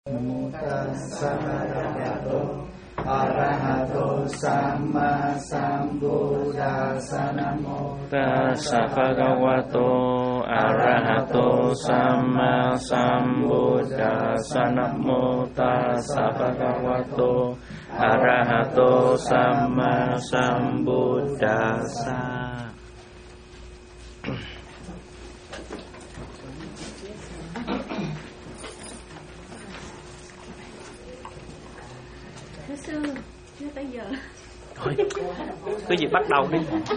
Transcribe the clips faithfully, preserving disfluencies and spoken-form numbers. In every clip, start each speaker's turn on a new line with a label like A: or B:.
A: Namo tassa bhagavato arahato samma sambuddhassa. Namo
B: tassa bhagavato arahato samma sambuddhassa. Namo tassa bhagavato arahato samma sambuddhassa.
C: Sư, chưa tới giờ.
B: Thôi, cứ gì bắt đầu đi.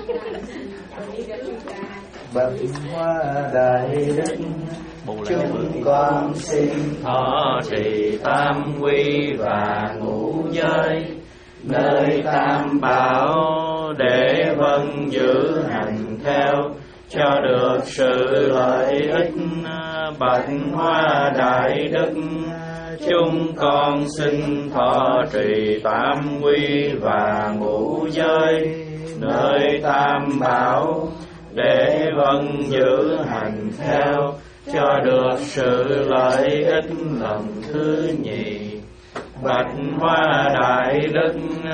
A: Bạch Hoa Đại Đức, chúng con xin
B: thọ trì tam quy và ngũ giới, nơi tam bảo để vâng giữ hành theo, cho được sự lợi ích. Bạch Hoa Đại Đức, chúng con xin thọ trì tam quy và ngũ giới, nơi tam bảo để vâng giữ hành theo, cho được sự lợi ích lần thứ nhì. Bạch Hoa Đại Đức,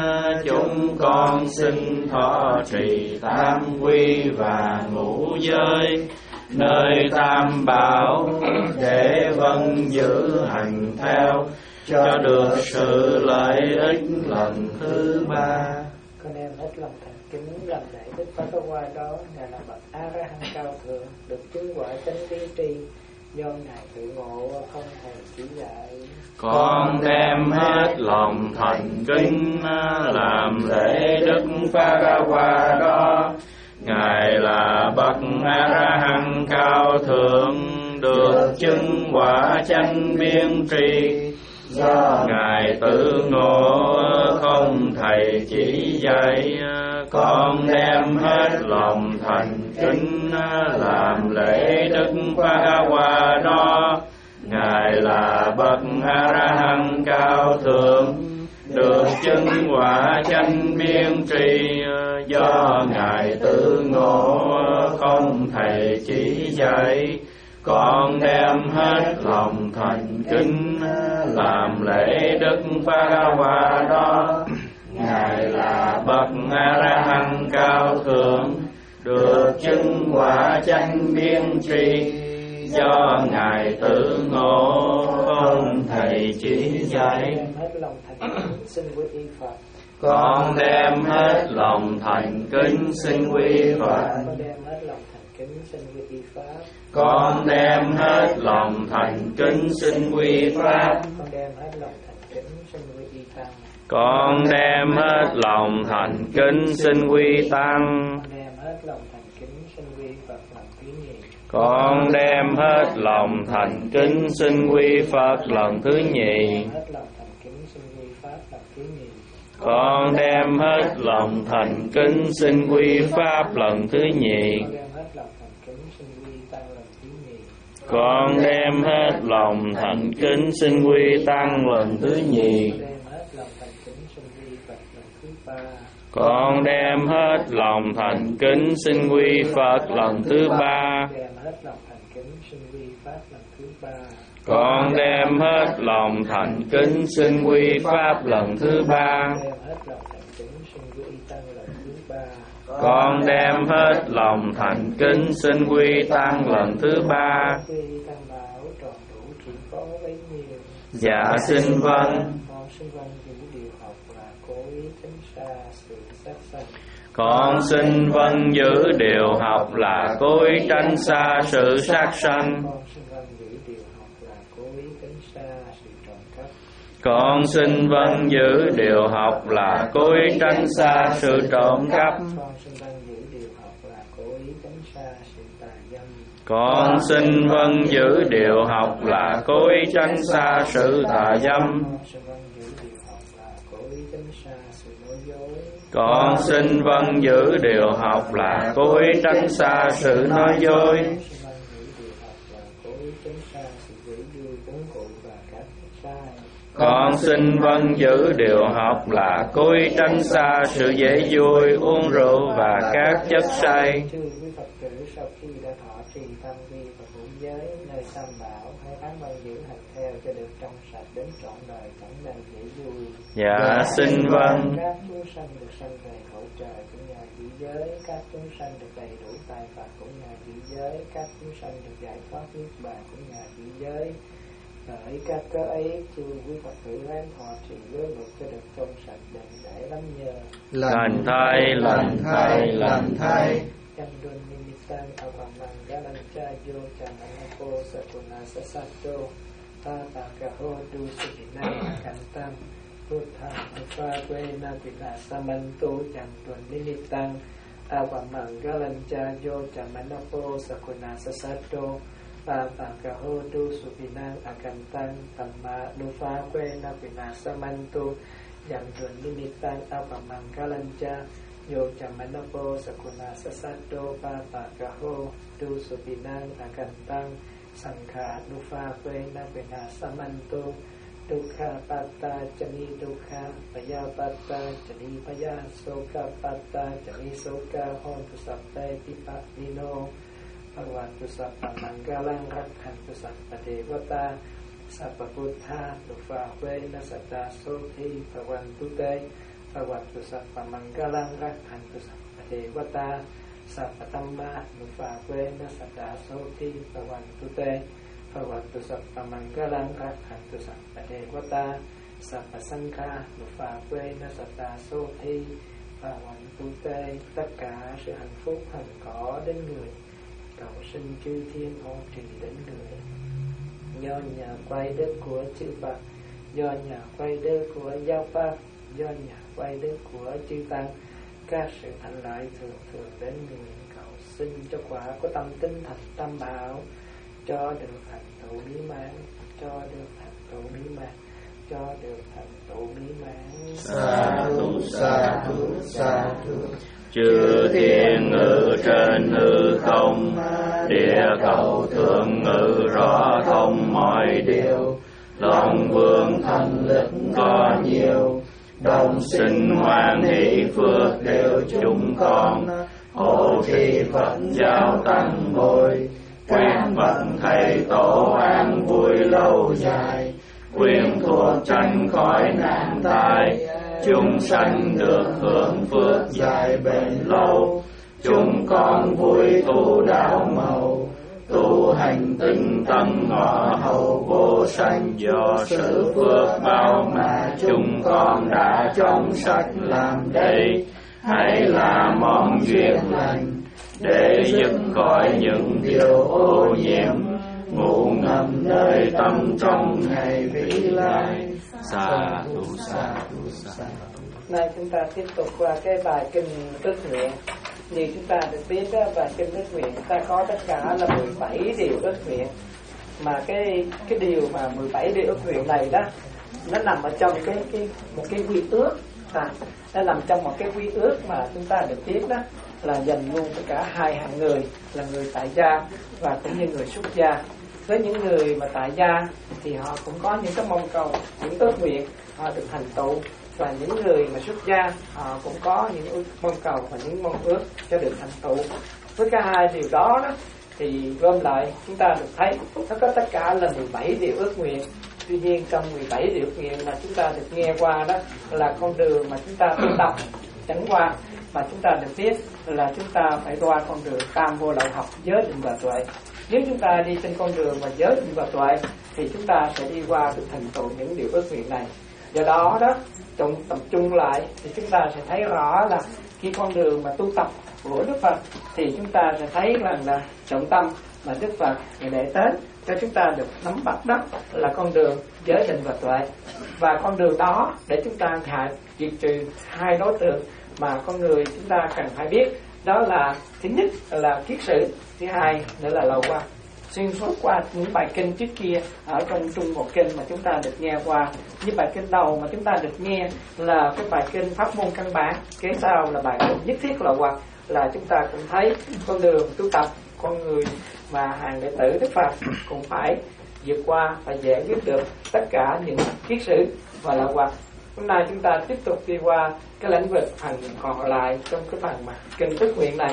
B: chúng con xin thọ trì tam quy và ngũ giới, nơi tam bảo để vâng giữ hành theo, cho được sự lợi ích lần thứ ba.
D: Con em hết lòng thành kính làm lễ Đức Phật Pháp Hoa đó, ngài là bậc A La Hán cao thượng, được chứng quả chánh lý tri, do ngài tự ngộ không thầy chỉ dạy.
B: Con đem hết lòng thành kính làm lễ Đức Phật Hoa đó, ngài là bậc A La Hán cao thượng, được chứng quả chánh biên tri, do ngài tự ngộ không thầy chỉ dạy. Con đem hết lòng thành kính làm lễ Đức Phật Hoa đó, ngài là bậc A La Hán cao thượng, được chứng quả chánh biên tri, do ngài tự ngộ không thầy chỉ dạy. Con đem hết lòng thành kính làm lễ Đức Phật Hoa đó, ngài là bậc A La Hán cao thượng, được chứng quả chánh biên tri, do ngài tự ngộ không thầy chỉ dạy. Con đem hết lòng thành kính xin quy Phật. Con đem hết lòng thành kính xin quy Pháp. Con đem hết lòng thành kính xin quy Tăng. Con đem hết lòng thành kính xin quy Phật lần thứ nhì. Con đem hết lòng thành kính xin quy Pháp lần thứ nhì. Con đem hết lòng thành kính xin quy Tăng lần thứ nhì. Con đem hết lòng thành kính xin quy Phật lần thứ ba. Con đem hết lòng thành kính xin quy Pháp lần thứ ba. Con đem hết lòng thành kính xin quy Tăng lần thứ ba. Dạ xin vâng. Con xin vâng giữ điều học là cố ý tránh xa sự sát sanh. Con xin vâng giữ điều học là cố ý tránh xa sự trộm cắp. Con xin vâng giữ điều học là cố ý tránh xa sự tà dâm. Con xin vâng giữ điều học là cố ý tránh xa sự nói dối. Con xin vâng giữ điều học là cố ý tránh xa sự dễ vui, uống rượu và các chất say.
D: Sau khi đã thọ trì tam vi và ngũ giới, nơi tam bảo, hãy bán bao giữ hành theo, cho được trong sạch đến trọn đời chẳng năng dễ vui.
B: Dạ xin vâng.
D: Các chúng sanh được sanh về cõi trời của nhà vị giới, các chúng sanh được đầy đủ tài phạt của nhà vị giới, các chúng sanh được giải thoát niết bàn của nhà vị giới. Bởi các cơ ấy chư quý Phật tử ráng thọ trì giới luật cho được trong sạch đền để lắm nhờ.
B: Lành thay, lành thay, lành thay.
D: Chandun nimitan avamang galancha yo chananapo sakuna sasato tatakaho du sukina kantam Buddha Alpha Quena Pina Samanto Chandun nimitan avamang galancha yo chananapo sakuna sasato tatakaho du sukina kantam Tamma Nufa Quena Pina Samanto Chandun nimitan avamang galancha Yo chamanapo sakuna sasato patakaho tu supinang akantang sangkha nufa quena pena samanto dukha patta chani dukha paya patta chani paya soka patta chani soka hontu satte pipa nino bhagavatu sappa manggalang rakhantu sappa devata sappa buddha nufa quena satta soti bhavantu te Bhagavatu sappa manggalang rakhantu sappa devata sappa tamma nufa quena satta soti bhavantu te Bhagavatu sappa manggalang rakhantu sappa devata sappa sangha nufa quena satta soti bhavantu te. Tất cả sự hạnh phúc hằng có đến người, cầu xin chư thiên hộ trì đến người. Do nhà quay đức của chư Phật, do nhà quay đức của giáo pháp, do nhà quay đức của chư tăng, các sự thành lợi thường thường đến người, cầu xin cho quả có tâm tinh thật tâm bảo, cho được thành tựu mỹ mãn, cho được thành tựu mỹ mãn, cho được thành tựu mỹ mãn.
A: Sa thu sa thu sa thu.
B: Chư thiên ngự trên hư không, địa cầu thường ngự rõ thông mọi điều. Long vương thần lực có nhiều, đồng sinh hoan hỷ phước đều chúng con. Hộ trì Phật giáo tăng bồi, nguyện Phật thầy tổ an vui lâu dài. Quyền thuộc tránh khỏi nạn tai, chúng sanh được hưởng phước dài bền lâu. Chúng con vui tu đạo màu, tu hành tinh tấn ngọ hầu vô sanh. Do sự phước bao mà chúng con đã trong sách làm đây, hay là món duyên lành để dứt khỏi những điều ô nhiễm ngủ ngầm nơi tâm trong ngày vĩ lai. Sa thu sa thu sa.
D: Nay chúng ta tiếp tục qua cái bài kinh ước nguyện. Như chúng ta được biết đó, bài kinh ước nguyện ta có tất cả là mười bảy điều ước nguyện. Mà cái cái điều mà mười bảy điều ước nguyện này đó, nó nằm ở trong cái cái một cái quy ước, à, nó nằm trong một cái quy ước mà chúng ta được biết đó là dành luôn tất cả hai hạng người, là người tại gia và cũng như người xuất gia. Với những người mà tại gia thì họ cũng có những cái mong cầu, những ước nguyện họ được thành tựu, và những người mà xuất gia họ cũng có những mong cầu và những mong ước cho được thành tựu. Với cả hai điều đó đó thì gom lại chúng ta được thấy nó có tất cả là mười bảy điều ước nguyện. Tuy nhiên trong mười bảy điều ước nguyện mà chúng ta được nghe qua đó là con đường mà chúng ta tu tập chẳng qua, mà chúng ta được biết là chúng ta phải qua con đường tam vô lậu học, giới định và tuệ. Nếu chúng ta đi trên con đường mà giới định và tuệ thì chúng ta sẽ đi qua được thành tựu những điều ước nguyện này. Do đó đó, trọng tập trung lại thì chúng ta sẽ thấy rõ là khi con đường mà tu tập của Đức Phật thì chúng ta sẽ thấy rằng là trọng tâm mà Đức Phật để đến cho chúng ta được nắm bắt đó là con đường giới định và tuệ. Và con đường đó để chúng ta hạ diệt trừ hai đối tượng mà con người chúng ta cần phải biết, đó là thứ nhất là kiết sử, thứ hai nữa là lậu qua. Xuyên suốt qua những bài kinh trước kia ở trong Trung Bộ Kinh mà chúng ta được nghe qua, như bài kinh đầu mà chúng ta được nghe là cái bài kinh pháp môn căn bản, kế sau là bài kinh nhất thiết lậu qua, là chúng ta cũng thấy con đường tu tập con người mà hàng đệ tử Đức Phật cũng phải vượt qua và giải quyết được tất cả những kiết sử và lậu qua. Hôm nay chúng ta tiếp tục đi qua cái lĩnh vực phần còn lại trong cái phần mà kinh ước nguyện này.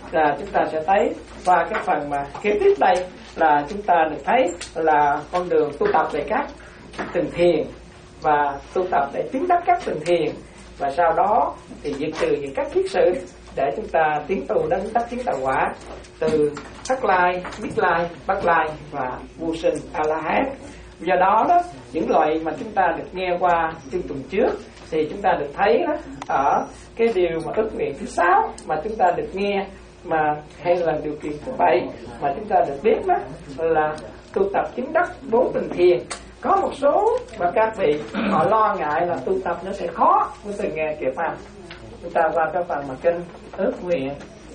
D: là chúng ta sẽ thấy qua cái phần mà kế tiếp đây là chúng ta được thấy là con đường tu tập về các từng thiền và tu tập để chứng đắc các từng thiền, và sau đó thì diệt trừ những các kiết sử để chúng ta tiến tu đến đắc chứng đạo quả từ thất lai, biết lai, bất lai và vô sinh a la hán. Do đó đó, những loại mà chúng ta được nghe qua chương tuần trước thì chúng ta được thấy đó, ở cái điều mà ước nguyện thứ sáu mà chúng ta được nghe, mà hay là điều kiện thứ bảy mà chúng ta được biết đó là tu tập chứng đắc bốn từng thiền. Có một số và các vị họ lo ngại là tu tập nó sẽ khó. Chúng ta nghe kịp không? Chúng ta qua cái phần mà kinh ước nguyện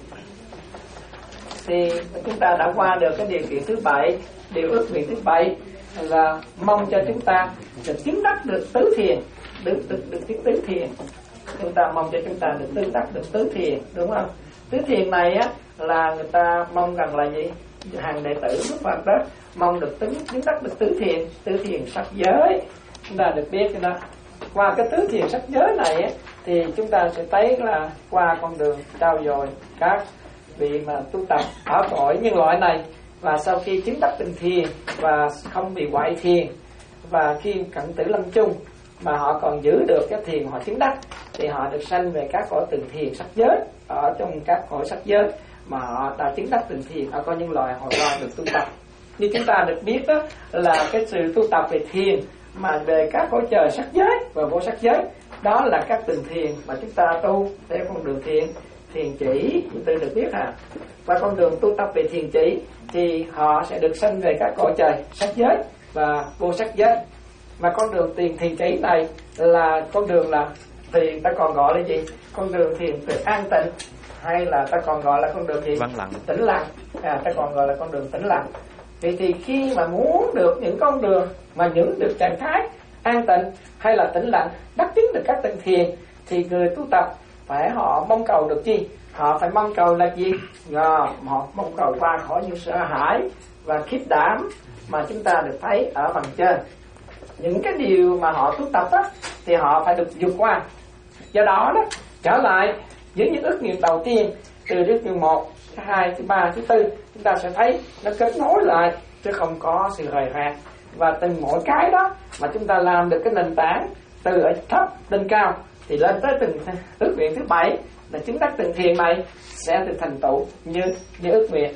D: thì chúng ta đã qua được cái điều kiện thứ bảy. Điều ước nguyện thứ bảy là mong cho chúng ta được chứng đắc được tứ thiền, được được được cái tứ thiền. Chúng ta mong cho chúng ta được tương đắc được tứ thiền, đúng không? Tứ thiền này á là người ta mong rằng là gì? Hàng đệ tử Đức Phật đó mong được chứng chứng đắc được tứ thiền, tứ thiền sắc giới. Chúng ta được biết đó. Qua cái tứ thiền sắc giới này á, thì chúng ta sẽ thấy là qua con đường trao dồi các vị mà tu tập ở cõi nhân loại này, và sau khi chứng đắc từng thiền và không bị hoại thiền, và khi cận tử lâm chung mà họ còn giữ được cái thiền họ chứng đắc, thì họ được sanh về các cõi từng thiền sắc giới. Ở trong các cõi sắc giới mà họ đã chứng đắc từng thiền ở cõi nhân loại, họ qua được tu tập. Như chúng ta được biết đó là cái sự tu tập về thiền mà về các cõi trời sắc giới và vô sắc giới, đó là các từng thiền mà chúng ta tu theo con đường thiền thiền chỉ. Chúng ta được biết hả? Và con đường tu tập về thiền chỉ thì họ sẽ được sanh về các cõi trời sắc giới và vô sắc giới. Mà con đường tiền thiền chỉ này là con đường là thiền, ta còn gọi là gì? Con đường thiền từ an tịnh, hay là ta còn gọi là con đường gì?
B: Vắng lặng.
D: Tĩnh lặng. À, ta còn gọi là con đường tĩnh lặng. Vậy thì khi mà muốn được những con đường mà những được trạng thái an tịnh hay là tĩnh lặng, đắc chứng được các tầng thiền, thì người tu tập phải họ mong cầu được gì? Họ phải mong cầu là gì? À, họ mong cầu qua khỏi những sợ hãi và khiếp đảm mà chúng ta được thấy ở phần trên. Những cái điều mà họ tu tập á, thì họ phải được vượt qua. Do đó đó, trở lại với những ước nguyện đầu tiên, từ ước nguyện một, thứ hai, thứ ba, thứ tư, chúng ta sẽ thấy nó kết nối lại chứ không có sự hời hợt. Và từng mỗi cái đó mà chúng ta làm được cái nền tảng từ ở thấp lên cao, thì lên tới từng ước nguyện thứ bảy là chứng đắc từng thiền này sẽ được thành tựu như như ước nguyện.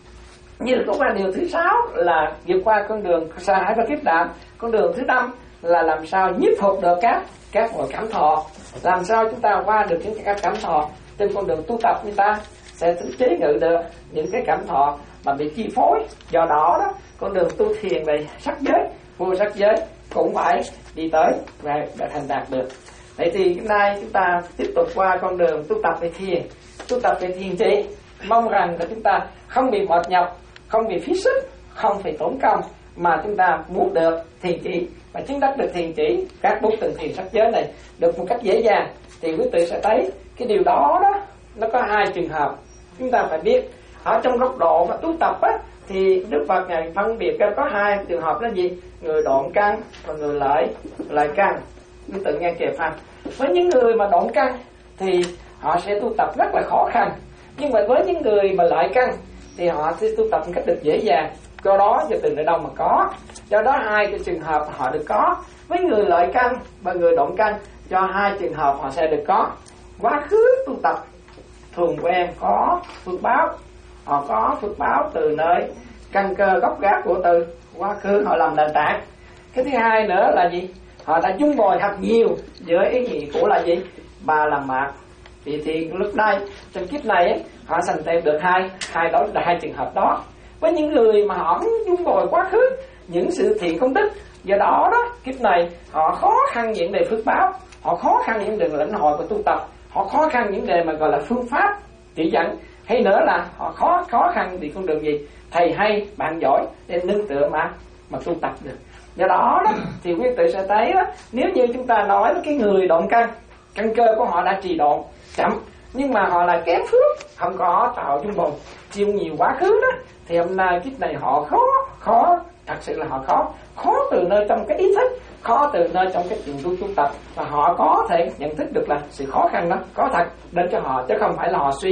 D: Như là cũng là điều thứ sáu là vượt qua con đường sợ hãi và kiếp đảm. Con đường thứ năm là làm sao nhiếp phục được các các mọi cảm thọ, làm sao chúng ta qua được những các cảm thọ. Trên con đường tu tập, người ta sẽ chế ngự được những cái cảm thọ mà bị chi phối. Do đó đó, con đường tu thiền này sắc giới, vô sắc giới cũng phải đi tới và, và thành đạt được. Vậy thì hôm nay chúng ta tiếp tục qua con đường tu tập về thiền, tu tập về thiền chỉ, mong rằng là chúng ta không bị mệt nhọc, không bị phí sức, không phải tốn công, mà chúng ta muốn được thiền chỉ và chứng đắc được thiền chỉ các bốn tầng thiền sắc giới này được một cách dễ dàng. Thì quý vị sẽ thấy cái điều đó đó nó có hai trường hợp. Chúng ta phải biết ở trong góc độ mà tu tập á, thì Đức Phật ngài phân biệt ra có hai trường hợp là gì? Người đoạn căn và người lợi lợi căn. Quý tự nghe kịp ha. Với những người mà đoạn căn thì họ sẽ tu tập rất là khó khăn, nhưng mà với những người mà lợi căn thì họ sẽ tu tập một cách được dễ dàng. Do đó giờ từ nơi đâu mà có. Do đó hai cái trường hợp họ được có. Với người lợi căn và người đoạn căn, do hai trường hợp họ sẽ được có. Quá khứ tu tập thường quen có phước báo, họ có phước báo từ nơi căn cơ gốc gác của từ quá khứ họ làm nền tảng. Cái thứ hai nữa là gì? Họ đã dung bồi thật nhiều với ý nghĩa của là gì? Ba làm mạt. Thì, thì lúc đây trong kiếp này ấy, họ thành tựu được hai hai đó là hai trường hợp đó. Với những người mà họ dung bồi quá khứ những sự thiện công đức, do đó đó kiếp này họ khó khăn những đề phước báo, họ khó khăn những đề lãnh hội của tu tập, họ khó khăn những đề mà gọi là phương pháp chỉ dẫn, hay nữa là họ khó khó khăn vì con đường gì? Thầy hay, bạn giỏi để nương tựa mà mà tu tập được. Do đó đó thì quý vị sẽ thấy đó, nếu như chúng ta nói cái người đoạn căn, căn cơ của họ đã trì đoạn chậm, nhưng mà họ là kém phước, không có tạo dung bồn chịu nhiều quá khứ đó, thì hôm nay kiếp này họ khó khó thật sự là họ khó khó từ nơi trong cái ý thức, khó từ nơi trong cái chuyện tu tu tập, và họ có thể nhận thức được là sự khó khăn đó có thật đến cho họ, chứ không phải là họ suy.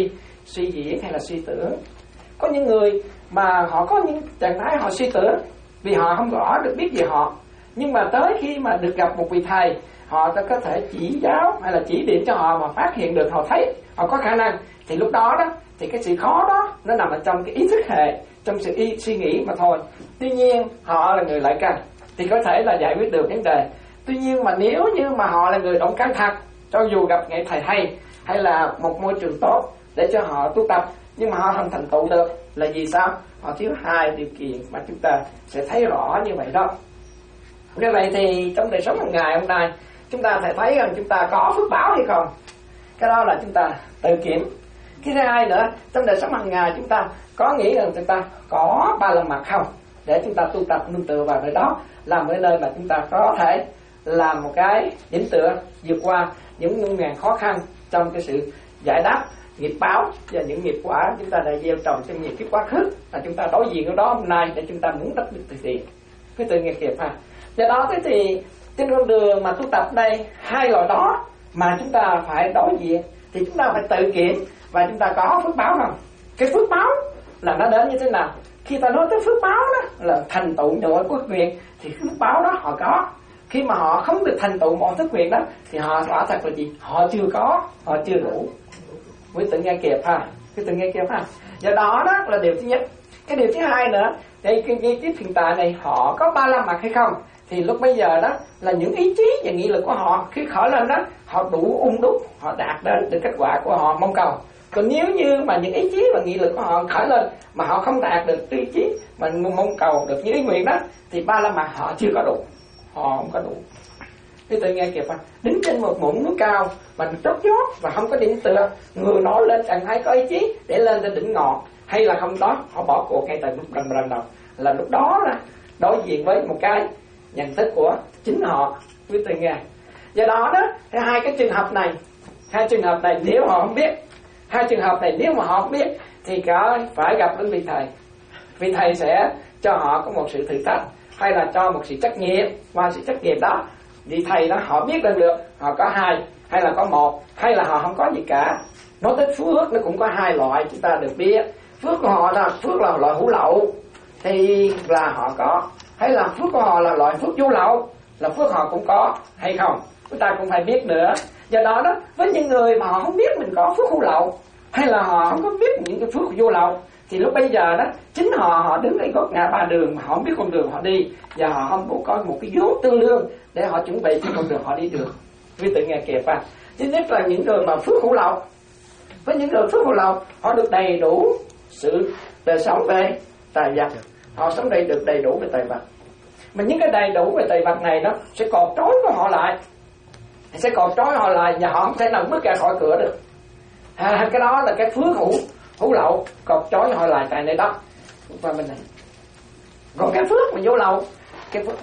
E: suy diễn hay là suy tưởng. Có những người mà họ có những trạng thái họ suy tưởng vì họ không rõ được biết về họ, nhưng mà tới khi mà được gặp một vị thầy, họ đã có thể chỉ giáo hay là chỉ điểm cho họ mà phát hiện được, họ thấy họ có khả năng, thì lúc đó đó thì cái sự khó đó nó nằm ở trong cái ý thức hệ, trong sự ý, suy nghĩ mà thôi. Tuy nhiên họ là người lại căn thì có thể là giải quyết được vấn đề. Tuy nhiên mà nếu như mà họ là người động căn thật, cho dù gặp nghệ thầy hay hay là một môi trường tốt để cho họ tu tập, nhưng mà họ không thành tựu được là vì sao? Họ thiếu hai điều kiện mà chúng ta sẽ thấy rõ như vậy đó. Như vậy thì trong đời sống hàng ngày hôm nay chúng ta phải thấy rằng chúng ta có phước báo hay không. Cái đó là chúng ta tự kiểm. Cái thứ hai nữa, trong đời sống hàng ngày chúng ta có nghĩ rằng chúng ta có ba la mật không, để chúng ta tu tập nương tựa vào nơi đó, làm cái nơi mà chúng ta có thể làm một cái điểm tựa vượt qua những muôn ngàn khó khăn trong cái sự giải đáp nghiệp báo và những nghiệp quả chúng ta đã gieo trồng trong nhiều kiếp quá khứ, là chúng ta đối diện với đó hôm nay để chúng ta muốn đắc được từ thiện cái tự nghiệp nghiệp ha. Do đó thế thì trên con đường mà tu tập đây, hai loại đó mà chúng ta phải đối diện thì chúng ta phải tự kiểm và chúng ta có phước báo không. Cái phước báo là nó đến như thế nào? Khi ta nói tới phước báo đó là thành tựu mọi quốc nguyện thì phước báo đó họ có. Khi mà họ không được thành tựu mọi thức nguyện đó thì họ quả thật là gì? Họ chưa có, họ chưa đủ. Quý tự nghe kịp ha, quý tự nghe kịp ha. Do đó đó là điều thứ nhất. Cái điều thứ hai nữa, đây cái cái kiếp hiện tại này họ có ba la mật hay không? Thì lúc bây giờ đó là những ý chí và nghị lực của họ khi khởi lên đó, họ đủ ung đúc, họ đạt đến được kết quả của họ mong cầu. Còn nếu như mà những ý chí và nghị lực của họ khởi lên mà họ không đạt được ý chí mà mong cầu được những ý nguyện đó, thì ba la mật họ chưa có đủ, họ không có đủ. Cái tự nghe kịp ha, đứng trên một ngọn núi cao mà trót vót và không có điểm tựa, người nổi lên trạng thái có ý chí để lên trên đỉnh ngọn, hay là không đó họ bỏ cuộc ngay từ lúc lần lần đầu, là lúc đó là đối diện với một cái nhận thức của chính họ. Quý tự nghe. Do đó đó hai cái trường hợp này, hai trường hợp này nếu họ không biết, hai trường hợp này nếu mà họ không biết thì có phải gặp đến vị thầy. Vị thầy sẽ cho họ có một sự thử thách hay là cho một sự trách nhiệm, qua sự trách nhiệm đó vị thầy đó họ biết lên được họ có hai hay là có một hay là họ không có gì cả. Nói tới phước nó cũng có hai loại chúng ta được biết. Phước của họ là phước là loại hữu lậu thì là họ có, hay là phước của họ là loại phước vô lậu là phước họ cũng có hay không, chúng ta cũng phải biết nữa. Do đó đó với những người mà họ không biết mình có phước hữu lậu hay là họ không có biết những cái phước vô lậu thì lúc bây giờ đó chính họ họ đứng ở góc ngã ba đường mà họ không biết con đường họ đi và họ không có một cái vốn tương đương để họ chuẩn bị cho con đường họ đi được. Vì tự nghe kịp à. Thứ nhất là những người mà phước hữu lậu, với những người phước hữu lậu họ được đầy đủ sự đời sống về tài vật, họ sống đầy được đầy đủ về tài vật. Mà những cái đầy đủ về tài vật này nó sẽ cột trói của họ lại, sẽ cột trói họ lại và họ không thể nào bước ra khỏi cửa được. À, cái đó là cái phước hữu hữu lậu cột trói họ lại tại nơi đó. Qua bên này. Còn cái phước mà vô lậu, cái phước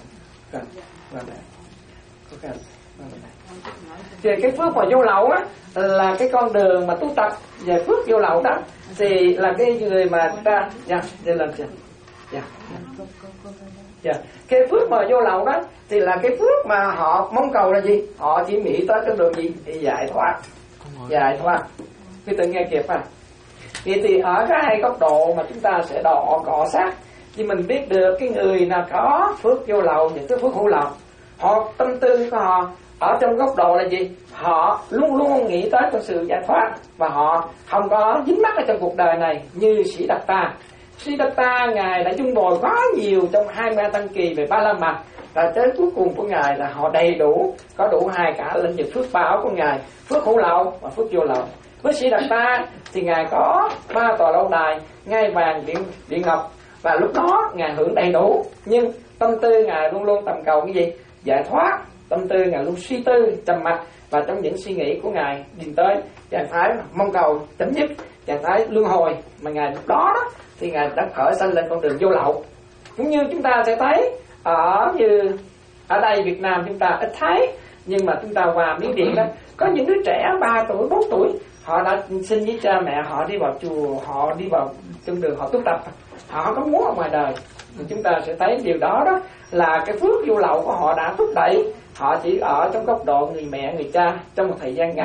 E: thì cái phước mà vô lậu á là cái con đường mà tu tập về phước vô lậu đó thì là cái người mà ta dạ để làm gì dạ dạ cái phước mà vô lậu đó thì là cái phước mà họ mong cầu là gì, họ chỉ nghĩ tới cái đường gì thì giải thoát, giải thoát. Cái tự nghe kịp à. Vậy thì ở cái hai góc độ mà chúng ta sẽ đo cọ sát thì mình biết được cái người nào có phước vô lậu những cái phước hữu lậu, họ tâm tư của họ ở trong góc độ là gì, họ luôn luôn nghĩ tới cái sự giải thoát và họ không có dính mắc ở trong cuộc đời này như Sĩ Đạt Ta. Sĩ Đạt Ta ngài đã dung bồi quá nhiều trong hai mươi tăng kỳ về ba la mật, và tới cuối cùng của ngài là họ đầy đủ, có đủ hai cả lĩnh vực phước báo của ngài, phước hữu lậu và phước vô lậu. Với Sĩ Đạt Ta thì ngài có ba tòa lâu đài, ngai vàng, điện điện ngọc, và lúc đó ngài hưởng đầy đủ, nhưng tâm tư ngài luôn luôn tầm cầu cái gì, giải thoát. Tâm tư ngài luôn suy tư trầm mặc, và trong những suy nghĩ của ngài nhìn tới trạng thái mong cầu chấm dứt, trạng thái luân hồi mà ngài lúc đó, đó thì ngài đã khởi sanh lên con đường vô lậu. Cũng như chúng ta sẽ thấy ở như ở đây Việt Nam chúng ta ít thấy, nhưng mà chúng ta qua Miến Điện đó có những đứa trẻ ba tuổi bốn tuổi họ đã sinh với cha mẹ, họ đi vào chùa, họ đi vào trong đường họ tu tập, họ không có muốn ở ngoài đời. Chúng ta sẽ thấy điều đó đó là cái phước vô lậu của họ đã thúc đẩy họ chỉ ở trong góc độ người mẹ người cha trong một thời gian ngắn,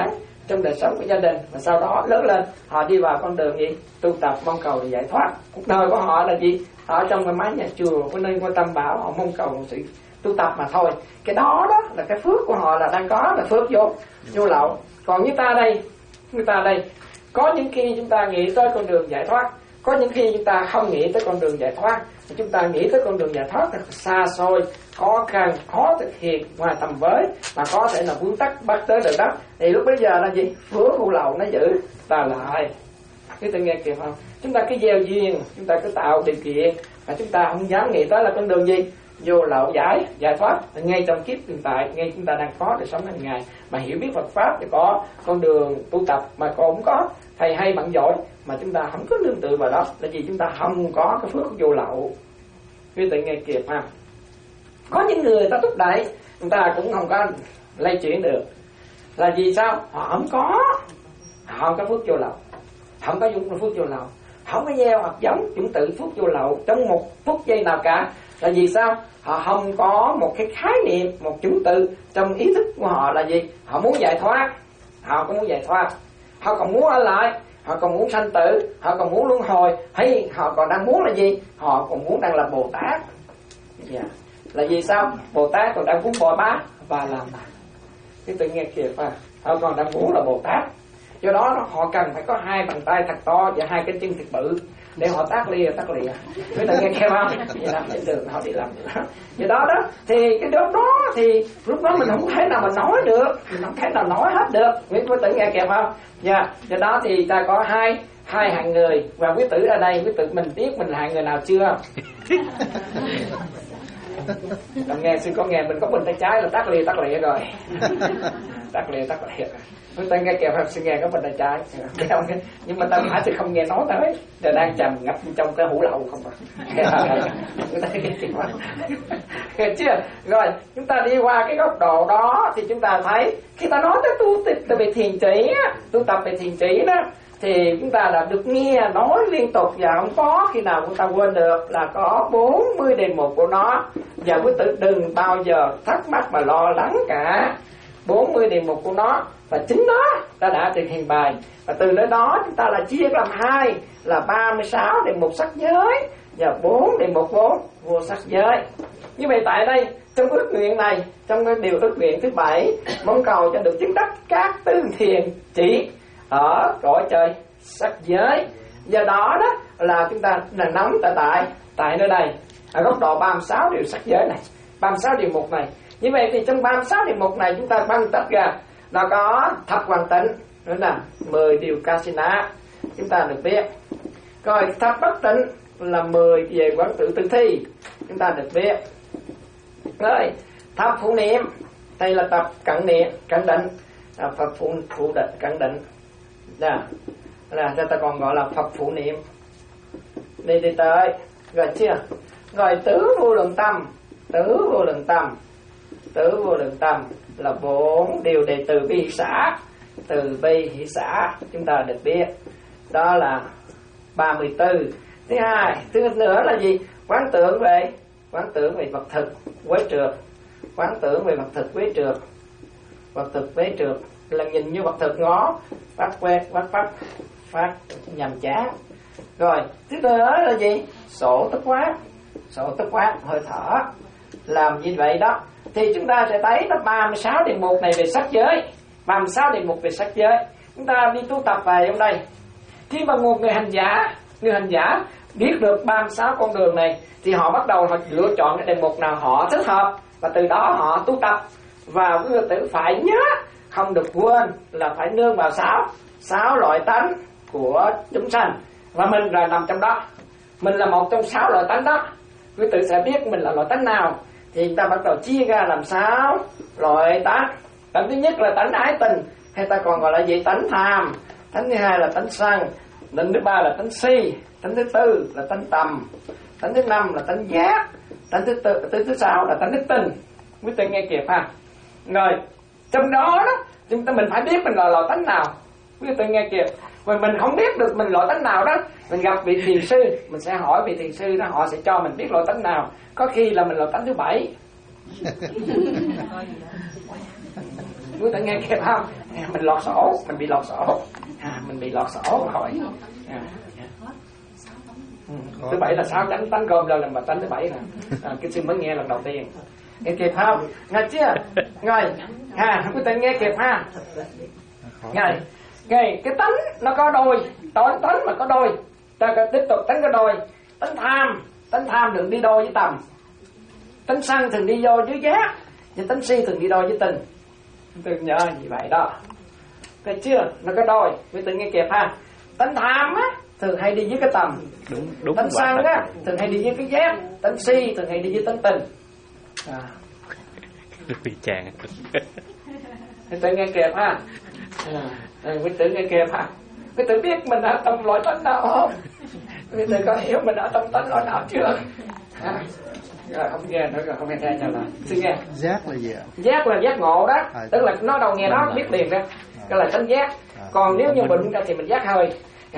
E: trong đời sống của gia đình, và sau đó lớn lên họ đi vào con đường gì tu tập mong cầu để giải thoát. Cuộc đời của họ là gì? Ở trong cái mái nhà chùa, cái nơi ngôi tam bảo, họ mong cầu một sự tu tập mà thôi. Cái đó đó là cái phước của họ là đang có, là phước vô vô lậu. Còn như ta đây, người ta đây, có những khi chúng ta nghĩ tới con đường giải thoát, có những khi chúng ta không nghĩ tới con đường giải thoát. Chúng ta nghĩ tới con đường giải thoát thật xa xôi, khó khăn, khó thực hiện, ngoài tầm với, mà có thể là vướng tắc bắt tới được đó. Thì lúc bây giờ là gì? Phước vô lậu nó giữ ta lại. Cái tự nghe kịp không? Chúng ta cứ gieo duyên, chúng ta cứ tạo điều kiện, và chúng ta không dám nghĩ tới là con đường gì vô lậu giải giải thoát. Ngay trong kiếp hiện tại, ngay chúng ta đang có đời sống hàng ngày, mà hiểu biết Phật pháp thì có con đường tu tập, mà còn không có thầy hay bạn giỏi mà chúng ta không có nương tựa vào đó, là gì? Chúng ta không có cái phước vô lậu. Quý tự nghe kịp ha. Có những người ta thúc đẩy, chúng ta cũng không có lay chuyển được. Là vì sao? Họ không có họ không có phước vô lậu, không có dụng phước vô lậu, không có gieo hoặc giống chủng tử phước vô lậu trong một phút giây nào cả. Là vì sao? Họ không có một cái khái niệm, một chủng tử trong ý thức của họ là gì? Họ muốn giải thoát, họ cũng muốn giải thoát, họ còn muốn ở lại, họ còn muốn sanh tử, họ còn muốn luân hồi, hay họ còn đang muốn là gì? Họ còn muốn đang là Bồ Tát. Yeah. Là vì sao? Bồ Tát còn đang muốn bồi bát và làm cái tự nghe kìa, và họ còn đang muốn là Bồ Tát. Do đó họ cần phải có hai bàn tay thật to và hai cái chân thật bự để họ tác lìa tác lìa. Quý tự nghe kêu không? Vậy làm trên đường họ đi làm đó. Do đó đó thì cái lúc đó thì lúc đó mình không thể nào mà nói được, mình không thể nào nói hết được. Quý tự nghe kịp không? Dạ. Yeah. Do đó thì ta có hai hai hạng người, và quý tử ở đây quý tử mình biết mình là hạng người nào chưa? Làm nghe sư có nghe mình có bên tay trái là tác lìa tác lìa rồi. Tác lìa tác lìa. Chúng ta nghe kèo học sư nghe có bên tay trái, nhưng mà ta phải thì không nghe nói tới, giờ đang trầm ngập trong cái hũ lậu không à. Chưa? Rồi chúng ta đi qua cái góc độ đó thì chúng ta thấy khi ta nói tới tu tập về thiền chỉ, tu tập về thiền chỉ đó, thì chúng ta đã được nghe nói liên tục và không có khi nào chúng ta quên được là có bốn mươi đề mục của nó, và quý tử đừng bao giờ thắc mắc mà lo lắng cả. Bốn mươi đề mục của nó, và chính đó ta đã thực hiện bài, và từ nơi đó chúng ta là chia làm hai là ba mươi sáu đề mục sắc giới và bốn đề mục vô vô sắc giới. Như vậy tại đây trong ước nguyện này, trong cái điều ước nguyện thứ bảy, mong cầu cho được chứng đắc các tư thiền chỉ ở cõi trời sắc giới. Do đó đó là chúng ta là nắm tại tại tại nơi đây ở góc độ ba mươi sáu điều sắc giới này, ba mươi sáu điều mục này. Như vậy thì trong ba mươi sáu điều mục này chúng ta phân tách ra nó có thập hoàn tịnh, nữa là mười điều Kasina chúng ta được biết. Rồi thập bất tịnh là mười về quán tự tư thi chúng ta được biết. Rồi thập phụ niệm đây là tập cận niệm cận định, là Phật phụ phụ định cận định, là là ta còn gọi là Phật phụ niệm. Đi đi tới rồi chưa? Rồi tứ vô lượng tâm, tứ vô lượng tâm, tứ vô lượng tâm là bốn điều đề từ bi hỷ xã, từ bi hỷ xã chúng ta được biết, đó là ba mươi tư. Thứ hai, thứ nữa là gì? Quán tưởng về quán tưởng về vật thực quế trượt, quán tưởng về vật thực quế trượt, vật thực quế trượt là nhìn như vật thực ngó phát quét phát phát phát nhầm chán. Rồi thứ nữa là gì? Sổ tức quát, sổ tức quát hơi thở. Làm như vậy đó thì chúng ta sẽ thấy nó ba mươi sáu đề mục này về sắc giới, ba mươi sáu đề mục về sắc giới. Chúng ta đi tu tập về trong đây, khi mà một người hành giả người hành giả biết được ba mươi sáu con đường này thì họ bắt đầu họ lựa chọn cái đề mục nào họ thích hợp, và từ đó họ tu tập. Và quý vị tử phải nhớ không được quên là phải nương vào sáu sáu loại tánh của chúng sanh, và mình là nằm trong đó, mình là một trong sáu loại tánh đó. Quý tử sẽ biết mình là loại tánh nào thì chúng ta bắt đầu chia ra làm sáu loại tánh. Tánh thứ nhất là tánh ái tình, hay ta còn gọi là gì? Tánh tham. Tánh thứ hai là tánh sân, tánh thứ ba là tánh si, tánh thứ tư là tánh tầm, tánh thứ năm là tánh giác, tánh thứ tư, tánh thứ sáu là tánh đức tin. Quý tử nghe kịp ha. Rồi trong đó đó chúng ta mình phải biết mình là loại tánh nào. Quý tử nghe kịp. Và mình không biết được mình loại tánh nào đó, mình gặp vị thiền sư, mình sẽ hỏi vị thiền sư đó, họ sẽ cho mình biết loại tánh nào. Có khi là mình loại tánh thứ bảy. quý tự nghe kịp không? À, mình lọt sổ, mình bị lọt sổ, à, mình bị lọt sổ hỏi. À, ừ. Thứ bảy là sao đánh đánh cơm lần mà đánh thứ bảy nè. À, cái sư mới nghe lần đầu tiên. Nghe kịp không? Nghe chưa? Rồi, à, quý tự nghe kịp ha. Rồi, cái cái tánh nó có đôi, tánh tánh mà có đôi. Ta tiếp tục tánh có đôi. Tánh tham, tánh tham đừng đi đôi với tầm. Tánh sân thường đi vô với giác, nhưng tánh si thường đi đôi với tình. Đừng nhớ như vậy đó. Thấy chưa? Nó có đôi, quý tự nghe kịp ha. Tánh tham á thường hay đi với cái tầm.
B: Đúng, đúng.
E: Tánh sân á thường hay đi với cái giác. Tánh si thường hay đi với tánh tình. À.
B: Bị chàng.
E: Quý tự nghe kịp ha. À, quý tự nghe kịp ha. Quý tự biết mình đã tâm loại tánh nào không? Quý tự có hiểu mình đã tâm tánh loại nào chưa? À. Rồi không nghe nữa rồi, không nghe nghe trả lời. Xin nghe.
A: Giác là gì ạ?
E: Giác là giác ngộ đó,
A: à,
E: tức là nó đâu nghe đó
A: là...
E: biết liền đó. Cái là tánh giác. À, còn nếu như bệnh ra thì mình giác hơi.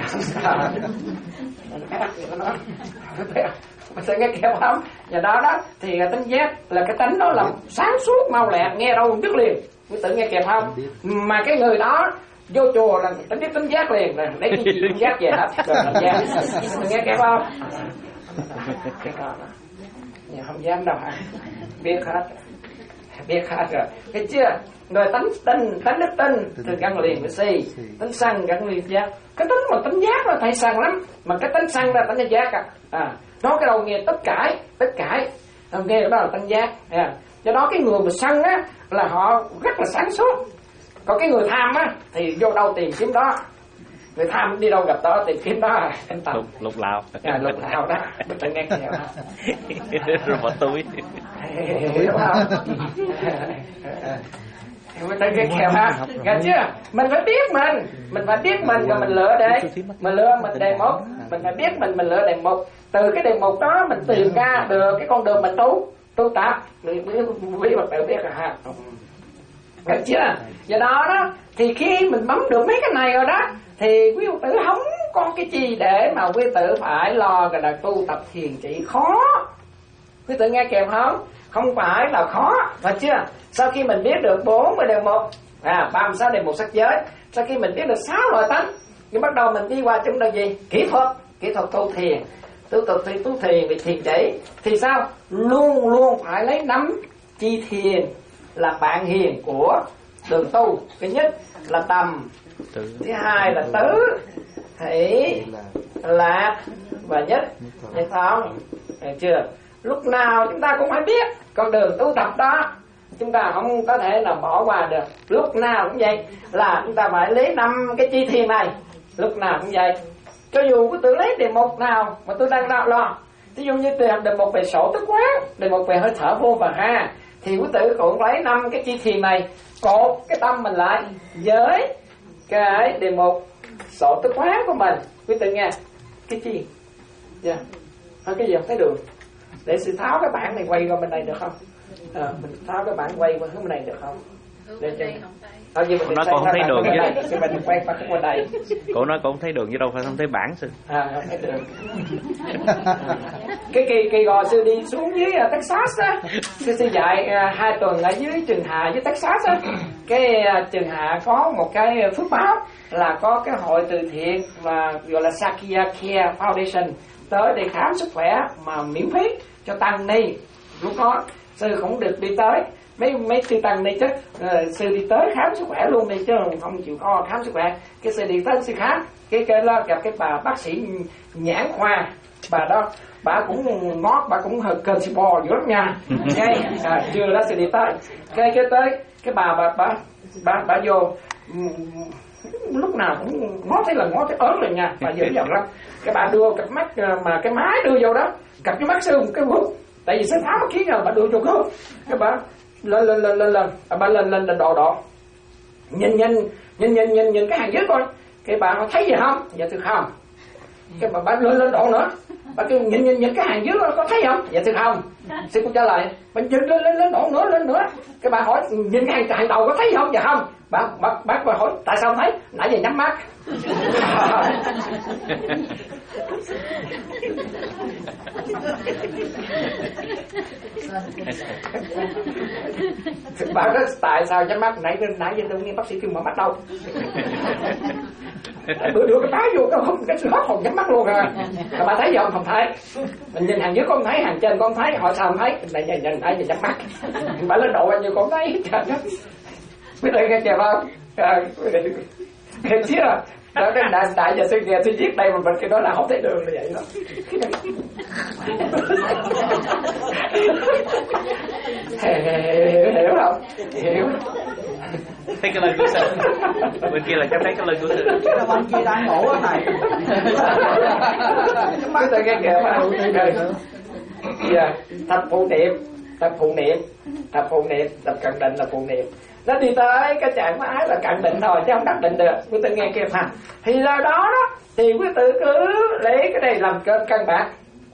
E: Mình sẽ nghe kịp không? Và đó đó thì tánh giác là cái tánh đó là sáng suốt mau lẹ, nghe đâu biết liền. Quý tự nghe kịp không? Mà cái người đó vô chùa là tánh biết tánh giác liền, là lấy cái gì cũng giác về hết. Rồi là giác. Mình nghe kịp không? Nhà không dám đâu hả? Biết hết, biết hết rồi. Cái chưa? Rồi tánh tinh, tánh đức tinh thì gắn liền với si, tánh sân gắn liền với giác. Cái tánh mà tánh giác là thầy sân lắm, mà cái tánh sân là tánh giác à. À, nó cái đầu nghe tất cãi, tất cãi, nghe đó là tánh giác. À, do đó cái người mà sân á là họ rất là sáng suốt. Còn cái người tham á thì vô đâu tìm kiếm đó. Người tham đi đâu gặp đó tìm kiếm đó anh Tầm.
B: Lục, lục lạo.
E: À, lục lạo đó. Mình phải nghe kẹo đó.
B: Rồi bỏ túi.
E: Hiểu không? Mình phải nghe kẹo ha. Nghe chưa? Mình phải biết mình. Mình phải biết mình rồi mình lựa để. Mình lựa mình đề mục. Mình phải biết mình, mình lựa đề mục. Từ cái đề mục đó mình tìm ra được cái con đường mình tu. Tu tập. Quý Phật tử biết rồi ha. Nghe chưa? Do đó đó thì khi mình bấm được mấy cái này rồi đó thì quý Phật tử không có cái gì để mà quý tử phải lo cái là tu tập thiền chỉ khó. Quý tử nghe kèm không? Không phải là khó, phải chưa? Sau khi mình biết được bốn mươi đề mục, à ba mươi sáu đề mục sắc giới, sau khi mình biết được sáu loại tánh, thì bắt đầu mình đi qua chúng ta gì? Kỹ thuật, kỹ thuật tu thiền, tu tập thì tu thiền về thiền chỉ, thì sao? Luôn luôn phải lấy nắm chi thiền là bạn hiền của đường tu. Thứ nhất là tầm, thứ hai là tứ, thủy, lạc và nhất, nhất không? Được chưa? Lúc nào chúng ta cũng phải biết con đường tu tập đó, chúng ta không có thể nào bỏ qua được. Lúc nào cũng vậy, là chúng ta phải lấy năm cái chi thiền này, lúc nào cũng vậy. Cho dù có tự lấy đề mục nào mà tôi đang lo lo, ví dụ như đề mục về sổ tức quán, đề mục về hơi thở vô và ha, thì quý tử cũng lấy năm cái chi thiền này cột cái tâm mình lại với cái đề mục sổ tức quán của mình. Quý tử nghe cái chi? Dạ, yeah. Cái gì không thấy đường? Để sự tháo cái bảng này quay qua bên này được không? À, mình tháo cái bảng quay qua hướng bên này được không? Để cho
B: Nó còn không thấy đường chứ.
E: Mình quay qua hướng bên đây.
B: Cổ nói cổ không thấy đường chứ đâu phải không thấy bảng sư.
E: À, không thấy đường. Cái kỳ kỳ gò sư đi xuống dưới uh, Texas á, sư sư dạy uh, hai tuần ở dưới Trường Hạ với Texas á. Cái uh, Trường Hạ có một cái phước báo là có cái hội từ thiện mà gọi là Sakya Care Foundation tới để khám sức khỏe mà miễn phí cho tăng ni. Lúc đó sư cũng được đi tới, mấy mấy sư tăng ni chứ uh, sư đi tới khám sức khỏe luôn đi chứ không chịu khó khám sức khỏe. Cái sư đi tới sư khám, cái cái lo gặp cái bà bác sĩ nhãn khoa, bà đó bà cũng ngót, bà cũng hơi cơn si bò dữ lắm nha. Cái à, chưa đó sư đi tới, cái cái tới cái bà bà bà bà, bà vô lúc nào cũng ngó thấy là ngó thấy ớn rồi nha, bà dữ dằn lắm. Cái bà đưa cặp mắt mà cái máy đưa vô đó, cặp cái mắt sư một cái vuốt, tại vì sẽ tháo mắt khí rồi bà đưa vô cái hút, cái bà lên lên lên lên lên, bà lên lên lên đò đò, nhìn nhìn nhìn nhìn nhìn nhìn cái hàng dưới coi, cái bà thấy gì không? Dạ thưa không. Cái bà bà lên lên đò nữa, Bà kêu nhìn nhìn nhìn cái hàng dưới có thấy không? Dạ thưa không. Sư cũng trả lời mình nhìn lên lên lên nữa nữa lên nữa. Cái bà hỏi nhìn cái hàng, hàng đầu có thấy không? Dạ không. Bà bà bà, bà hỏi tại sao không thấy? Nãy giờ nhắm mắt. Bà nói tại sao nhắm mắt? Nãy nãy giờ đâu nghe bác sĩ kêu mở mắt đâu. Bữa đưa cái bá vô cái hông cái hết hồn nhắm mắt luôn rồi. Mà bà thấy gì không? Không thấy. Mình nhìn hàng dưới con thấy, hàng trên con thấy, hỏi sao không thấy? Này nhìn nhìn thấy thì nhắm mắt. Bà lên độ bao nhiêu con thấy. Biết đây nghe kìa không? Nghe chưa? Đó cái đại đại giờ tôi nghe tôi viết đây mà mình cái đó là không thấy đường là vậy đó. Hiểu không? Hiểu.
B: Thấy cái lời của sư. Bên kia là cái thấy cái lời của sư.
A: Cái bên kia đang ngủ á thầy.
E: Mắt tôi nghe kìa mà. Dạ, tập phụ niệm, tập phụ niệm, tập phụ niệm, tập cận định là phụ niệm. Nó đi tới cái trạng thái là cận định thôi chứ không đắc định được. Quý tử nghe kìa mà. Thì do đó đó thì quý tử cứ lấy cái này làm cân căn bản.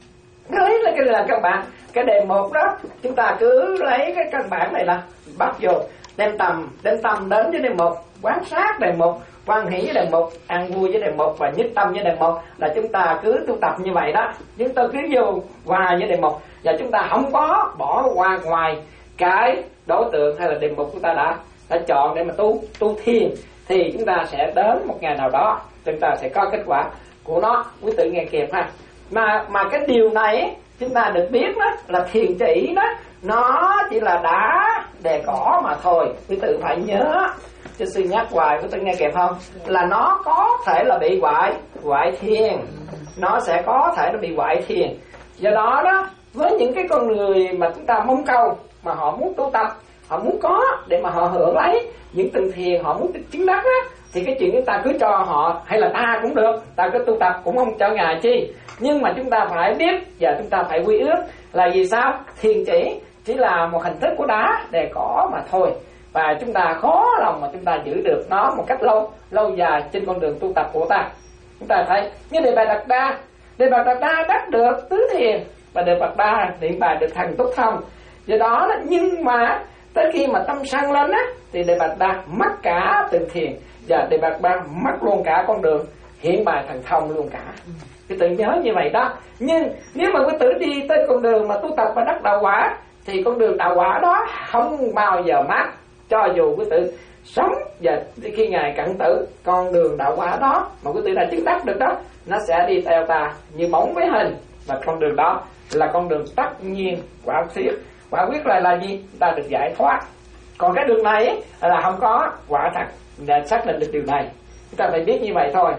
E: Lấy lấy cái này làm căn bản. Cái đề một đó chúng ta cứ lấy cái căn bản này là bắt vô, đem tầm đem tâm đến với đề một, quan sát đề một, quan hỷ với đề một, an vui với đề một và nhất tâm với đề một, là chúng ta cứ tu tập như vậy đó. Chúng ta cứ vô qua với đề một và chúng ta không có bỏ qua ngoài cái đối tượng hay là đề mục chúng ta đã đã chọn để mà tu tu thiền, thì chúng ta sẽ đến một ngày nào đó chúng ta sẽ có kết quả của nó. Quý tử nghe kịp ha. Mà mà cái điều này chúng ta được biết đó là thiền chỉ đó nó chỉ là đá đè cỏ mà thôi. Quý tử phải nhớ, chứ sư nhắc hoài quý tử nghe kịp không? Là nó có thể là bị hoại hoại thiền, nó sẽ có thể nó bị hoại thiền. Do đó đó với những cái con người mà chúng ta mong cầu mà họ muốn tu tập, họ muốn có để mà họ hưởng lấy những từng thiền, họ muốn chứng đắc á, thì cái chuyện chúng ta cứ cho họ, hay là ta cũng được, ta cứ tu tập cũng không cho ngài chi. Nhưng mà chúng ta phải biết và chúng ta phải quy ước là vì sao? Thiền chỉ chỉ là một hình thức của đá đè cỏ mà thôi, và chúng ta khó lòng mà chúng ta giữ được nó một cách lâu lâu dài trên con đường tu tập của ta. Chúng ta thấy như Đề Bà Đạt Đa, Đề Bà Đạt Đa đắc được tứ thiền và Đề Bà Đạt Đa niệm bài được thành túc thông. Do đó, đó nhưng mà tới khi mà tâm sân lên á thì Đề Bà Đạt Đa mất cả từng thiền và Đề Bà Đạt Đa mất luôn cả con đường hiện bài thần thông luôn cả. Quý tử nhớ như vậy đó. Nhưng nếu mà quý tử đi tới con đường mà tu tập và đắc đạo quả thì con đường đạo quả đó không bao giờ mát, cho dù quý tử sống và khi ngài cận tử, con đường đạo quả đó mà quý tử đã chứng đắc được đó, nó sẽ đi theo ta như bóng với hình, và con đường đó là con đường tất nhiên quả thiết. Quả quyết là là gì? Ta được giải thoát. Còn cái đường này ấy, là không có quả thật để xác định được điều này. Chúng ta phải biết như vậy thôi.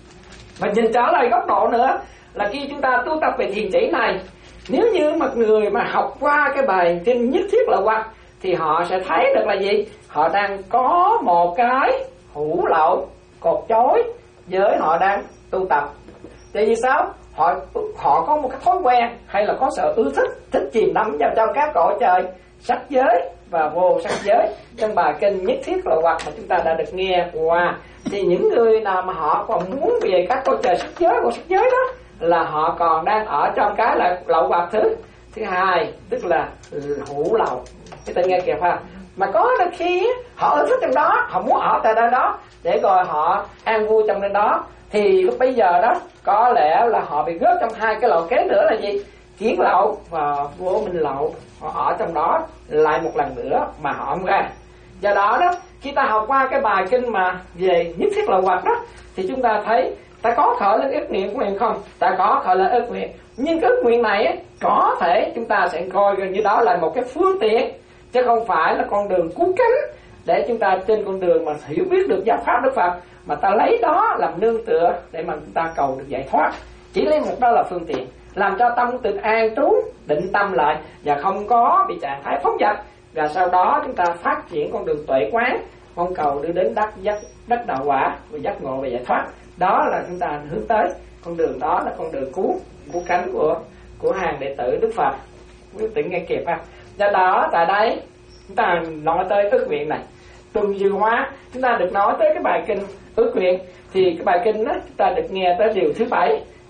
E: Và nhìn trở lại góc độ nữa là khi chúng ta tu tập về thiền chỉ này, nếu như một người mà học qua cái bài kinh nhất thiết là hoặc thì họ sẽ thấy được là gì? Họ đang có một cái hữu lậu cột chối với họ đang tu tập. Tại vì sao? Họ họ có một cái thói quen hay là có sự ưa thích thích chìm đắm vào trong các cõi trời sắc giới và vô sắc giới. Trong bài kinh nhất thiết là hoặc mà chúng ta đã được nghe qua, thì những người nào mà họ còn muốn về các cõi trời sắc giới vô sắc giới đó là họ còn đang ở trong cái là lậu hoặc thứ thứ hai, tức là hữu lậu. Cái tự nghe kìa ha. Mà có đôi khi họ ưa thích trong đó, họ muốn ở tại nơi đó để rồi họ an vui trong nơi đó, thì lúc bây giờ đó có lẽ là họ bị rớt trong hai cái lậu kế nữa là gì? Kiến lậu và vô minh lậu. Họ ở trong đó lại một lần nữa mà họ không ra. Do đó đó khi ta học qua cái bài kinh mà về nhất thiết là hoặc đó, thì chúng ta thấy ta có khởi lên ước nguyện của mình không? Ta có khởi lên ước nguyện, nhưng cái ước nguyện này ấy, có thể chúng ta sẽ coi như đó là một cái phương tiện, chứ không phải là con đường cứu cánh để chúng ta trên con đường mà hiểu biết được giáo pháp Đức Phật mà ta lấy đó làm nương tựa để mà chúng ta cầu được giải thoát. Chỉ lấy một đó là phương tiện, làm cho tâm tự an trú, định tâm lại và không có bị trạng thái phóng dật, và sau đó chúng ta phát triển con đường tuệ quán, mong cầu đưa đến đắc giác đắc đạo quả và giác ngộ và giải thoát. Đó là chúng ta hướng tới con đường, đó là con đường cứu cứu cánh của của hàng đệ tử Đức Phật. Quý vị nghe kịp ha. Do đó tại đây chúng ta nói tới ước nguyện này, tuần dư hóa, chúng ta được nói tới cái bài kinh ước nguyện, thì cái bài kinh đó chúng ta được nghe tới điều thứ bảy,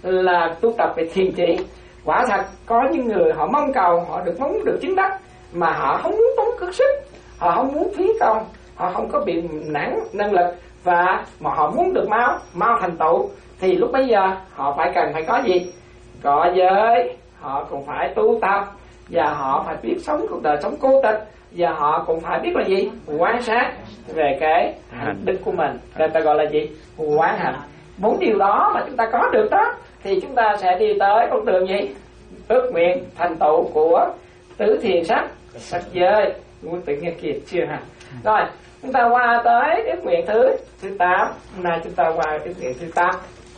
E: là tu tập về thiền chỉ. Quả thật có những người họ mong cầu họ được muốn được chứng đắc mà họ không muốn tốn cực sức, họ không muốn phí công, họ không có bị nản năng lực, và mà họ muốn được mau mau thành tựu, thì lúc bây giờ họ phải cần phải có gì? Có giới, họ cũng phải tu tập, và họ phải biết sống cuộc đời sống cô tịch, và họ cũng phải biết là gì? Quan sát về cái hạnh đức của mình, người ta gọi là gì? Quán hạnh. Bốn điều đó mà chúng ta có được đó thì chúng ta sẽ đi tới con đường gì? Ước nguyện thành tựu của tứ thiền sắc sắc giới. Muốn tự nghe kịp chưa hả? Rồi chúng ta qua tới ước nguyện thứ thứ tám. Hôm nay chúng ta qua ước nguyện thứ tám.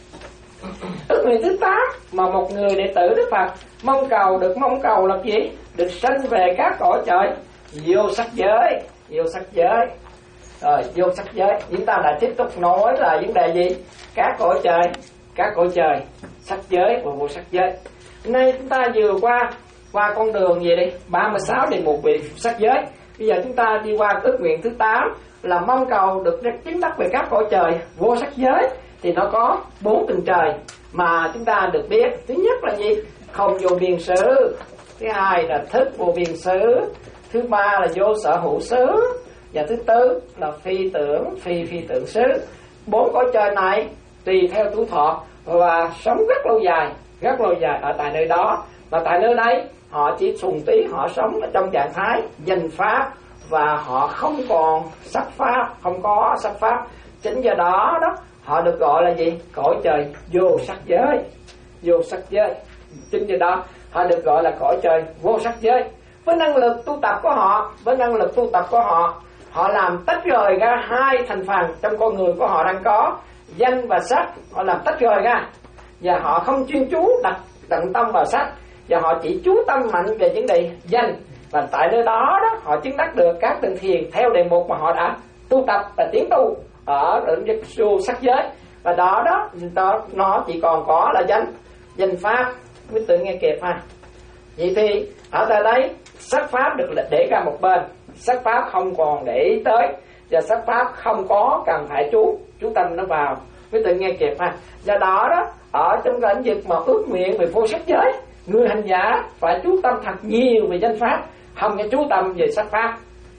E: Ước nguyện thứ tám mà một người đệ tử Đức Phật mong cầu được mong cầu là gì? Được sanh về các cõi trời vô sắc giới, vô sắc giới. Rồi vô sắc giới, chúng ta đã tiếp tục nói là vấn đề gì? Các cõi trời, các cõi trời, sắc giới và vô sắc giới. Nay chúng ta vừa qua qua con đường gì đi? ba mươi sáu đề mục về sắc giới. Bây giờ chúng ta đi qua ước nguyện thứ tám là mong cầu được chứng đắc về các cõi trời vô sắc giới. Thì nó có bốn tầng trời mà chúng ta được biết. Thứ nhất là gì? Không vô biên xứ. Thứ hai là thức vô biên xứ. Thứ ba là vô sở hữu xứ. Và thứ tư là phi tưởng, phi phi tưởng xứ. Bốn cõi trời này tùy theo tuổi thọ và sống rất lâu dài, rất lâu dài ở tại nơi đó. Và tại nơi đây họ chỉ thuần túy họ sống ở trong trạng thái danh pháp, và họ không còn sắc pháp, không có sắc pháp. Chính do đó đó họ được gọi là gì? Cõi trời vô sắc giới, vô sắc giới. Chính do đó họ được gọi là cõi trời vô sắc giới. Với năng lực tu tập của họ, với năng lực tu tập của họ, họ làm tách rời ra hai thành phần trong con người của họ đang có, danh và sắc. Họ làm tách rời ra, và họ không chuyên chú đặt tận tâm vào sắc, và họ chỉ chú tâm mạnh về vấn đề danh. Và tại nơi đó đó họ chứng đắc được các tầng thiền theo đề mục mà họ đã tu tập và tiến tu ở lĩnh vực vô sắc giới. Và đó đó, đó nó chỉ còn có là danh, danh pháp. Quý tự nghe kịp ha. Vậy thì ở tại đây sắc pháp được để ra một bên, sắc pháp không còn để ý tới, và sắc pháp không có cần phải chú chú tâm nó vào. Quý tự nghe kịp ha. Do đó đó ở trong lĩnh vực mà ước nguyện về vô sắc giới, người hành giả phải chú tâm thật nhiều về danh pháp, không có chú tâm về sắc pháp.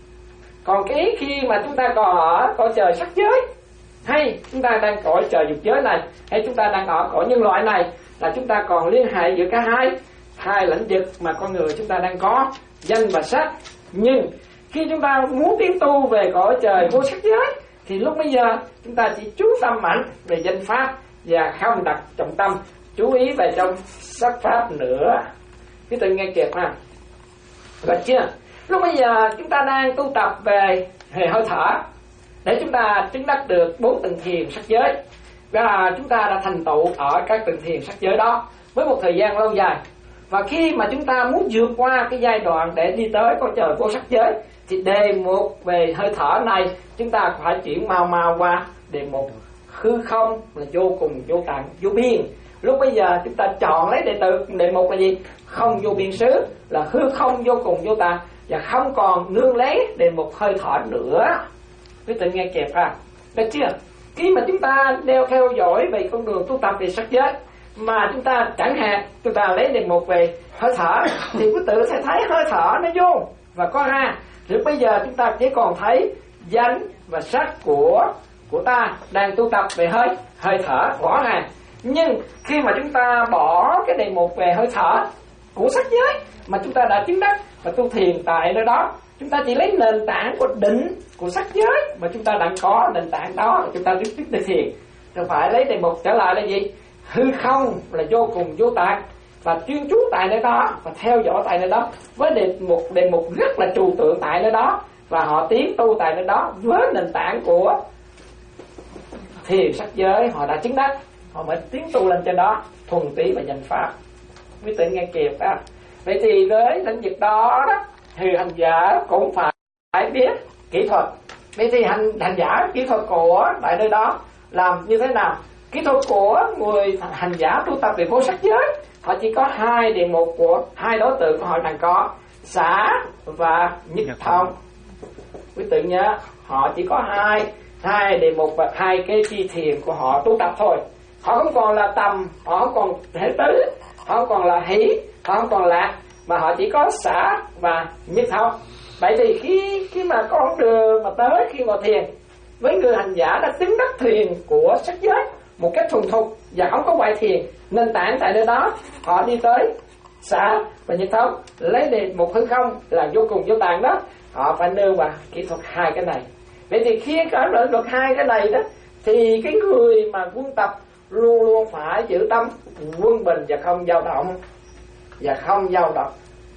E: Còn cái khi mà chúng ta còn ở cõi trời sắc giới, hay chúng ta đang cõi trời dục giới này, hay chúng ta đang ở cõi nhân loại này, là chúng ta còn liên hệ giữa cả hai hai lĩnh vực mà con người chúng ta đang có, danh và sắc. Nhưng khi chúng ta muốn tiến tu về cõi trời vô sắc giới thì lúc bây giờ chúng ta chỉ chú tâm mạnh về danh pháp và không đặt trọng tâm chú ý về trong sắc pháp nữa. Quý tự nghe kịp ha. Được chưa? Lúc bây giờ chúng ta đang tu tập về hệ hơi thở để chúng ta chứng đắc được bốn tầng thiền sắc giới, và chúng ta đã thành tựu ở các tầng thiền sắc giới đó với một thời gian lâu dài. Và khi mà chúng ta muốn vượt qua cái giai đoạn để đi tới cõi trời vô sắc giới thì đề mục về hơi thở này chúng ta phải chuyển mau mau qua đề mục hư không là vô cùng vô tận vô biên. Lúc bây giờ chúng ta chọn lấy đề tự đề mục là gì? Không vô biên xứ, là hư không vô cùng vô tận, và không còn nương lấy đề mục hơi thở nữa. Quý tự nghe kịp ha. Được chưa? Khi mà chúng ta đeo theo dõi về con đường tu tập về sắc giới, mà chúng ta chẳng hạn chúng ta lấy đề mục về hơi thở thì quý tự sẽ thấy hơi thở nó vô và có ra. Rồi bây giờ chúng ta chỉ còn thấy danh và sắc của của ta đang tu tập về hơi hơi thở rõ ràng. Nhưng khi mà chúng ta bỏ cái đề mục về hơi thở của sắc giới mà chúng ta đã chứng đắc và tu thiền tại nơi đó, chúng ta chỉ lấy nền tảng của định của sắc giới mà chúng ta đang có, nền tảng đó chúng ta tiếp tiếp thiền. Rồi phải lấy đề mục trở lại là gì? Hư không là vô cùng vô tận, và chuyên chú tại nơi đó và theo dõi tại nơi đó với đề mục đề mục rất là trừu tượng tại nơi đó, và họ tiến tu tại nơi đó với nền tảng của thiền sắc giới họ đã chứng đắc, họ mới tiến tu lên trên đó thuần túy và danh pháp. Quý tự nghe kịp đó. Vậy thì với lĩnh vực đó đó thì hành giả cũng phải phải biết kỹ thuật. Vậy thì hành hành giả kỹ thuật của tại nơi đó làm như thế nào? Kỹ thuật của người hành giả tu tập về vô sắc giới, họ chỉ có hai đề mục của hai đối tượng của họ đang có, xả và nhất thông. Quý tự nhớ, họ chỉ có hai hai đề mục và hai cái chi thiền của họ tu tập thôi. Họ không còn là tầm, họ không còn thể tứ, họ không còn là hỷ, họ không còn lạc, mà họ chỉ có xả và nhất thông. Vậy thì khi khi mà con đường mà tới khi vào thiền với người hành giả đã chứng đắc thiền của sắc giới một cách thuần thục và không có ngoại thiền, nền tảng tại nơi đó họ đi tới xả và nhất thông, lấy đi một hư không là vô cùng vô tận đó, họ phải nương vào kỹ thuật hai cái này. Vậy thì khi có lợi luật hai cái này đó thì cái người mà quân tập luôn luôn phải giữ tâm quân bình và không dao động, và không dao động.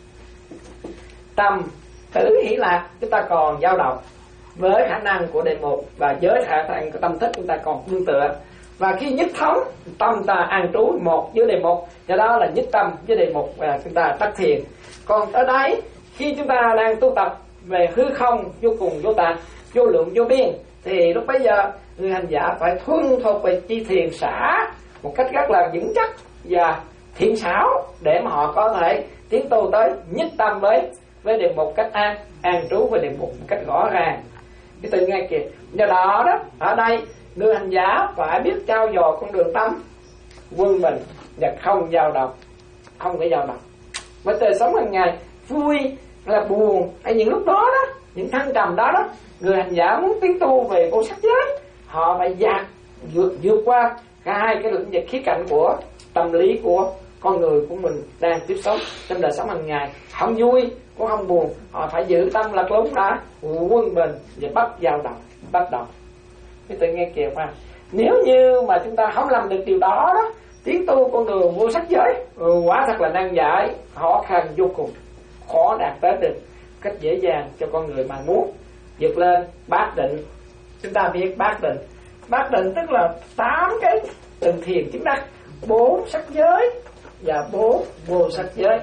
E: Tâm tứ hỷ lạc chúng ta còn dao động với khả năng của đề mục, và với khả năng của tâm thức chúng ta còn tương tựa. Và khi nhất thống, tâm ta an trú một với đề mục, do đó là nhất tâm với đề mục và chúng ta đắc thiền. Còn ở đây khi chúng ta đang tu tập về hư không vô cùng vô tận, vô lượng vô biên, thì lúc bấy giờ người hành giả phải thuần thục về chi thiền xả một cách rất là vững chắc và thiện xảo, để mà họ có thể tiến tu tới nhất tâm với với đề mục cách an an trú về đề mục một cách rõ ràng. Cái từ nghe kìa, do đó đó ở đây người hành giả phải biết trao dồi con đường tâm quân bình và không dao động, không phải dao động. Với đời sống hàng ngày vui hay là buồn hay những lúc đó đó, những thăng trầm đó đó, người hành giả muốn tiến tu về vô sắc giới, họ phải dạt vượt vượt qua cả hai cái lĩnh vực khía cạnh của tâm lý của con người của mình đang tiếp xúc trong đời sống hàng ngày. Không vui cũng không buồn, họ phải giữ tâm lạc lúng đã quân bình và bắt dao động, bắt đầu. Cái tự nghe kìa mà nếu như mà chúng ta không làm được điều đó đó, tiến tu con đường vô sắc giới quả thật là nan giải, khó khăn vô cùng, khó đạt tới được cách dễ dàng cho con người mà muốn vượt lên bát định. Chúng ta biết bát định, bát định tức là tám cái từng thiền chứng đắc, bốn sắc giới và bốn vô sắc giới.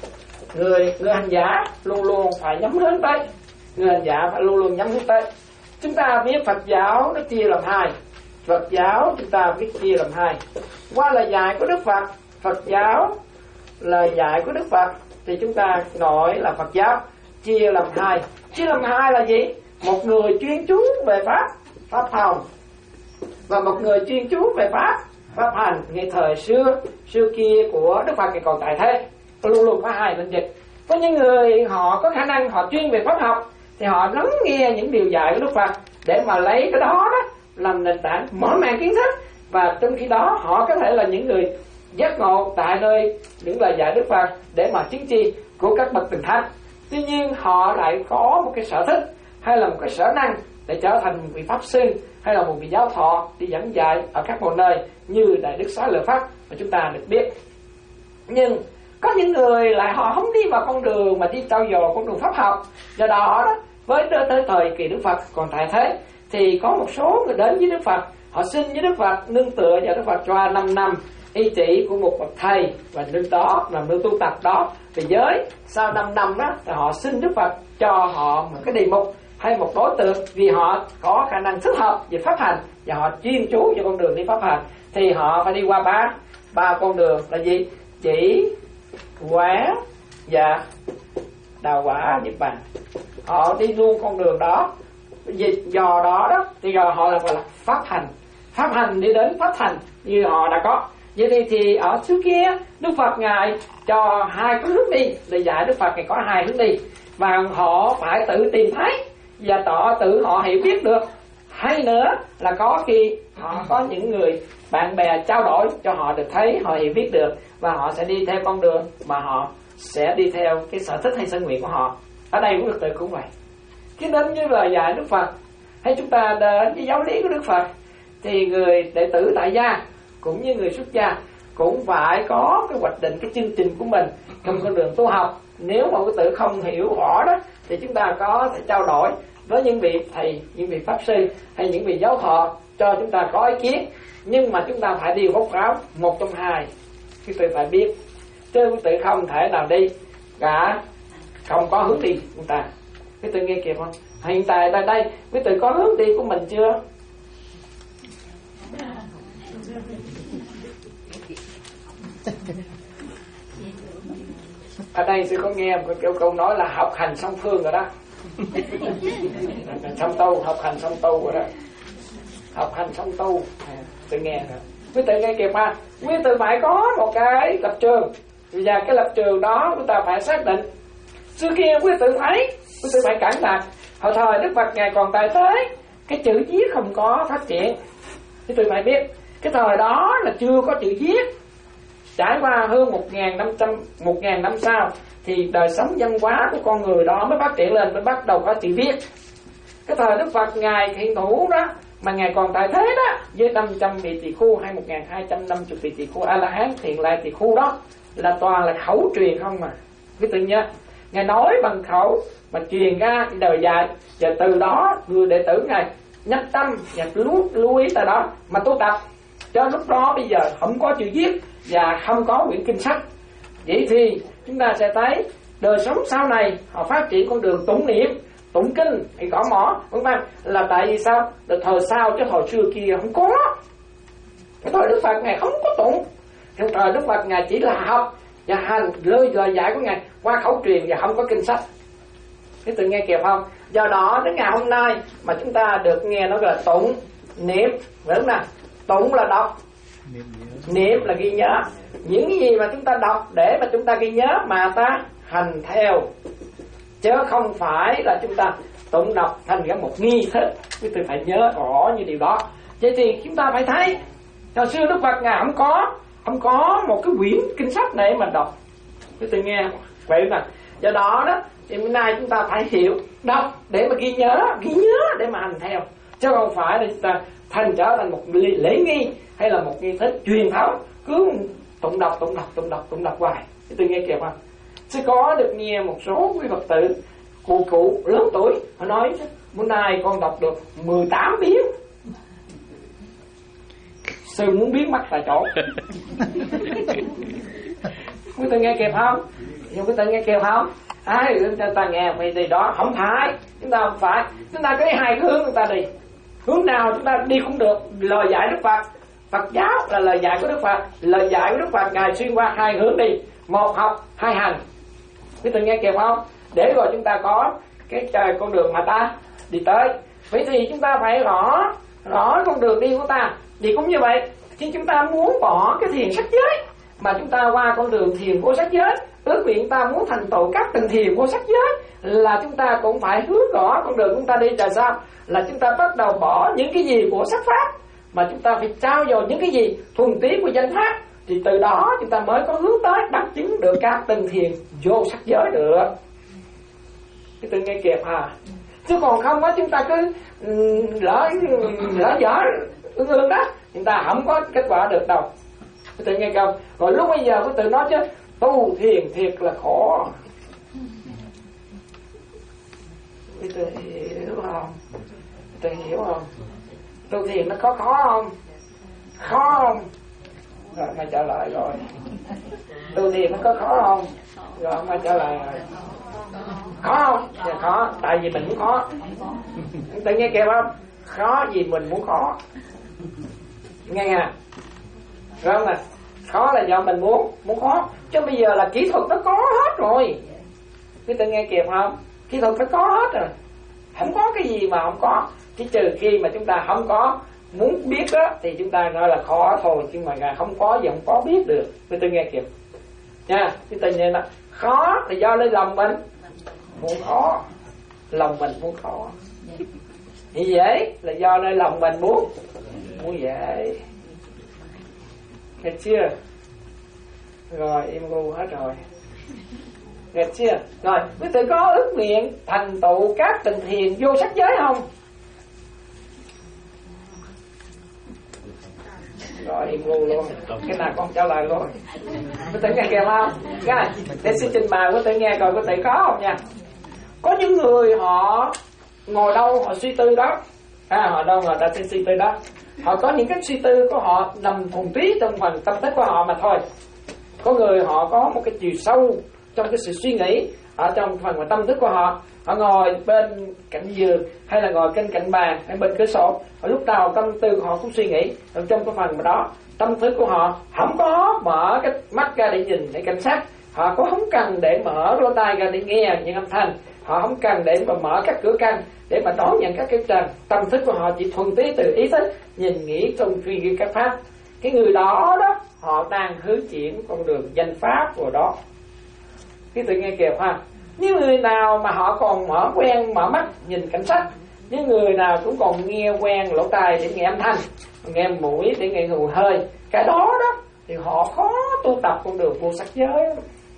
E: Người người hành giả luôn luôn phải nhắm hướng tới, người hành giả phải luôn luôn nhắm hướng tới. Chúng ta biết Phật giáo nó chia làm hai, Phật giáo chúng ta biết chia làm hai. Qua lời dạy của Đức Phật, Phật giáo lời dạy của Đức Phật thì chúng ta nói là Phật giáo chia làm hai. Chia làm hai là gì? Một người chuyên chú về pháp pháp hồng và một người chuyên chú về pháp pháp hành. Ngày thời xưa xưa kia của Đức Phật thì còn tại thế, luôn luôn có hai lĩnh vực. Có những người họ có khả năng họ chuyên về pháp học thì họ lắng nghe những điều dạy của Đức Phật để mà lấy cái đó đó làm nền tảng mở mang kiến thức, và trong khi đó họ có thể là những người giác ngộ tại nơi những lời dạy Đức Phật để mà chứng chi của các bậc từng thánh. Tuy nhiên họ lại có một cái sở thích hay là một cái sở năng để trở thành một vị pháp sư hay là một vị giáo thọ đi giảng dạy ở các một nơi như Đại Đức Xá Lợi Phất mà chúng ta được biết. Nhưng có những người lại họ không đi vào con đường mà đi trau dồi con đường pháp học. Do đó đó, với tới thời kỳ Đức Phật còn tại thế thì có một số người đến với Đức Phật, họ xin với Đức Phật nương tựa vào Đức Phật cho năm năm y chỉ của một bậc thầy, và nương đó làm nương tu tập đó. Vì giới sau năm năm đó thì họ xin Đức Phật cho họ một cái đề mục hay một đối tượng, vì họ có khả năng thích hợp về pháp hành và họ chuyên chú vào con đường đi pháp hành, thì họ phải đi qua ba ba con đường là gì? Chỉ, quán và đào quả niết bàn. Họ đi luôn con đường đó. Vì do đó đó thì do họ là gọi là pháp hành, pháp hành đi đến pháp thành như họ đã có. Vậy thì, thì ở xứ kia Đức Phật ngài cho hai cái hướng đi, để dạy Đức Phật ngài có hai hướng đi, và họ phải tự tìm thấy và tỏ tự họ hiểu biết được. Hay nữa là có khi họ có những người bạn bè trao đổi cho họ được thấy, họ hiểu biết được, và họ sẽ đi theo con đường mà họ sẽ đi theo cái sở thích hay sở nguyện của họ. Ở đây cũng được tự cũng vậy. Khi đến với lời dạy Đức Phật hay chúng ta đến với giáo lý của Đức Phật thì người đệ tử tại gia cũng như người xuất gia cũng phải có cái hoạch định cái chương trình của mình trong con đường tu học. Nếu mà cái tự không hiểu rõ đó thì chúng ta có thể trao đổi với những vị thầy, những vị pháp sư hay những vị giáo thọ cho chúng ta có ý kiến. Nhưng mà chúng ta phải điều hốt ráo một trong hai, cái tự phải biết, chứ cái tự không thể nào đi cả không có hướng đi chúng ta. Cái tự nghe kịp không? Hiện tại tại đây cái tự có hướng đi của mình chưa? Ở đây tôi có nghe một câu câu nói là học hành song phương rồi đó. Song tu, học hành song tu rồi đó. Học hành song tu, à, tôi nghe rồi. quý tự nghe kịp ha. Quý tự phải có một cái lập trường, và cái lập trường đó chúng ta phải xác định. Xưa kia quý tự thấy, quý tự phải cẩn thận. Hồi thời Đức Phật ngài còn tại thế, cái chữ viết không có phát triển. Quý tự phải biết, cái thời đó là chưa có chữ viết. Trải qua hơn một nghìn năm trăm một nghìn năm sau thì đời sống văn hóa của con người đó mới phát triển lên, mới bắt đầu có chữ viết. Cái thời Đức Phật ngài hiện thủ đó, mà ngài còn tại thế đó, với năm trăm vị tỳ khưu hay một nghìn hai trăm năm mươi vị tỳ khưu A La Hán Thiện Lai tỳ khưu đó là toàn là khẩu truyền không mà. Quý tự nhớ, ngài nói bằng khẩu mà truyền ra đời dạy, và từ đó người đệ tử ngài nhất tâm và lưu, lưu ý tại đó mà tu tập. Cho lúc đó bây giờ không có chữ viết và không có quyển kinh sách. Vậy thì chúng ta sẽ thấy đời sống sau này họ phát triển con đường tụng niệm, tụng kinh thì gõ mỏ, vân vân, là tại vì sao? Là thời sau chứ hồi xưa kia không có. Cái thời Đức Phật ngài không có tụng. Theo thời Đức Phật ngài chỉ là học và hành lời lời dạy của ngài qua khẩu truyền và không có kinh sách. Cái tự nghe kịp không? Do đó đến ngày hôm nay mà chúng ta được nghe nó là tụng niệm, phải không nào? Tụng là đọc, niệm là ghi nhớ. Những cái gì mà chúng ta đọc để mà chúng ta ghi nhớ mà ta hành theo, chứ không phải là chúng ta tụng đọc thành ra một nghi thức. Quý vị phải nhớ rõ như điều đó. Vậy thì chúng ta phải thấy hồi xưa Đức Phật ngài không có không có một cái quyển kinh sách này mà đọc. Quý vị nghe vậy nè. Do đó đó thì hôm nay chúng ta phải hiểu, đọc để mà ghi nhớ, ghi nhớ để mà hành theo, chứ không phải là chúng ta thành trở thành một lễ nghi hay là một nghi thức truyền thống cứ tụng đọc tụng đọc tụng đọc tụng đọc hoài. Quý vị nghe kịp không? Sẽ có được nghe một số quý Phật tử cụ cụ lớn tuổi họ nói bữa nay con đọc được mười tám biến. Sư muốn biến mất tại chỗ. Quý vị nghe kịp không? Nhưng quý vị nghe kịp không? Ai chúng ta nghe vậy thì đó không phải, chúng ta không phải, chúng ta có hai hướng chúng ta đi. Hướng nào chúng ta đi cũng được. Lời dạy Đức Phật, Phật giáo là lời dạy của Đức Phật. Lời dạy của Đức Phật ngài xuyên qua hai hướng đi, một học hai hành. Quý vị nghe kịp không? Để rồi chúng ta có cái trời con đường mà ta đi tới. Vậy thì chúng ta phải rõ rõ con đường đi của ta. Vì cũng như vậy, khi chúng ta muốn bỏ cái thiền sắc giới mà chúng ta qua con đường thiền vô sắc giới, ước nguyện ta muốn thành tựu các tầng thiền vô sắc giới, là chúng ta cũng phải hướng rõ con đường chúng ta đi là sao? Là chúng ta bắt đầu bỏ những cái gì của sắc pháp, mà chúng ta phải trao dồi những cái gì thuần túy của danh pháp, thì từ đó chúng ta mới có hướng tới đắc chứng được các tầng thiền vô sắc giới được. Cái từ nghe kịp à? Chứ còn không á chúng ta cứ lỡ lỡ dở ương đó, chúng ta không có kết quả được đâu. Cái từ nghe không? Rồi lúc bây giờ cái từ nói chứ tu thiền thiệt là khó. Cái từ hiểu không? Cái từ hiểu không? Tu thiền nó có khó không? Khó không? Rồi mày trả lời rồi. Tu thiền nó có khó không? Rồi mày trả lời rồi. Khó không? Dạ khó, tại vì mình muốn khó. Tự nghe kịp không? Khó vì mình muốn khó. Nghe nha. Rồi không nè? Khó là do mình muốn muốn khó. Chứ bây giờ là kỹ thuật nó có hết rồi. Cái tự nghe kịp không? Kỹ thuật nó có hết rồi. Không có cái gì mà không có. Chỉ trừ khi mà chúng ta không có muốn biết đó, thì chúng ta gọi là khó thôi. Nhưng mà không có gì không có biết được. Cái tự nghe kịp nha. Cái tự nghe là khó là do lấy lòng mình muốn khó. Lòng mình muốn khó. Thì dễ là do nơi lòng mình muốn muốn dễ. Nghe chưa? Rồi im ngu hết rồi. Nghe chưa? Rồi quý vị có ước nguyện thành tựu các tầng thiền vô sắc giới không? Rồi im ngu luôn. Cái nào con trả lời luôn. Quý vị nghe kìa không? Rồi để xin trình bày quý vị nghe coi quý vị có không nha. Có những người họ ngồi đâu họ suy tư đó, à, họ đâu ngồi ta suy tư đó, họ có những cái suy tư của họ nằm thuần túy trong phần tâm thức của họ mà thôi. Có người họ có một cái chiều sâu trong cái sự suy nghĩ ở trong phần mà tâm thức của họ. Họ ngồi bên cạnh giường hay là ngồi bên cạnh bàn hay bên cửa sổ, và lúc nào tâm tư của họ cũng suy nghĩ ở trong cái phần mà đó. Tâm thức của họ không có mở cái mắt ra để nhìn để cảnh sát, họ cũng không cần để mở lỗ tai ra để nghe những âm thanh, họ không cần để mà mở các cửa căn để mà đón nhận các cái trần. Tâm thức của họ chỉ thuần túy từ ý thức nhìn nghĩ trong suy nghĩ các pháp. cái người đó đó họ đang hướng chuyển con đường danh pháp rồi đó. Cái tự nghe kịp ha. Những người nào mà họ còn mở quen mở mắt nhìn cảnh sắc, những người nào cũng còn nghe quen lỗ tai để nghe âm thanh, nghe mũi để nghe mùi hơi, cái đó đó thì họ khó tu tập con đường vô sắc giới.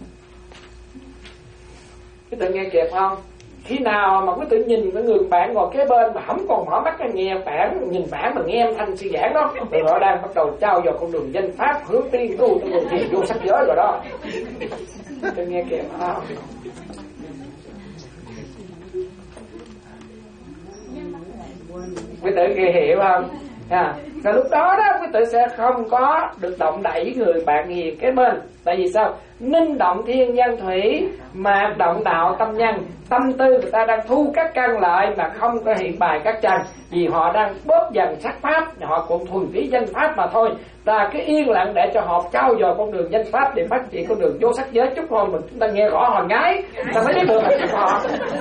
E: Cái tự nghe kịp không? Khi nào mà quý tự nhìn cái người bạn ngồi kế bên mà không còn mở mắt nghe bản, nhìn bản mà nghe âm thanh suy giảng đó, thì họ đang bắt đầu trao vào con đường danh pháp hướng tiên tu trong đường thiền vô sắc giới rồi đó. Tự nghe kịp không? Quý tử kia hiểu không? À, và lúc đó đó quý tử sẽ không có được động đẩy người bạn hiền kế bên. Tại vì sao? Ninh động thiên nhân thủy, mà động đạo tâm nhân. Tâm tư người ta đang thu các căn lại mà không có hiện bài các chân, vì họ đang bóp dần sắc pháp, họ cũng thuần túy danh pháp mà thôi. Ta cứ yên lặng để cho họ trao dồi con đường danh pháp để phát triển con đường vô sắc giới. Chút thôi mình chúng ta nghe rõ họ ngái, ta mới biết được là họ.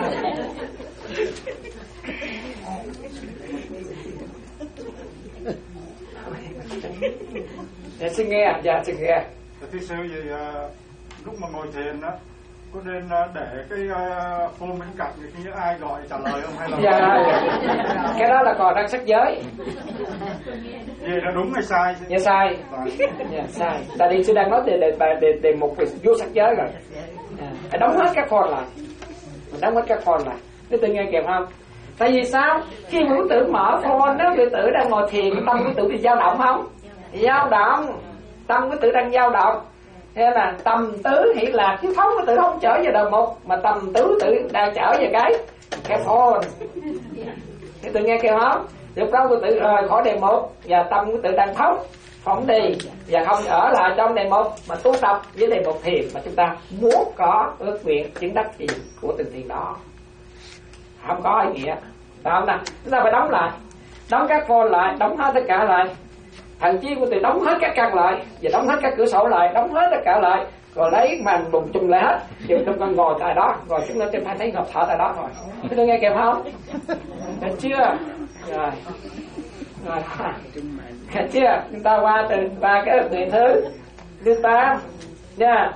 E: Dạ, xin nghe, dạ xin nghe.
F: Thưa sư, vậy lúc mà ngồi thiền đó có nên để cái phone bên cạnh khi ai gọi trả lời không, hay là
E: dạ, dạ. Cái đó là còn đang sắc giới.
F: Vậy là đúng hay sai?
E: Dạ sai. Dạ sai. Tại vì sư đang nói đề đề đề, đề, đề mục về vô sắc giới rồi. À, đóng hết các phone lại. Mình đóng hết các phone lại. Quý tử nghe kịp không? Tại vì sao? Khi mà quý tử mở phone đó, quý tử đang ngồi thiền, tâm quý tử bị dao động không? Dao động. Tâm quý tử đang dao động. Thế là tâm tứ hỷ lạc, chứ thống quý tử không trở về đầu mục, mà tâm tứ tự đang trở về cái cái phone. Quý tử nghe kịp không? Lúc đó quý tử rời khỏi đề mục và tâm quý tử đang thống, phóng đi và không ở lại trong đề mục mà tu tập với đề mục thiền mà chúng ta muốn có ước nguyện chứng đắc thiền của từng thiền đó. Không có ý nghĩa, phải không nào? Chúng ta phải đóng lại, đóng các phone lại, đóng hết tất cả lại. Thằng chi của tôi đóng hết các căn lại và đóng hết các cửa sổ lại, đóng hết tất cả lại, rồi lấy màn bùng chung lại hết. Thì chúng con ngồi tại đó, rồi chúng ta trên thấy ngọc thở tại đó thôi. Chúng ta nghe kịp không? Được chưa? Rồi, rồi, được chưa? Chúng ta qua từ ba cái nguyện thứ thứ tám nha.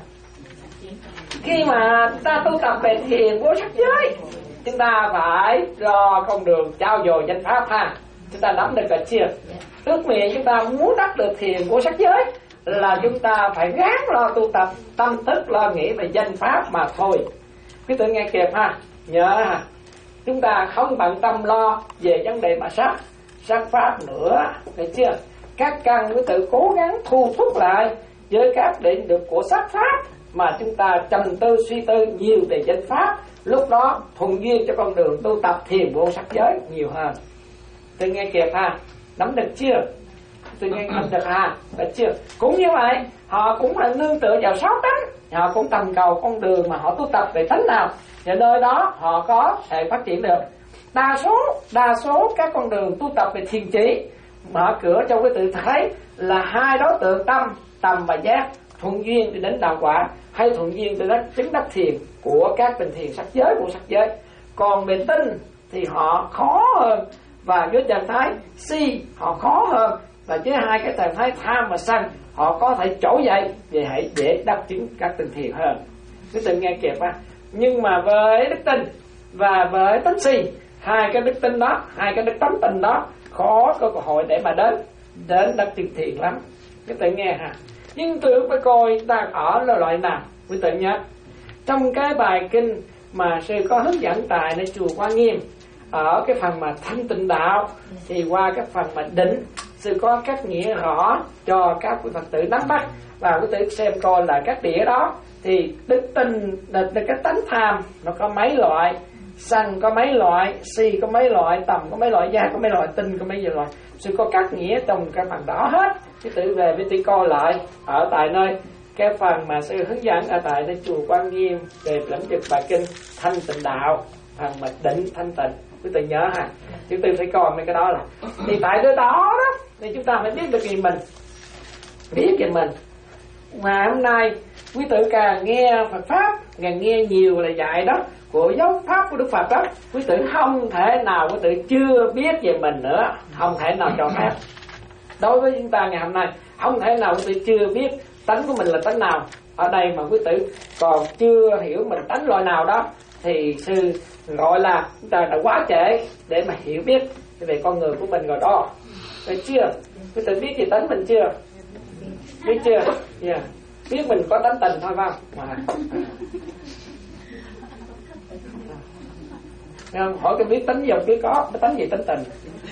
E: Khi mà ta tu tập về thiền vô sắc giới, chúng ta phải lo con đường trao dồi danh pháp ha. Chúng ta nắm được là chưa? Ước nguyện chúng ta muốn đắc được thiền của sắc giới là chúng ta phải gắng lo tu tập, tâm thức lo nghĩ về danh pháp mà thôi. Quý tử nghe kịp ha. Nhớ ha, chúng ta không bận tâm lo về vấn đề mà sắc sắc pháp nữa, được chưa? Các căn quý tử cố gắng thu thúc lại với các định được của sắc pháp mà chúng ta trầm tư suy tư nhiều về danh pháp, lúc đó thuận duyên cho con đường tu tập thiền vô sắc giới nhiều hơn. Tự nghe kịp ha, nắm được chưa? Tự nghe nắm được ha, được chưa? Cũng như vậy, họ cũng là nương tựa vào sáu tánh, họ cũng tầm cầu con đường mà họ tu tập về tánh nào, và nơi đó họ có thể phát triển được. Đa số, đa số các con đường tu tập về thiền chỉ mở cửa cho quý tự thấy là hai đối tượng tâm, tầm và giác, thuận duyên đi đến đạo quả hay thuận duyên đi đến chứng đắc thiền của các tình thiền sắc giới của sắc giới. Còn về tinh thì họ khó hơn, và với trạng thái si họ khó hơn, và với hai cái trạng thái tham và sân họ có thể trỗi dậy để hãy dễ đắc chứng các tình thiền hơn. Quý tự nghe kịp á. Nhưng mà với đức tin và với tính si, hai cái đức tin đó, hai cái đức tánh tình đó khó có cơ hội để mà đến đến đắc chứng thiền lắm. Quý tự nghe ha. Nhưng tưởng phải coi ta ở là loại nào. Quý tự nhớ trong cái bài kinh mà sư có hướng dẫn tại nơi chùa Quan Nghiêm, ở cái phần mà thanh tịnh đạo thì qua cái phần mà định, sư có các nghĩa rõ cho các quý Phật tử nắm bắt, và quý tử xem coi là các đĩa đó thì đức tin là cái tánh tham nó có mấy loại, sân có mấy loại, si có mấy loại, tầm có mấy loại, giác có mấy loại, tinh có mấy loại. Sư có các nghĩa trong cái phần đó hết. Quý tử về quý tử coi lại ở tại nơi cái phần mà sư hướng dẫn ở tại nơi chùa Quan Nghiêm về lĩnh vực bài kinh thanh tịnh đạo, phần mà định thanh tịnh. Quý tử nhớ ha, chúng tôi phải coi mấy cái đó là thì tại nơi đó đó thì chúng ta phải biết được gì mình, biết về mình. Mà hôm nay quý tử càng nghe Phật pháp, càng nghe nhiều là dạy đó của giáo pháp của Đức Phật đó, quý tử không thể nào quý tử chưa biết về mình nữa, không thể nào cho phép. Đối với chúng ta ngày hôm nay không thể nào quý tử chưa biết tánh của mình là tánh nào ở đây mà quý tử còn chưa hiểu mình tánh loại nào đó thì sư gọi là chúng ta đã quá trễ để mà hiểu biết về con người của mình rồi đó. Được chưa? Quý tử biết về tánh mình chưa? Biết chưa? Yeah. Biết mình có tánh tình thôi phải không? Mà. Không, hỏi cái biết tánh gì không biết có, cái tánh gì tánh tình.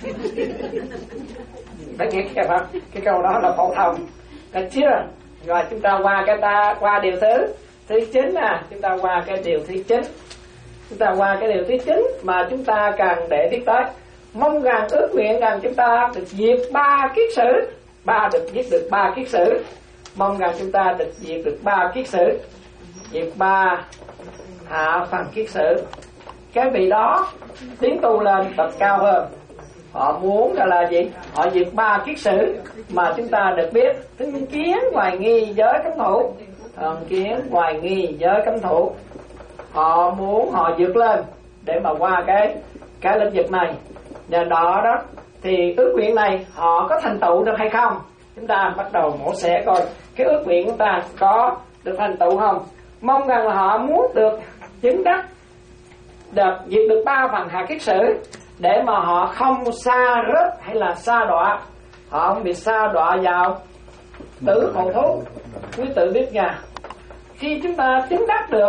E: Đã nghe kìa phải không? Cái câu đó là phổ thông. Được chưa? Rồi chúng ta qua cái ta qua điều thứ thứ chín à, chúng ta qua cái điều thứ chín. Chúng ta qua cái điều thứ chín mà chúng ta cần để biết tới. Mong rằng ước nguyện rằng chúng ta được diệt ba kiết sử, ba được giết được ba kiết sử. Mong rằng chúng ta được diệt được ba kiết sử, diệt ba hạ phần kiết sử. Cái vị đó tiến tu lên tập cao hơn, họ muốn là gì? Họ diệt ba kiết sử mà chúng ta được biết: thân kiến, hoài nghi, giới cấm thủ. Thân kiến, hoài nghi, giới cấm thủ. Họ muốn họ vượt lên để mà qua cái cái lĩnh vực này. Và đó đó thì ước nguyện này họ có thành tựu được hay không? Chúng ta bắt đầu mổ xẻ coi cái ước nguyện của chúng ta có được thành tựu không. Mong rằng là họ muốn được chứng đắc, được diệt được ba phần hạ kiết sử để mà họ không sa rớt hay là sa đọa, họ không bị sa đọa vào tử khổ thú. Quý tự biết nha, khi chúng ta chứng đắc được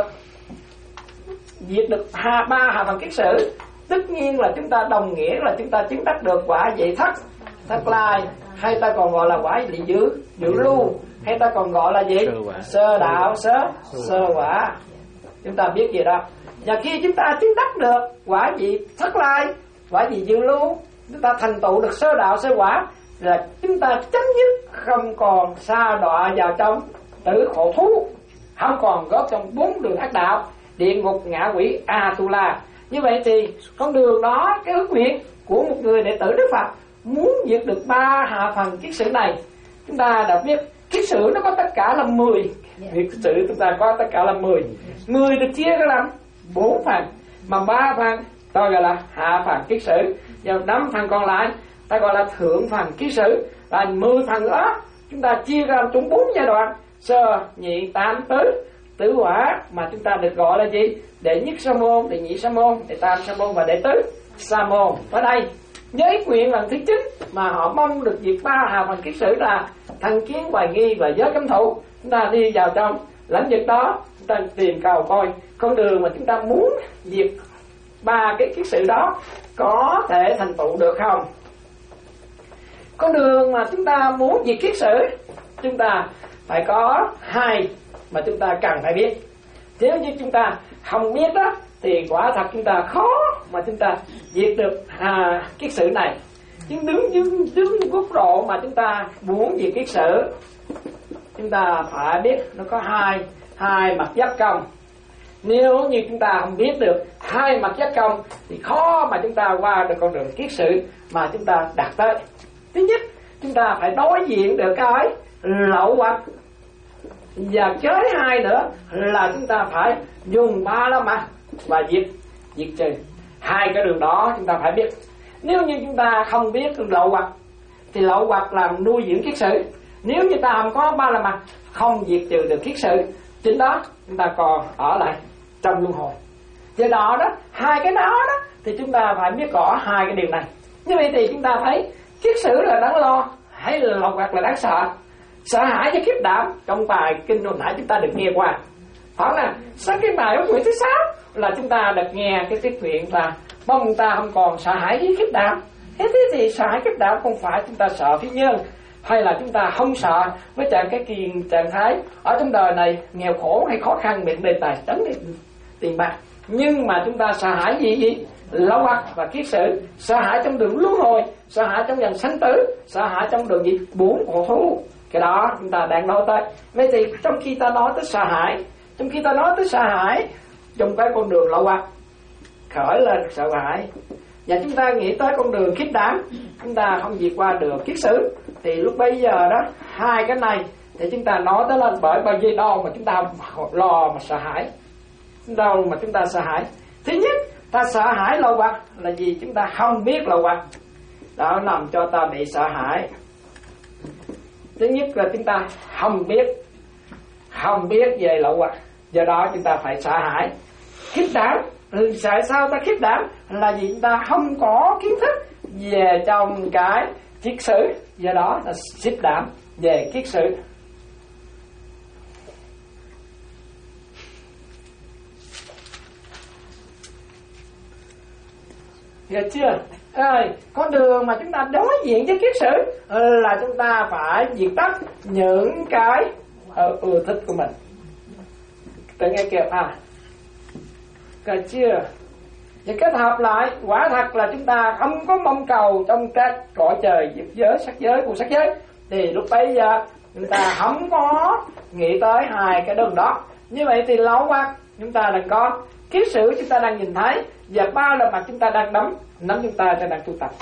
E: diệt được hạ ba hạ phần kiết sử, tất nhiên là chúng ta đồng nghĩa là chúng ta chứng đắc được quả vị thất, thất lai, hay ta còn gọi là quả vị dự dự lưu, hay ta còn gọi là gì? Sơ đạo sơ sơ quả. Chúng ta biết gì đó. Và khi chúng ta chứng đắc được quả vị thất lai, quả vị dự lưu, chúng ta thành tựu được sơ đạo sơ quả, là chúng ta chấm dứt không còn sa đọa vào trong tử khổ thú, không còn góp trong bốn đường ác đạo, địa ngục, ngạ quỷ, Atula. Như vậy thì con đường đó, cái ước nguyện của một người đệ tử Đức Phật muốn diệt được ba hạ phần kiết sử này. Chúng ta đã biết kiết sử nó có tất cả là mười. Kiết sử chúng ta có tất cả là mười. Mười được chia ra làm bốn phần, mà ba phần tôi gọi là hạ phần kiết sử, và năm phần còn lại ta gọi là thượng phần kiết sử. Là mười phần đó chúng ta chia ra trong bốn giai đoạn: sơ, nhị, tam, tứ. Tứ quả mà chúng ta được gọi là gì? Đệ nhất sa môn, đệ nhị sa môn, đệ tam sa môn và đệ tứ sa môn. Ở đây giới nguyện lần thứ chín mà họ mong được diệt ba hạ phần kiết sử là thân kiến, hoài nghi và giới cấm thủ. Chúng ta đi vào trong lĩnh vực đó, chúng ta tìm cầu coi con đường mà chúng ta muốn diệt ba cái kiết sử đó có thể thành tựu được không. Con đường mà chúng ta muốn diệt kiết sử, chúng ta phải có hai mà chúng ta cần phải biết. Nếu như chúng ta không biết đó thì quả thật chúng ta khó mà chúng ta diệt được à, kiết sử này. Nhưng đứng đứng đứng góc độ mà chúng ta muốn diệt kiết sử, chúng ta phải biết nó có hai hai mặt giác công. Nếu như chúng ta không biết được hai mặt giác công thì khó mà chúng ta qua được con đường kiết sử mà chúng ta đạt tới. Thứ nhất, chúng ta phải đối diện được cái lậu hoặc. Và cái hai nữa là chúng ta phải dùng ba la mật và diệt diệt trừ. Hai cái đường đó chúng ta phải biết. Nếu như chúng ta không biết lậu hoặc thì lậu hoặc làm nuôi dưỡng kiết sử. Nếu như ta không có ba la mật, không diệt trừ được kiết sử, chính đó chúng ta còn ở lại trong luân hồi. Do đó đó, hai cái đó đó thì chúng ta phải biết rõ hai cái điều này. Như vậy thì chúng ta thấy kiết sử là đáng lo hay là lậu hoặc là đáng sợ? Sợ hãi và khiếp đảm trong bài kinh hồi nãy chúng ta được nghe qua, phải là sau cái bài ước nguyện thứ sáu là chúng ta được nghe cái tiết nguyện là mong ta không còn sợ hãi với khiếp đảm. Thế thì sợ hãi khiếp đảm không phải chúng ta sợ phi nhân, hay là chúng ta không sợ với trạng cái kiền trạng thái ở trong đời này nghèo khổ hay khó khăn, miệng đề tài tránh tiền bạc, nhưng mà chúng ta sợ hãi gì gì lậu hoặc và kiết sử, sợ hãi trong đường luân hồi, sợ hãi trong dòng sanh tử, sợ hãi trong đường gì bốn khổ thú. Cái đó chúng ta đang nói tới. Vậy thì trong khi ta nói tới sợ hãi, trong khi ta nói tới sợ hãi trong cái con đường lậu hoặc khởi lên sợ hãi, và chúng ta nghĩ tới con đường khiếp đảm, chúng ta không vượt qua được kiết sử, thì lúc bây giờ đó hai cái này thì chúng ta nói tới lên. Bởi bởi vì đâu mà chúng ta lo mà sợ hãi, đâu mà chúng ta sợ hãi. Thứ nhất, ta sợ hãi lậu hoặc là gì? Chúng ta không biết lậu hoặc đó làm cho ta bị sợ hãi. Thứ nhất là chúng ta không biết, không biết về lậu hoặc, do đó chúng ta phải sợ hãi, khiếp đảm. Ừ, tại sao ta khiếp đảm? Là vì chúng ta không có kiến thức về trong cái kiết sử, do đó là khiếp đảm về kiết sử. Hiểu chưa? Rồi, con đường mà chúng ta đối diện với kiết sử là chúng ta phải diệt tắt những cái ưa thích của mình. Tự nghe kịp à? Rồi chưa? Và kết hợp lại, quả thật là chúng ta không có mong cầu trong các cõi trời, dục giới, sắc giới, vô sắc giới, thì lúc bấy giờ chúng ta không có nghĩ tới hai cái đường đó. Như vậy thì lậu hoặc chúng ta đang có, kiết sử chúng ta đang nhìn thấy, và ba là mặt chúng ta đang nắm, nắm chúng ta đang tu tập.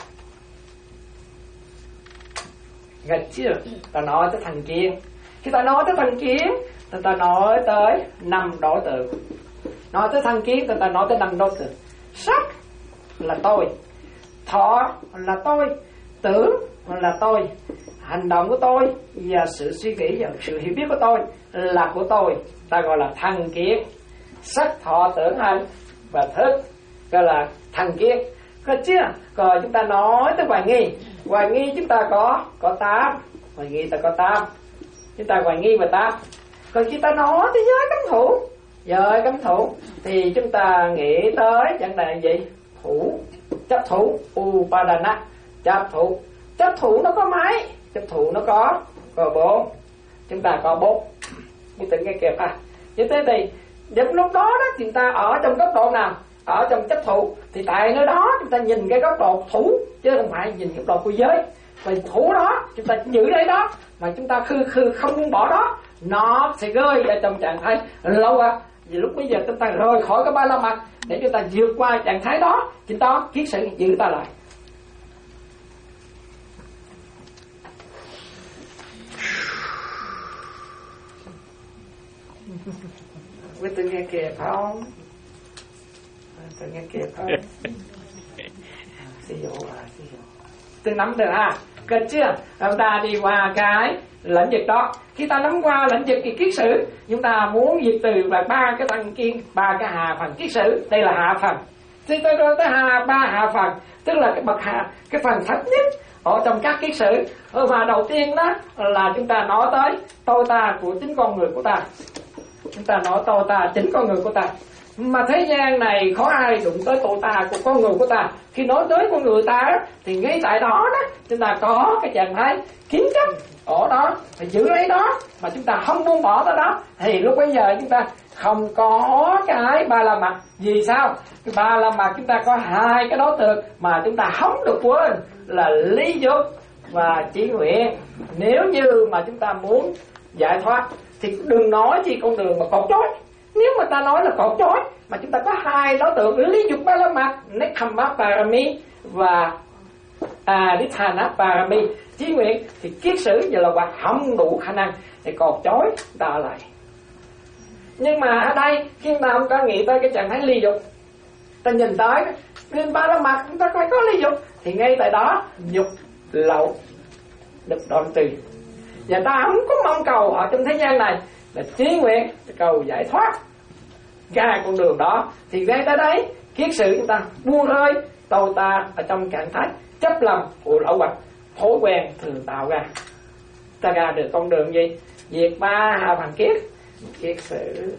E: Gặp chưa? Ta nói tới thành kiến. Khi ta nói tới thành kiến, ta, ta nói tới năm đối tượng. Nói tới thành kiến, ta, ta nói tới năm đối tượng. Sắc là tôi, thọ là tôi, tưởng là tôi, hành động của tôi và sự suy nghĩ và sự hiểu biết của tôi là của tôi. Ta gọi là thành kiến. Sắc, thọ, tưởng, hành và thức gọi là thành kiến. Có chưa? Rồi chúng ta nói tới hoài nghi. Hoài nghi chúng ta có có tám. Hoài nghi ta có tám. Chúng ta hoài nghi về tám. Còn khi ta nói tới giới cấm thủ, giới cấm thủ thì chúng ta nghĩ tới chẳng là gì? Thủ, chấp thủ, upadana, chấp thủ. Chấp thủ nó có mấy? Chấp thủ nó có có bốn. Chúng ta có bốn. Như tự nghe kịp à? Như thế thì đến lúc đó đó chúng ta ở trong góc độ nào? Ở trong chấp thủ thì tại nơi đó chúng ta nhìn cái góc độ thủ chứ không phải nhìn góc độ của giới. Và thủ đó chúng ta giữ lấy đó mà chúng ta khư khư không buông bỏ đó, nó sẽ rơi vào trong trạng thái lâu à. Vì lúc bây giờ chúng ta rời khỏi cái ba la mật để chúng ta vượt qua trạng thái đó, chúng ta kiết sử giữ ta lại. Quý tự nghe kịp không? Tự nghe kịp không? Sử dụng à, sử dụng. Tự nắm được à? Kết chưa? Chúng ta đi qua cái lĩnh vực đó. Khi ta nắm qua lĩnh vực kiết sử, chúng ta muốn diệt trừ là ba cái tăng kiên, ba cái hạ phần kiết sử. Đây là hạ phần. Thì tôi nói tới hạ ba hạ phần, tức là cái bậc hạ, cái phần thấp nhất ở trong các kiết sử. Và đầu tiên đó là chúng ta nói tới tôi ta của chính con người của ta. Chúng ta nói tôi ta chính con người của ta. Mà thế gian này khó ai đụng tới tôi ta của con người của ta. Khi nói tới con người ta thì ngay tại đó đó chúng ta có cái trạng thái kiến chấp ở đó, phải giữ lấy đó mà chúng ta không buông bỏ tới đó, thì lúc bây giờ chúng ta không có cái ba la mật. Vì sao? Cái ba la mật chúng ta có hai cái đối tượng mà chúng ta không được quên là lý dục và chỉ nguyện. Nếu như mà chúng ta muốn giải thoát thì đừng nói chi con đường mà cột chối. Nếu mà ta nói là cột chối mà chúng ta có hai đối tượng lý dục ba la mật, Nekkhamma Parami và Adithana Parami, chí nguyện, thì kiết sử giờ là hoạt không đủ khả năng để cột chối ta lại. Nhưng mà ở đây khi nào không có nghĩ tới cái trạng thái ly dục, ta nhìn tới nên ba la mật chúng ta phải có ly dục, thì ngay tại đó dục lậu được đoạn trừ. Và ta không có mong cầu ở trong thế gian này là chí nguyện cầu giải thoát ra con đường đó, thì ngay tới đấy kiết sử chúng ta buông rơi tôi ta ở trong trạng thái chấp lầm của lậu hoặc thói quen thường tạo ra. Ta ra được con đường gì? Diệt ba hạ phần kiết, kiết sử.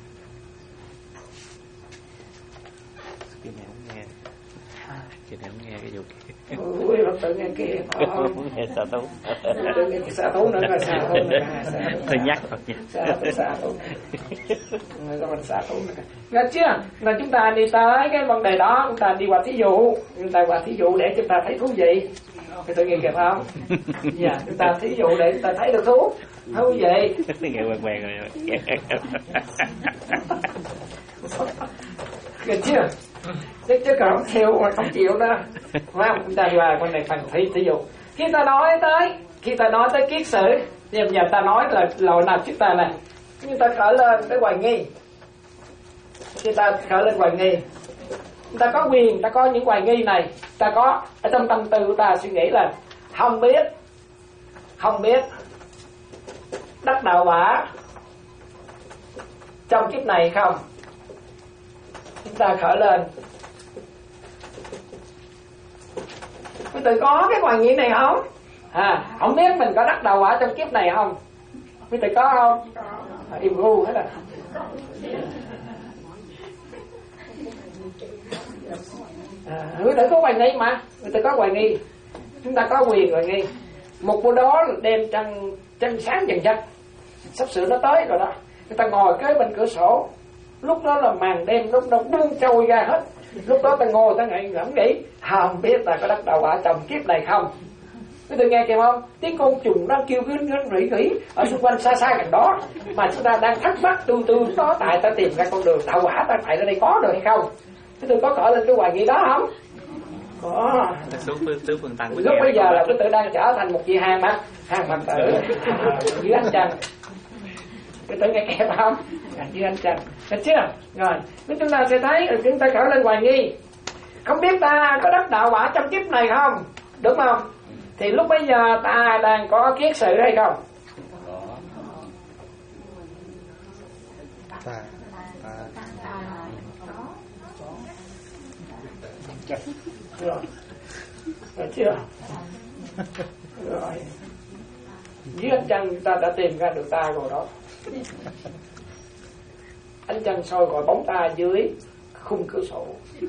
B: Chị này không nghe, chị này không nghe cái vụ kia.
E: Ui, Phật tử nghe kia
B: không nghe xả thú.
E: Đừng nghe xả thú nữa, là xả thú nữa.
B: Tôi nhắc Phật nha.
E: Xả thú, xả thú. Người ta mình xả thú nữa. Nghe chưa? Là chúng ta đi tới cái vấn đề đó, chúng ta đi qua thí dụ, chúng ta qua thí dụ để chúng ta thấy thú vị. Thì tôi nghe kịp không? Dạ, chúng ta thí dụ để chúng ta thấy được thú. Thú vị.
B: Nghe quen quen rồi.
E: Nghe chưa? Chứ chứ còn theo mà không chịu đó. Phải không? Chúng ta qua con này phần thí thí dụ. Khi ta nói tới, khi ta nói tới kiết sử, thì giờ ta nói là loại nào chúng ta này. Nhưng ta khởi lên cái hoài nghi. Khi ta khởi lên hoài nghi, ta có quyền, ta có những hoài nghi này, ta có ở trong tâm tư của ta suy nghĩ là không biết, không biết đắc đạo quả trong kiếp này không? Chúng ta khởi lên. Quý vị có cái hoài nghi này không? À, không biết mình có đắc đạo quả trong kiếp này không? Quý vị có không? À, im gu hết rồi. À, quý vị có hoài nghi mà, quý vị có hoài nghi. Chúng ta có quyền hoài nghi. Một bữa đó đêm trăng trăng sáng dần dần, sắp sửa nó tới rồi đó. Người ta ngồi kế bên cửa sổ, lúc đó là màn đêm, lúc đó buông trôi ra hết. Lúc đó ta ngồi ta nghĩ ngẫm nghĩ, không biết ta có đắc đạo quả trong kiếp này không? Quý vị nghe kìa không? Tiếng côn trùng đang kêu gân gân rỉ rỉ ở xung quanh xa xa gần đó, mà chúng ta đang thắc mắc tu tu đó, tại ta tìm ra con đường đạo quả ta phải ở đây có được hay không? Quý vị có khởi lên cái hoài nghi đó không? Có. Lúc bây giờ là quý tử đang trở thành một vị hàng mà hàng phật tử dưới ánh trăng. Quý tử nghe kẹp không? Dưới ánh trăng, được chưa? Rồi, nếu chúng ta sẽ thấy chúng ta khởi lên hoài nghi, không biết ta có đắc đạo quả trong kiếp này không, đúng không? Thì lúc bây giờ ta đang có kiết sử hay không?
G: Ta, ta.
E: Rồi, được chưa? Rồi, dưới ánh trăng ta đã tìm ra được ta rồi đó. Ánh trăng soi gọi bóng ta dưới khung cửa sổ.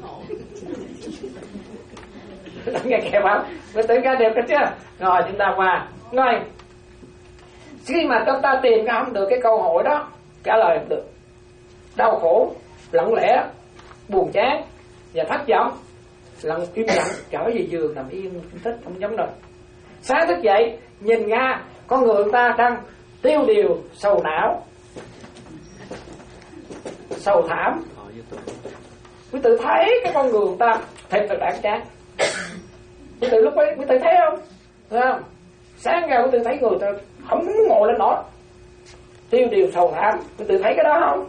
E: Nghe kẹp không? Mới tưởng ra được cái chưa? Rồi chúng ta qua. Rồi, khi mà chúng ta tìm ra không được cái câu hỏi đó, trả lời không được, đau khổ, lặng lẽ, buồn chán và thất vọng, lặng im lặng trở về giường nằm yên không thích, không dám nói. Sáng thức dậy nhìn ra con người ta đang tiêu điều, sầu não, sầu thảm. Quý tự thấy cái con người ta thật là đáng chán. Quý tự lúc ấy quý tự thấy không? Thấy không? Sáng ra quý tự thấy người ta không muốn ngồi lên nổi, tiêu điều sầu thảm. Quý tự thấy cái đó không?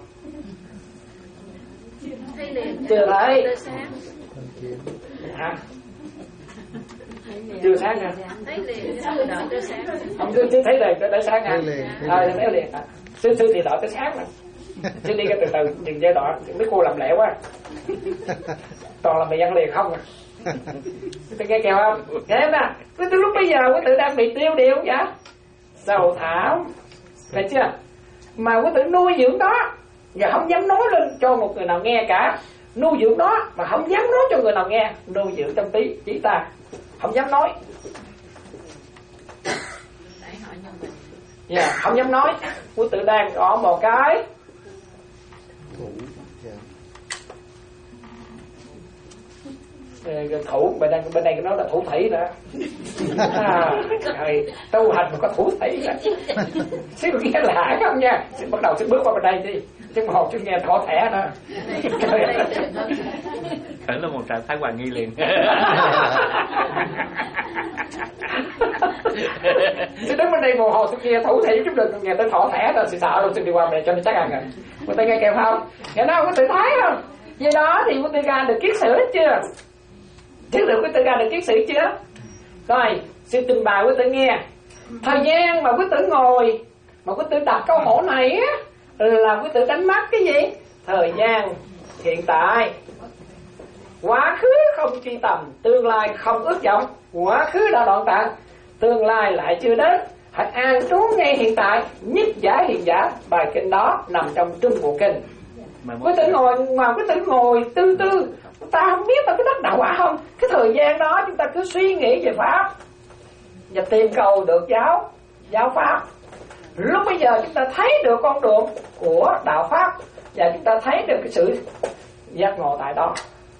E: Chưa thấy. Hả? Chưa sáng hả?
C: Thấy liền, sư đợi tới sáng.
E: Không, chưa thấy liền tới sáng hả? Ờ, thấy liền hả? Sư sư thì đợi tới sáng mà. Chứ đi cái từ từ từng giai đoạn, mấy cô làm lẹ quá. Toàn là mày ăn liền không à. Tôi nghe kèo không? Nghe nè, cái từ lúc bây giờ quý tự đang bị tiêu điều vậy? Sầu thảm, thấy chưa? Mà quý tự nuôi dưỡng đó và không dám nói lên cho một người nào nghe cả. Nuôi dưỡng đó mà không dám nói cho người nào nghe. Nuôi dưỡng trong tí chỉ ta, không dám nói. Yeah, không dám nói. Quý tự đang có một cái thủ, bên đây bên đây nó là thủ thủy nữa. À, trời, tu hành mà có thủ thủy nữa. Xin nghe lạ không nha. Xin bắt đầu xin bước qua bên đây đi. Chứ một chứ nghe thỏ thẻ nữa.
B: Khởi là một trạng thái hoài nghi liền.
E: Tôi đứng bên đây một hồi tôi nghe thủ thủy chút đừng nghe tới thỏ thẻ rồi xin sợ luôn, xin đi qua bên này cho nó chắc ăn rồi. Người ta nghe kèm không? Nghe đâu có tự thấy không? Vậy đó thì quý tư ca được kiết sử hết chưa? Chứ được quý tư ca được kiết sử chưa? Rồi, xin trình bày quý tử nghe. Thời gian mà quý tử ngồi mà quý tử đặt câu hỏi này á, là quý tử đánh mất cái gì? Thời gian hiện tại. Quá khứ không truy tầm, tương lai không ước vọng. Quá khứ đã đoạn tận, tương lai lại chưa đến. Hãy an trú ngay hiện tại, nhất giả hiện giả. Bài kinh đó nằm trong Trung Bộ Kinh. Quý tử ngồi mà quý tử ngồi tư tư, ta không biết ta có đắc đạo quả không. Cái thời gian đó chúng ta cứ suy nghĩ về pháp và tìm cầu được giáo giáo pháp. Lúc bây giờ chúng ta thấy được con đường của đạo pháp và chúng ta thấy được cái sự giác ngộ tại đó.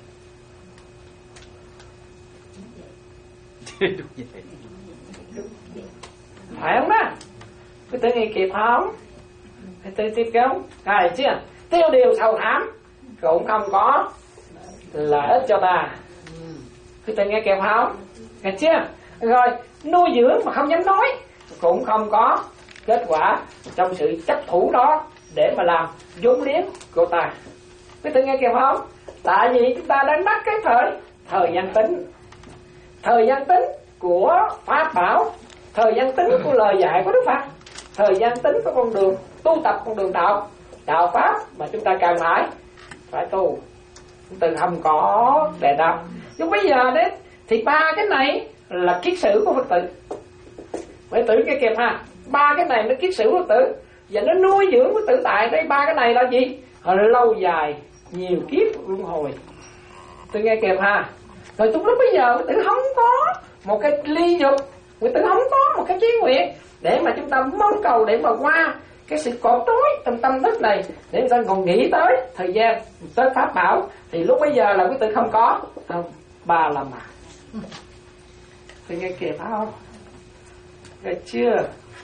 E: Phải không đó? Quý tử nghe kịp không? Quý tử tiếp không? Rồi chưa? Tiêu điều sầu thảm cũng không có lợi ích cho ta. Quý tử nghe kịp không? Nghe chưa? Rồi nuôi dưỡng mà không dám nói cũng không có kết quả trong sự chấp thủ đó để mà làm vốn liếng của ta. Quý tử nghe kịp không? Tại vì chúng ta đang bắt cái thời thời gian tính, thời gian tính của pháp bảo, thời gian tính của lời dạy của Đức Phật. thời gian tính có con đường tu tập, con đường đạo đạo pháp mà chúng ta cần phải phải tu. Từ không có đề đáp. Nhưng bây giờ đấy thì ba cái này là kiết sử của Phật tử. Phật tử cái kịp ha, ba cái này nó kiết sử của Phật tử và nó nuôi dưỡng Phật tử tại đây. Ba cái này là gì? Lâu dài nhiều kiếp luân hồi. Tôi nghe kịp ha. Rồi trong lúc bây giờ Phật tử không có một cái ly dục, Phật tử không có một cái chí nguyện để mà chúng ta mong cầu để mà qua cái sự cột tối trong tâm thức này, để người ta còn nghĩ tới thời gian, tới pháp bảo, thì lúc bây giờ là quý tử không có không ba là mà. Thì nghe kịp không? Nghe chưa?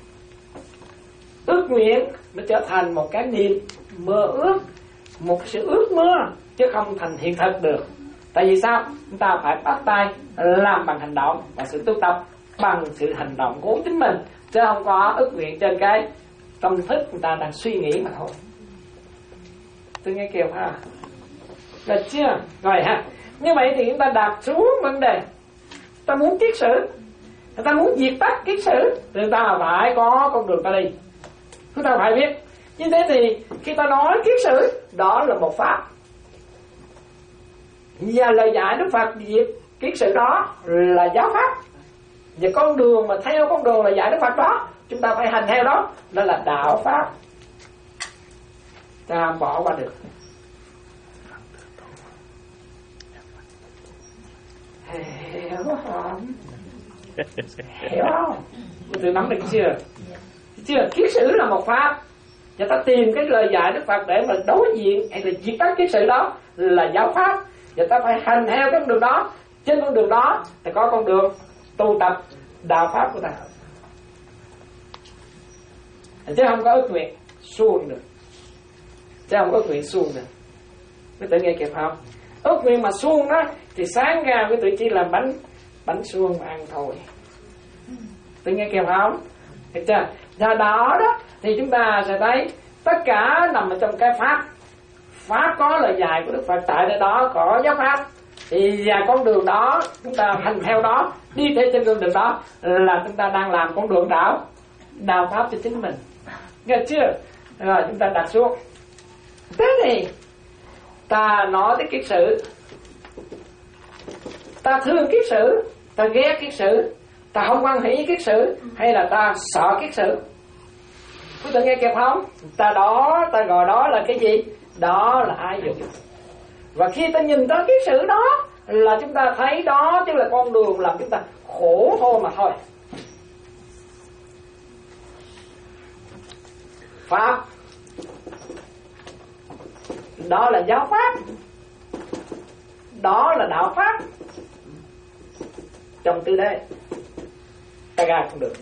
E: Ước nguyện nó trở thành một cái niềm mơ ước, một sự ước mơ chứ không thành hiện thực được. Tại vì sao? Chúng ta phải bắt tay làm bằng hành động, và sự tu tập bằng sự hành động của chính mình, chứ không có ước nguyện trên cái tâm thức người ta đang suy nghĩ mà thôi. Tôi nghe kịp ha. Được chưa? Rồi ha. Như vậy thì chúng ta đặt xuống vấn đề, ta muốn kiết sử, người ta muốn diệt tắt kiết sử, thì người ta phải có con đường ta đi. Chúng ta phải biết. Như thế thì khi ta nói kiết sử, đó là một pháp, và lời dạy Đức Phật diệt kiết sử đó là giáo pháp. Và con đường mà theo con đường là dạy Đức Phật đó, chúng ta phải hành theo đó, đó là đạo pháp. Ta bỏ qua được. Hiểu không? Hiểu không? Tôi nắm được chưa? Chưa, kiết sử là một pháp, và ta tìm cái lời dạy Đức Phật để mà đối diện hay là diệt tắt kiết sử đó là giáo pháp, và ta phải hành theo cái con đường đó. Trên con đường đó thì có con đường tu tập đạo pháp của ta, chứ không có ước nguyện suông được, chứ không có ước nguyện suông được. Quý tử nghe kịp không? Ước nguyện mà suông đó thì sáng ra quý tử chỉ làm bánh bánh suông mà ăn thôi. Tự nghe kịp không? Được chưa? Do đó đó thì chúng ta sẽ thấy tất cả nằm ở trong cái pháp. Pháp có lời dạy của Đức Phật, tại nơi đó có giáo pháp, thì và con đường đó chúng ta hành theo đó, đi theo trên con đường đó là chúng ta đang làm con đường đạo đạo pháp cho chính mình. Nghe chưa? Rồi chúng ta đặt xuống. Thế thì ta nói tới kiết sử, ta thương kiết sử, ta ghét kiết sử, ta không quan hỷ kiết sử, hay là ta sợ kiết sử? Quý vị nghe kịp không? Ta đó, ta gọi đó là cái gì? Đó là ái dục. Và khi ta nhìn tới kiết sử đó là chúng ta thấy đó chứ là con đường làm chúng ta khổ thôi mà thôi. Pháp đó là giáo pháp, đó là đạo pháp. Trong từ đây ta ra không được.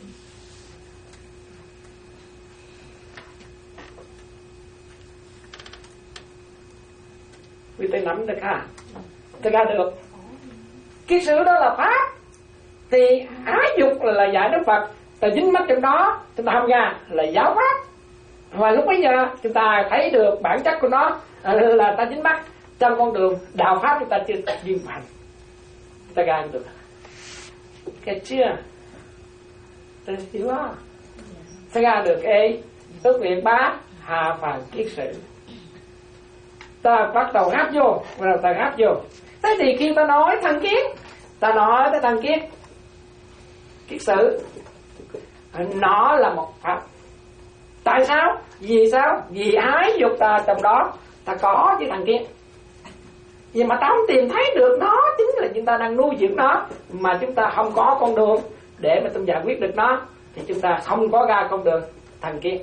E: Vì tôi nắm được ha, tôi ra được. Kiết sử đó là pháp, thì ái dục là, là dạy Đức Phật, ta dính mắt trong đó, chúng ta không ra là giáo pháp. Và lúc bây giờ chúng ta thấy được bản chất của nó là ta dính mắt trong con đường đạo pháp, chúng ta chưa duyên hành, ta ra được. Cái chưa? Ta hiểu không? Ta ra được cái ước nguyện bá hạ phàm kiết sử. Ta bắt đầu áp vô, bắt đầu ta áp vô. Thế thì khi ta nói thân kiết, ta nói tới thân kiết, kiết sử, nó là một pháp. Tại sao? Vì sao? Vì ái dục ta trong đó ta có với thằng kiết. Vì mà ta không tìm thấy được nó, chính là chúng ta đang nuôi dưỡng nó, mà chúng ta không có con đường để mà chúng giải quyết được nó, thì chúng ta không có ra con đường thằng kiết.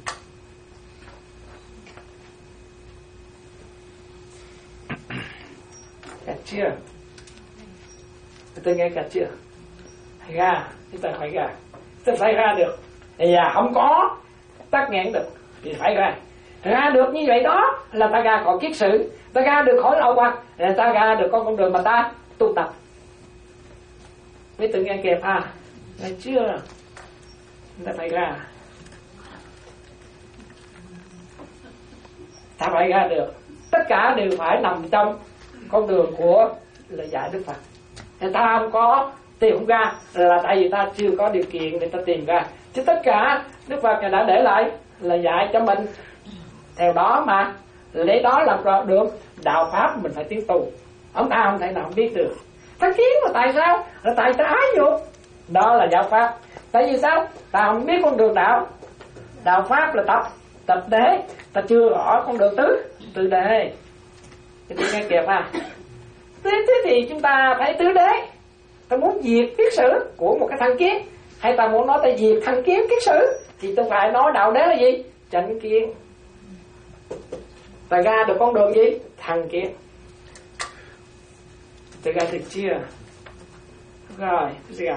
E: Cả chưa? Tôi nghe cả chưa? Ra, chúng ta phải ra. Chúng ta phải ra được. Thì à, không có tắc nghẽn được thì phải ra. Ra được như vậy đó là ta ra khỏi kiết sử, ta ra được khỏi lậu hoặc, là ta ra được con con đường mà ta tu tập. Mấy tự nghe kịp ha? Nghe chưa? Chúng ta phải ra. Ta phải ra được. Tất cả đều phải nằm trong con đường của lời dạy Đức Phật. Thì ta không có tìm không ra là tại vì ta chưa có điều kiện để ta tìm ra. Chứ tất cả Đức Phật đã để lại là dạy cho mình theo đó mà lấy đó làm rõ được đạo pháp mình phải tiến tu. Ông ta không thể nào không biết được. Thánh kiến là tại sao? Là tại ta ái dục. Đó là giáo pháp. Tại vì sao? Ta không biết con đường đạo. Đạo pháp là tập tập đế. Ta chưa rõ con đường tứ tứ đế. Thì tôi nghe kịp à. Thế, thế thì chúng ta phải tứ đế. Ta muốn diệt kiết sử của một cái thằng kiến, hay ta muốn nói ta diệt thằng kiến kiết sử, thì tôi phải nói đạo đế là gì? Chánh kiến. Ta ra được con đường gì? Thằng kiến. Ta ra được chưa? Rồi, ra.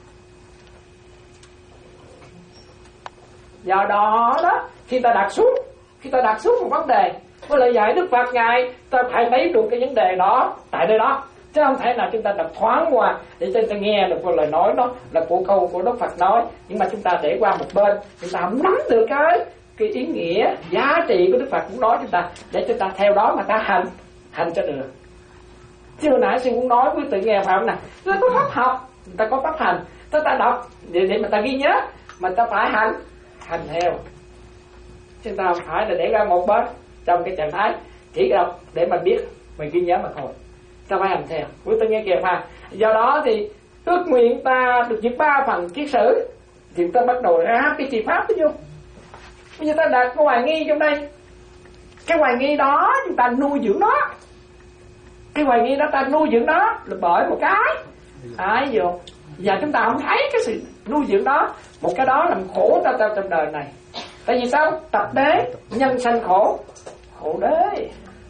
E: Do đó đó, khi ta đặt xuống, khi ta đặt xuống một vấn đề, với lời dạy Đức Phật Ngài, ta phải thấy được cái vấn đề đó tại đây đó, chứ không thể nào chúng ta đọc thoáng qua để cho ta nghe được một lời nói đó là của câu của Đức Phật nói, nhưng mà chúng ta để qua một bên, chúng ta không nắm được cái cái ý nghĩa giá trị của Đức Phật cũng nói chúng ta, để chúng ta theo đó mà ta hành hành cho được. Chứ hồi nãy sư cũng nói với tự nghe phải không nè, người ta có pháp học, người ta có pháp hành, ta ta đọc để để mà ta ghi nhớ, mà ta phải hành hành theo. Chúng ta không phải là để ra một bên trong cái trạng thái chỉ đọc để mà biết, mình ghi nhớ mà thôi. Ta phải hành theo. Quý tôi nghe kịp ha. Do đó thì ước nguyện ta được những ba phần kiết sử, thì ta bắt đầu ra cái trì pháp đó vô. Bây giờ ta đặt cái hoài nghi trong đây. Cái hoài nghi đó chúng ta nuôi dưỡng nó. Cái hoài nghi đó ta nuôi dưỡng nó là bởi một cái ái dục. Và chúng ta không thấy cái sự nuôi dưỡng đó, một cái đó làm khổ ta, ta trong đời này. Tại vì sao? Tập đế, nhân sanh khổ, khổ đế.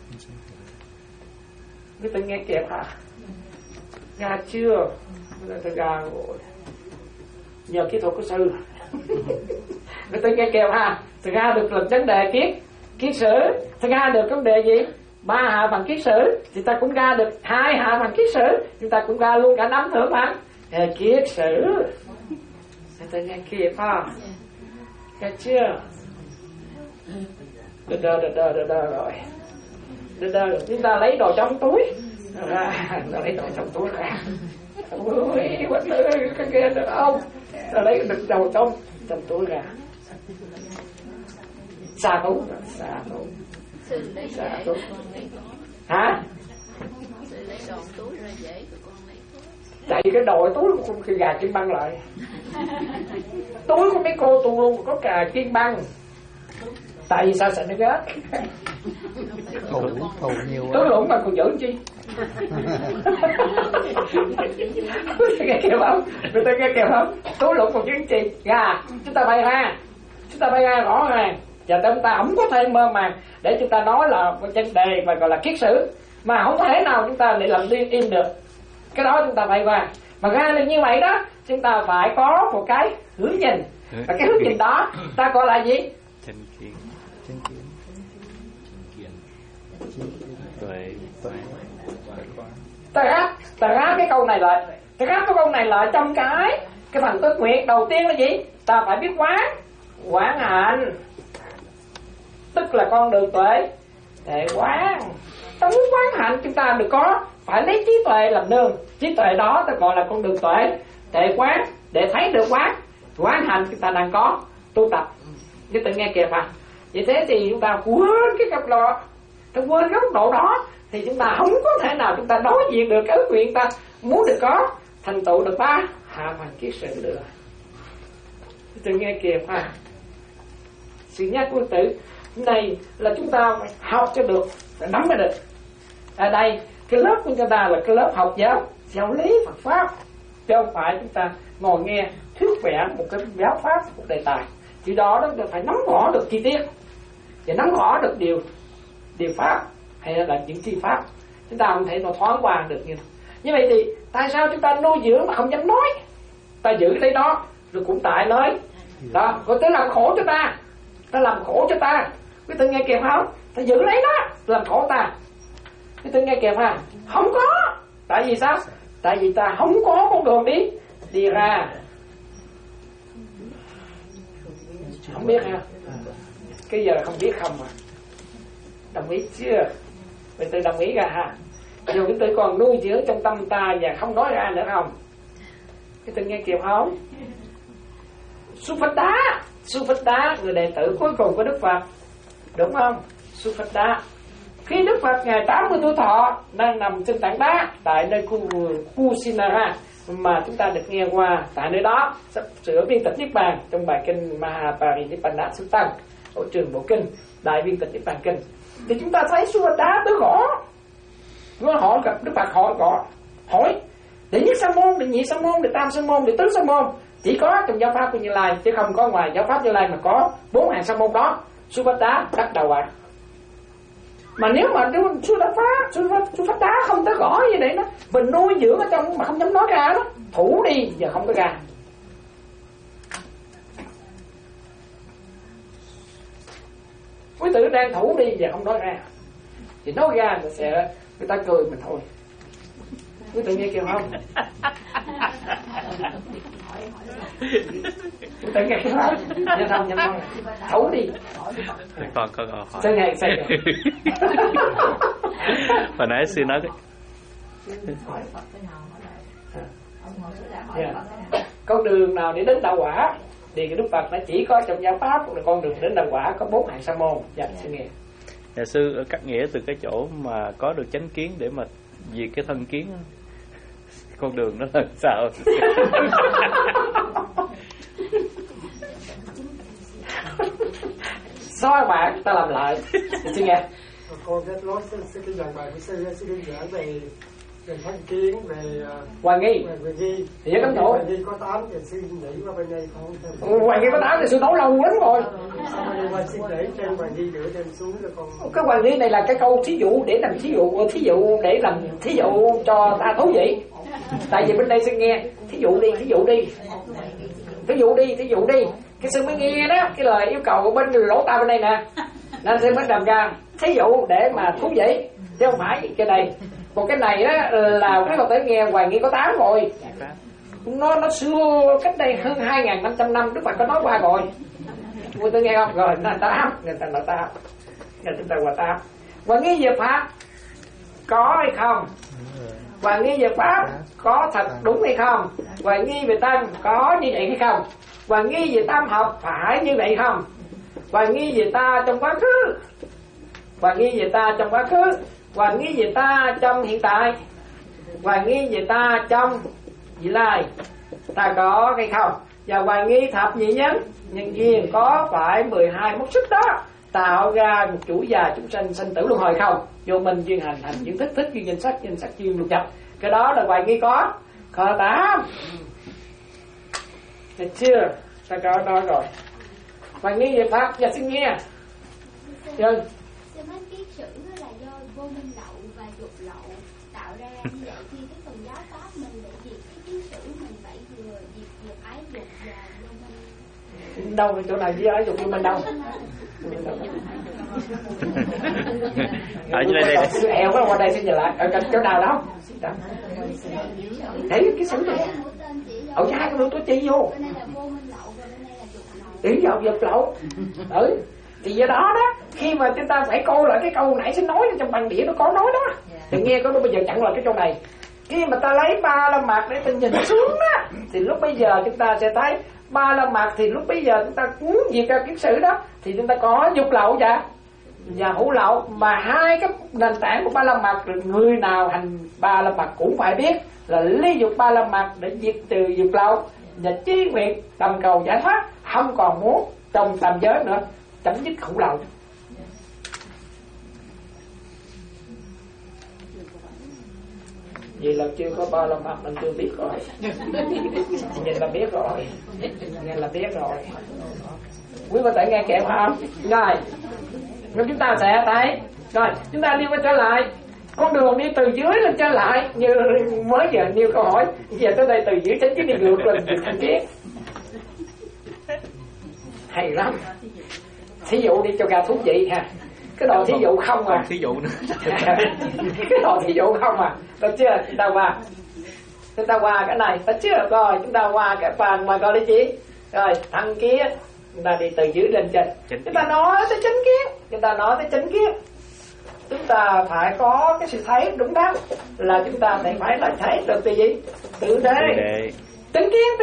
E: Quý tôi nghe kịp hả? Ra chưa? Tôi ra rồi. Nhờ kỹ thuật của sư. Quý tôi nghe kịp hả? Tôi ra được lần vấn đề kiết kiết sử. Tôi ra được vấn đề gì? Ba hạ bằng kiết sử. Thì ta cũng ra được hai hạ bằng kiết sử. Chúng ta cũng ra luôn cả năm thưởng bằng kiết sử. Tôi nghe kịp hả? Ra chưa? Đơ đơ đơ đơ đơ đơ rồi. Đơ đơ rồi. Chúng ta lấy đồ trong túi ra. Nó lấy đồ trong túi ra. Ôi, quên ơi, cái kia được không? Nó lấy được đồ trong trong túi ra. Xa túi, xa túi. Xa túi. Hả? Chạy cái đồ túi con cái gà kim băng lại. Túi của mấy cô tu luôn có gà kim băng. Tại vì sao sợ nó gớt?
A: Thù, thù nhiều
E: túi lũng mà còn giữ chi? Nghe kịp không? Người ta nghe kịp không? Túi lũng còn giữ chi? Gà, chúng ta bay ra, chúng ta bay ra rõ ràng. Và chúng ta không có thể mơ màng để chúng ta nói là một vấn đề mà gọi là kiết sử, mà không có thể nào chúng ta lại làm liên im được. Cái đó chúng ta phải qua. Mà ra được như vậy đó, chúng ta phải có một cái hướng nhìn. Và cái hướng nhìn đó ta gọi là gì?
B: Chánh kiến.
A: Chánh kiến.
B: Tuệ. Tuệ.
E: Ta gác, ta gác cái câu này lại. Ta gác cái câu này lại trong cái cái phần ước nguyện đầu tiên là gì? Ta phải biết quán, quán hạnh. Tức là con đường tuệ để quán. Ta muốn quán hạnh chúng ta được có, phải lấy trí tuệ làm nương. Trí tuệ đó ta gọi là con đường tuệ để quán, để thấy được quán. Quán hạnh chúng ta đang có tu tập. Chứ tự nghe kịp à? Vậy thế thì chúng ta quên cái góc độ, ta quên góc độ đó thì chúng ta không có thể nào chúng ta đối diện được cái ước nguyện ta muốn được có, thành tựu được ba hạ phần kiết sử được. Tự nghe kịp à? Sự nhắc của tử này là chúng ta phải học cho được, phải nắm mới được. Ở đây cái lớp của chúng ta là cái lớp học giáo giáo lý Phật pháp, chứ không phải chúng ta ngồi nghe thuyết vẽ một cái giáo pháp, một đề tài. Chỉ đó đó chúng ta phải nắm rõ được chi tiết và nắm rõ được điều điều pháp hay là những chi pháp. Chúng ta không thể nào thoáng qua được như như vậy. Thì tại sao chúng ta nuôi dưỡng mà không dám nói? Ta giữ lấy đó rồi cũng tại nói đó, rồi tới làm khổ cho ta, ta làm khổ cho ta. Quý tự nghe kịp không? Ta giữ lấy đó làm khổ ta. Quý tự nghe kịp ha? Không có. Tại vì sao? Tại vì ta không có con đường đi đi ra. Không biết ha? Cái giờ không biết không mà. Đồng ý chưa? Quý tự đồng ý ra ha? Dù quý tự còn nuôi dưỡng trong tâm ta và không nói ra nữa không? Cái từng nghe kịp không? Suphada, Suphada, người đệ tử cuối cùng của Đức Phật, đúng không? Suphada. Khi Đức Phật ngày tám mươi tuổi thọ đang nằm trên tảng đá tại nơi Kusinara mà chúng ta được nghe qua, tại nơi đó sắp sửa viên tịch niết bàn trong bài kinh Mahaparinibbana Sutta, ở trường bộ kinh Đại viên tịch niết bàn kinh, thì chúng ta thấy Suphada tới gõ, nó hỏi gặp Đức Phật, hỏi gõ hỏi đệ nhất sa môn, đệ nhị sa môn, đệ tam sa môn, đệ tứ sa môn, chỉ có trong giáo pháp của Như Lai chứ không có ngoài giáo pháp Như Lai mà có bốn hàng sa môn đó. Suphada đắc đầu ạ. À. Mà nếu mà Suphada Suphada không tới gõ như vậy đó, mình nuôi dưỡng ở trong mà không dám nói ra đó, thủ đi giờ không có ra. Quý tử đang thủ đi giờ không nói ra, thì nói ra mình sẽ người ta cười mình thôi. Quý tử nghe kêu không? Quý tử nghe kêu không? Nhanh không, nhanh không? Thủ đi.
B: Con có câu hỏi.
E: Sao ngày, sao ngày?
B: Hồi nãy sư nói cái
E: yeah. Con đường nào để đến đạo quả thì cái Đức Phật nó chỉ có trong giáo pháp là con đường đến đạo quả có bốn hạng sa môn. Dạ sư nghe.
B: Nhà sư cắt nghĩa từ cái chỗ mà có được chánh kiến để mà diệt cái thân kiến, con đường nó là sao?
E: Soi bạn ta làm lại. Sư nghe.
G: Con rất nói cái dàn bài của sư sư đơn giản về về thân kiến, về
E: Hoài nghi,
G: về nghi.
E: thì cấm thủ.
G: Hoài nghi có tám thì sư nghĩ qua bên đây không?
E: Hoài nghi có tám thì sư nói lâu lắm rồi.
G: Sao mà qua sư để trên hoài nghi nữa trên xuống cho con.
E: Cái hoài nghi này là cái câu thí dụ để làm thí dụ, thí dụ để làm thí dụ cho ta thú vị. Tại vì bên đây sư nghe thí dụ đi, thí dụ đi, thí dụ đi, thí dụ đi. Cái sư mới nghe đó cái lời yêu cầu của bên lỗ tai bên đây nè, nên sư mới đàm ra thí dụ để mà thú vị chứ không phải cái này. Còn cái này á là cái Phật tử nghe hoài nghi có tám rồi, nó nó xưa cách đây hơn hai nghìn năm trăm năm Đức Phật có nói qua rồi. Người ta nghe không? Rồi nó là tám, người ta là tám, người ta là tám. Hoài nghi về pháp có hay không? Hoài nghi về pháp có thật đúng hay không? Hoài nghi về tăng có như vậy hay không? Hoài nghi về tam học phải như vậy không? Hoài nghi về ta trong quá khứ, hoài nghi về ta trong quá khứ, hoài nghi về ta trong hiện tại, hoài nghi về ta trong vị lai, ta có hay không? Và hoài nghi thập nhị nhân nhân duyên có phải mười hai mốc sức đó tạo ra một chủ già chúng sanh sanh tử luân hồi không? Vô minh duyên hành, hành duyên thức, thức duyên danh sắc, danh sắc duyên lục nhập. Cái đó là hoài nghi có. Khờ tám. Được chưa? Ta có nói rồi. Hoài nghi về pháp, giờ xin nghe. Dân.
H: Sư nói cái sự nó là do vô minh lậu và dục lậu tạo ra như vậy, thì cái phần giáo pháp mình để diệt cái kiến sử mình phải vừa diệt diệt ái dục và vô minh.
E: Đâu chỗ nào với ái dục vô minh đâu?
B: Ở đây đây.
E: Sư eo quá qua đây xin nhìn lại. Ở chỗ nào đó? Thấy cái sự này. Ở hai cái tôi chi vô. Ý dạo dục lậu. Ừ. Thì do đó đó, khi mà chúng ta phải coi lại cái câu nãy xin nói trong bằng đĩa nó có nói đó. Thì nghe có lúc bây giờ chặn lại cái câu này. Khi mà ta lấy ba la mật để ta nhìn xuống đó, thì lúc bây giờ chúng ta sẽ thấy ba la mật, thì lúc bây giờ chúng ta muốn diệt ra kiết sử đó thì chúng ta có dục lậu và và hữu lậu, mà hai cái nền tảng của ba la mật người nào hành ba la mật cũng phải biết là ly dục ba la mật để diệt trừ dục lậu và chí nguyện tầm cầu giải thoát, không còn muốn trong tam giới nữa, chấm dứt hữu lậu. Vì là chưa có ba la mật mình chưa biết rồi. Nhìn là biết rồi, nghe là biết rồi. Quý vị phải nghe kẹo không? Rồi, rồi chúng ta sẽ thấy. Rồi, chúng ta đi qua trở lại con đường đi từ dưới lên trở lại, như mới giờ nhiều câu hỏi. Giờ tới đây từ dưới chánh kiến đi ngược lên từ thanh kiến. Hay lắm. Thí dụ đi cho gà thú vị ha. Cái đồ thí dụ không à.
B: Thí dụ nữa.
E: Cái đồ thí dụ không à. Được chưa? Chúng ta qua. Chúng ta qua cái này. Được chưa? Rồi chúng ta qua cái phần mà gọi là gì? Rồi thăng kiến. Chúng ta đi từ dưới lên trên. Chúng ta nói tới chánh kiến. Chúng ta nói tới chánh kiến. Chúng ta phải có cái sự thấy đúng đắn, là chúng ta phải phải là thấy được từ gì? Tự đế. Chánh kiến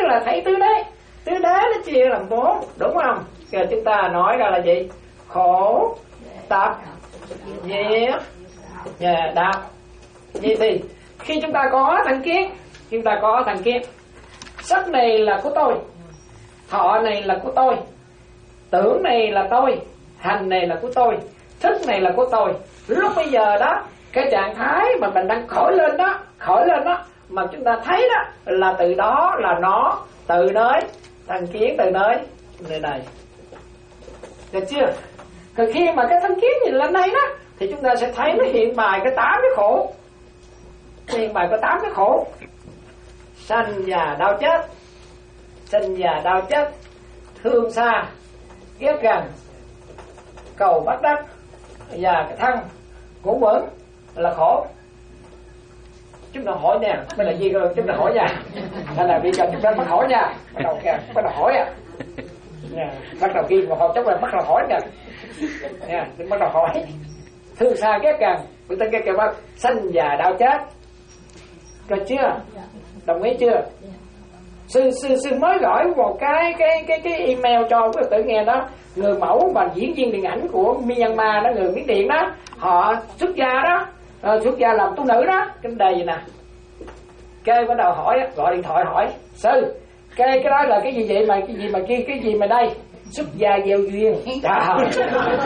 E: là thấy tứ đế. Tứ đế nó chia làm bốn, đúng không? Rồi chúng ta nói ra là gì? Khổ, tập, diệt, và đạo. Vậy thì khi chúng ta có thành kiến, chúng ta có thành kiến, sắc này là của tôi, thọ này là của tôi, tưởng này là tôi, hành này là của tôi, thức này là của tôi. Lúc bây giờ đó, cái trạng thái mà mình đang khởi lên đó, khởi lên đó, mà chúng ta thấy đó là từ đó là nó từ nơi thành kiến, từ nơi nơi này, được chưa? Còn khi mà cái thành kiến nhìn lên đây đó thì chúng ta sẽ thấy nó hiện bài cái tám cái khổ, hiện bài có tám cái khổ: sanh già đau chết, sanh già đau chết, thương xa ghét gần, cầu bắt đắc, và cái thân ngủ vững là khổ. Chúng ta hỏi nha, cái là gì rồi? Chúng ta hỏi nha, hay là bây giờ chúng ta bắt hỏi nha, bắt đầu kìa, bắt đầu hỏi à, nha, bắt đầu kia một hồi chắc là bắt đầu hỏi nha, nha, bắt đầu hỏi, thương xa ghét gần, người ta nghe kêu bắt sanh già đau chết, rồi chưa? Đồng ý chưa? Sư sư sư mới gửi một cái cái cái cái email cho quý tử nghe đó, người mẫu và diễn viên điện ảnh của Myanmar đó, người Miến Điện đó, họ xuất gia đó, uh, xuất gia làm tu nữ đó, cái đây gì nè, cái bắt đầu hỏi, gọi điện thoại hỏi sư, cái cái đó là cái gì vậy mà cái gì mà kia cái gì mà đây xuất gia gieo duyên, trời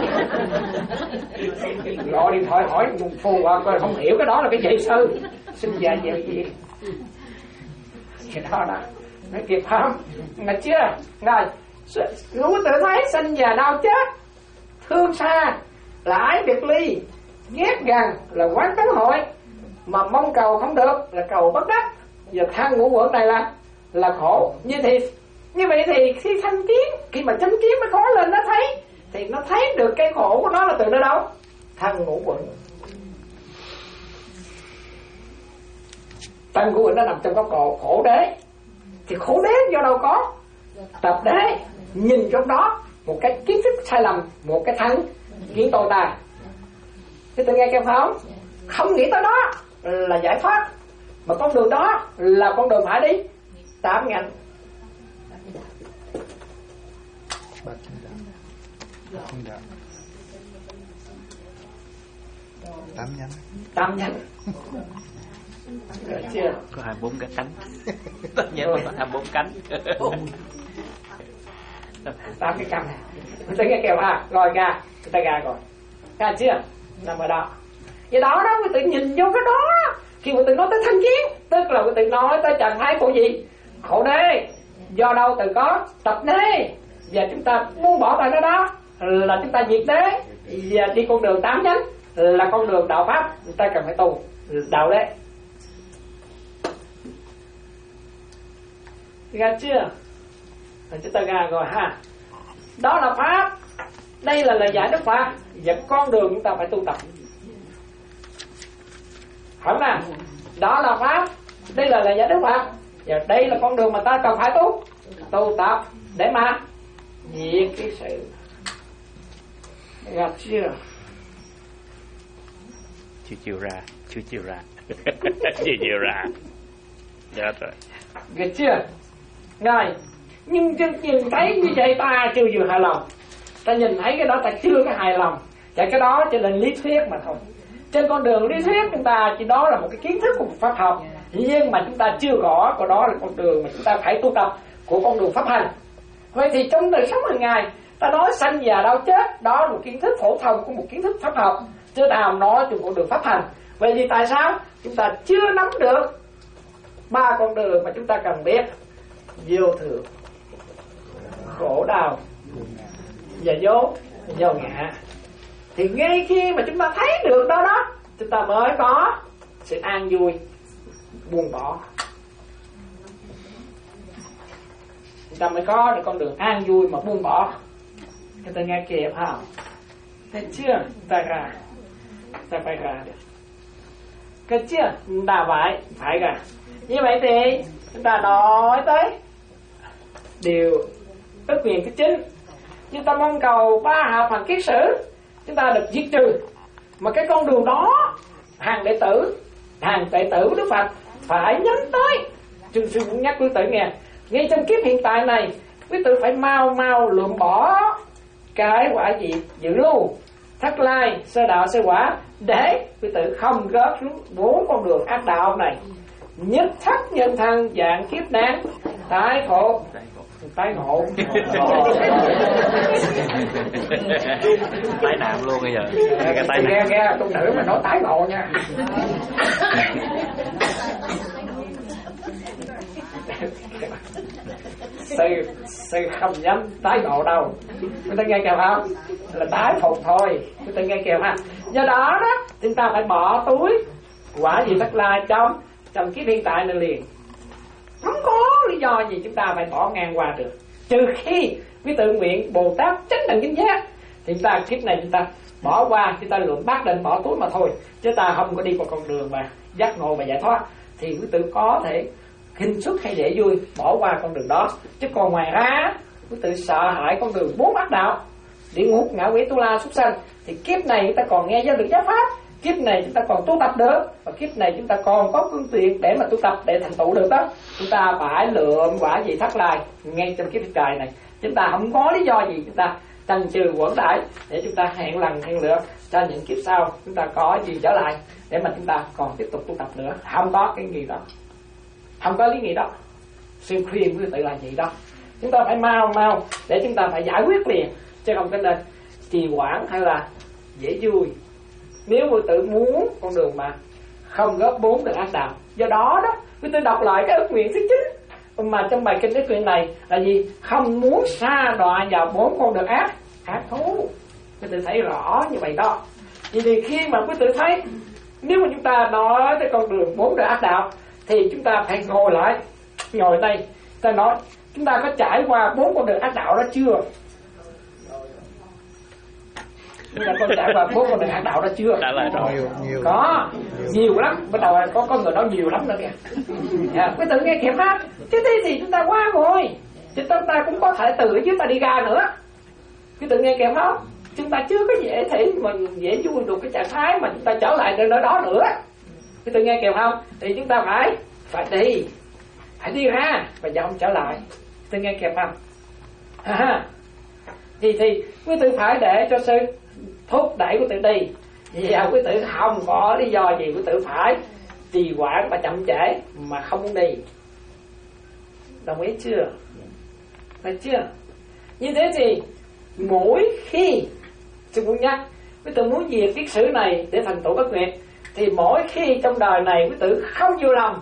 E: gọi điện thoại hỏi phù hợp không hiểu cái đó là cái gì sư, xuất gia gieo duyên, cái đó đó nó kịp không? Mà chưa? Rồi, ngũ tự thấy sanh già đau chết, thương xa là ái biệt ly, ghét gần là quán tấn hội, mà mong cầu không được là cầu bất đắc, và than ngũ uẩn này là là khổ. Như thì như vậy thì khi thanh kiến, khi mà thanh kiến mới khó lên nó thấy, thì nó thấy được cái khổ của nó là từ nơi đâu? Than ngũ uẩn. Than ngũ uẩn nó nằm trong góc cổ khổ đế. Thì khổ đế do đâu có? Tập đế nhìn trong đó một cái kiến thức sai lầm, một cái thân kiến tôi ta. Thế tôi nghe kêu không? Không nghĩ tới đó là giải thoát, mà con đường đó là con đường phải đi tám ngành.
A: Tám nhánh.
E: Tám nhánh. Chưa?
B: Có hai bốn cái cánh. Tất nhiên là hai bốn cánh.
E: Tám cái cánh. Người ta nghe kêu à, rồi gà, người ta gà rồi. Gà chưa? Nằm ở đó. Vậy đó đó, người tự nhìn vô cái đó. Khi người tự nói tới thanh kiến, tức là người tự nói tới trạng thái của gì? Khổ đế. Do đâu tự có? Tập đế. Và chúng ta buông bỏ tại đó đó là chúng ta diệt đế. Và đi con đường tám nhánh là con đường đạo pháp, người ta cần phải tu đạo đế. Ra chưa? Rồi chúng ta ra rồi ha. Đó là pháp. Đây là lời giải Đức Phật. Và con đường chúng ta phải tu tập. Không nào? Đó là pháp. Đây là lời giải Đức Phật. Và đây là con đường mà ta cần phải tu tu tập để mà diệt cái sự. Gặp chưa?
B: Chưa chịu ra. Chưa chịu ra. Chưa chịu ra. Dạ rồi.
E: Gặp chưa? Rồi, nhưng nhìn thấy như vậy ta chưa vừa hài lòng. Ta nhìn thấy cái đó ta chưa có hài lòng. Và cái đó chỉ là lý thuyết mà thôi. Trên con đường lý thuyết chúng ta chỉ đó là một cái kiến thức của một pháp học, nhưng mà chúng ta chưa rõ của đó là con đường mà chúng ta phải tu tập của con đường pháp hành. Vậy thì trong đời sống hàng ngày ta nói sanh già đau chết, đó là một kiến thức phổ thông của một kiến thức pháp học, chứ nào nói trên con đường pháp hành. Vậy thì tại sao chúng ta chưa nắm được ba con đường mà chúng ta cần biết? Vô thường, khổ đau và vô vô ngã. Thì ngay khi mà chúng ta thấy được đó đó, chúng ta mới có sự an vui, buông bỏ. Chúng ta mới có được con đường an vui mà buông bỏ. Chúng ta nghe kịp không? Thấy chưa? Ta ra, ta phải ra được. Thấy chưa? Ta phải phải ra. Như vậy thì chúng ta nói tới điều ức nguyện thứ chín. Chúng ta mong cầu ba hợp hành kiết sử chúng ta được diệt trừ. Mà cái con đường đó hàng đệ tử, hàng đệ tử Đức Phật phải nhắm tới. Sư sư cũng nhắc quý tử nghe, Ngay trong kiếp hiện tại này, quý tử phải mau mau lượm bỏ cái quả diệt dự lưu, thất lai, sơ đạo, sơ quả, để quý tử không rớt xuống bốn con đường ác đạo này. Nhất thất nhân thân dạng kiếp nạn tái khổ tái ngộ
B: tái nạn luôn bây giờ. Cái tái
E: nghe nghe công nữ mà nói tái ngộ nha. sư sư không dám tái ngộ đâu, chúng ta nghe kìa không, là tái phục thôi, chúng ta nghe kìa ha. Do đó đó chúng ta phải bỏ túi quả gì thất lai trong trong kiếp hiện tại này liền, không có lý do gì chúng ta phải bỏ ngang qua được, trừ khi quý tự nguyện Bồ Tát chánh đẳng chánh giác thì chúng ta kiếp này chúng ta bỏ qua, chúng ta lượm bát định bỏ túi mà thôi, chứ ta không có đi qua con đường mà giác ngộ và giải thoát. Thì quý tự có thể khinh suất hay dễ vui bỏ qua con đường đó, chứ còn ngoài ra quý tự sợ hãi con đường bốn ác đạo, địa ngục, ngạ quỷ, tu la, súc sanh, thì kiếp này chúng ta còn nghe giáo được giáo pháp, kiếp này chúng ta còn tu tập được, và kiếp này chúng ta còn có phương tiện để mà tu tập để thành tựu được đó. Chúng ta phải lượm quả gì thất lai ngay trong kiếp trời này, chúng ta không có lý do gì chúng ta chần chừ quẩn đãi, để chúng ta hẹn lần hẹn lựa cho những kiếp sau chúng ta có gì trở lại để mà chúng ta còn tiếp tục tu tập nữa. Không có cái gì đó, không có lý nghĩ đó. Sư khuyên quý tự là gì đó, chúng ta phải mau mau để chúng ta phải giải quyết liền, chứ không có nên trì hoãn hay là dễ vui. Nếu quý tự muốn con đường mà không góp bốn đường ác đạo, do đó đó quý tự đọc lại cái ước nguyện thứ chín mà trong bài kinh ước nguyện này là gì? Không muốn sa đọa vào bốn con đường ác ác thú. Quý tự thấy rõ như vậy đó. Vì thì khi mà quý tự thấy nếu mà chúng ta nói tới con đường bốn đường ác đạo thì chúng ta phải ngồi lại, ngồi đây ta nói chúng ta có trải qua bốn con đường ác đạo đó chưa? Chúng ta có trải qua bốn con đường ác đạo đó chưa?
B: Trả lời rồi.
A: Nhiều, nhiều.
E: Có, nhiều lắm. Bắt đầu có có người nói nhiều lắm nữa kìa. À, quý tự nghe kịp ha. Chứ thế thì chúng ta qua rồi, chứ chúng ta cũng có thể từ ở dưới ta đi ra nữa. Quý tự nghe kịp không? Chúng ta chưa có dễ thể mình dễ vui được cái trạng thái mà chúng ta trở lại nơi đó nữa. Quý tự nghe kịp không? Thì chúng ta phải phải đi, phải đi ra và dòng trở lại. Quý tự nghe kịp không? À, thì thì quý tự phải để cho sư thúc đẩy quý tự đi. Và quý tự không có lý do gì quý tự phải trì hoãn và chậm trễ mà không muốn đi. Đồng ý chưa? Phải chưa? Như thế thì mỗi khi sư muốn nhắc quý tự muốn diệt kiết sử này để thành tựu bất nguyện, thì mỗi khi trong đời này quý tự không vừa lòng,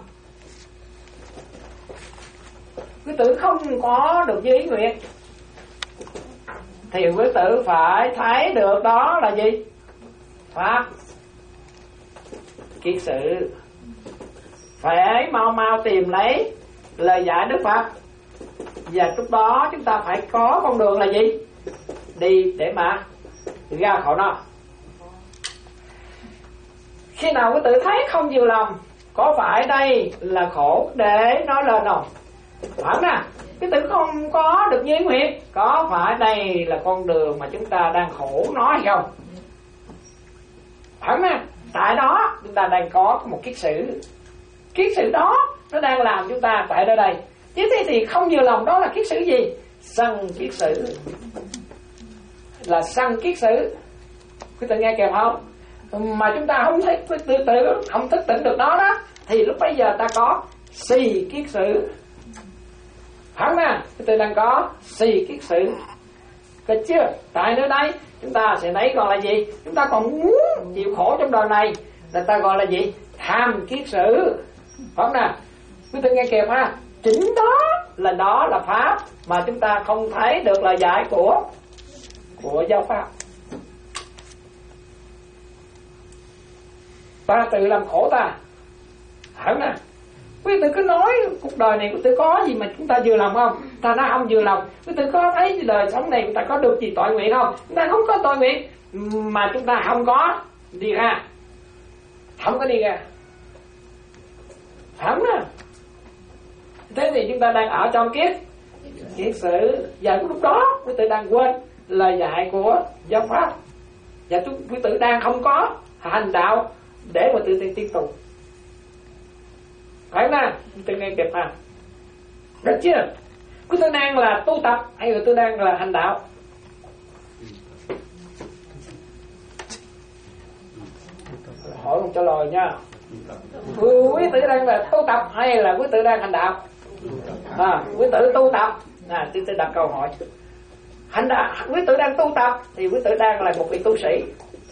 E: quý tự không có được như ý nguyện, thì quý tự phải thấy được đó là gì? Pháp kiết sử. Phải mau mau tìm lấy lời dạy Đức Phật, và lúc đó chúng ta phải có con đường là gì? Đi để mà ra khỏi nó. Khi nào quý tự thấy không vừa lòng, có phải đây là khổ để nói lên không? Phải nè, quý tự không có được như ý nguyện, có phải đây là con đường mà chúng ta đang khổ nó hay không? Phải nè, tại đó chúng ta đang có một kiết sử. Kiết sử đó nó đang làm chúng ta tại nơi đây. Chứ thế thì không vừa lòng đó là kiết sử gì? Sân kiết sử. Là sân kiết sử. Quý tự nghe kịp không? Mà chúng ta không thích tự tự không thức tỉnh được đó đó, thì lúc bây giờ ta có si kiết sử. Phải nè, quý tự đang có si kiết sử. Được chưa? Tại nơi đây chúng ta sẽ thấy còn là gì? Chúng ta còn muốn chịu khổ trong đời này, là ta gọi là gì? Tham kiết sử. Phải không nè? Quý tự nghe kịp ha. Chính đó là đó là pháp mà chúng ta không thấy được lời dạy của của giáo pháp. Ta tự làm khổ ta. Phải không nè? Quý tự cứ nói cuộc đời này quý tự có gì mà chúng ta vừa lòng không? Ta nói không vừa lòng. Quý tự có thấy đời sống này chúng ta có được gì tội nguyện không? Chúng ta không có tội nguyện mà chúng ta không có đi ra, không có đi ra. Phải không nè? Thế thì chúng ta đang ở trong kiết kiết sử, và lúc đó quý tự đang quên lời dạy của giáo pháp, và quý tự đang không có hành đạo để mà tự tiên tiến tu. Phải không? Quý tự nghe kịp ha. Được chưa? Quý tử đang là tu tập hay là tôi đang là hành đạo? Hỏi không trả lời nha. Quý tử đang là tu tập hay là quý tử đang hành đạo? À, quý tử tu tập. À, tôi sẽ đặt câu hỏi. Hành đạo, quý tử đang tu tập thì quý tử đang là một vị tu sĩ.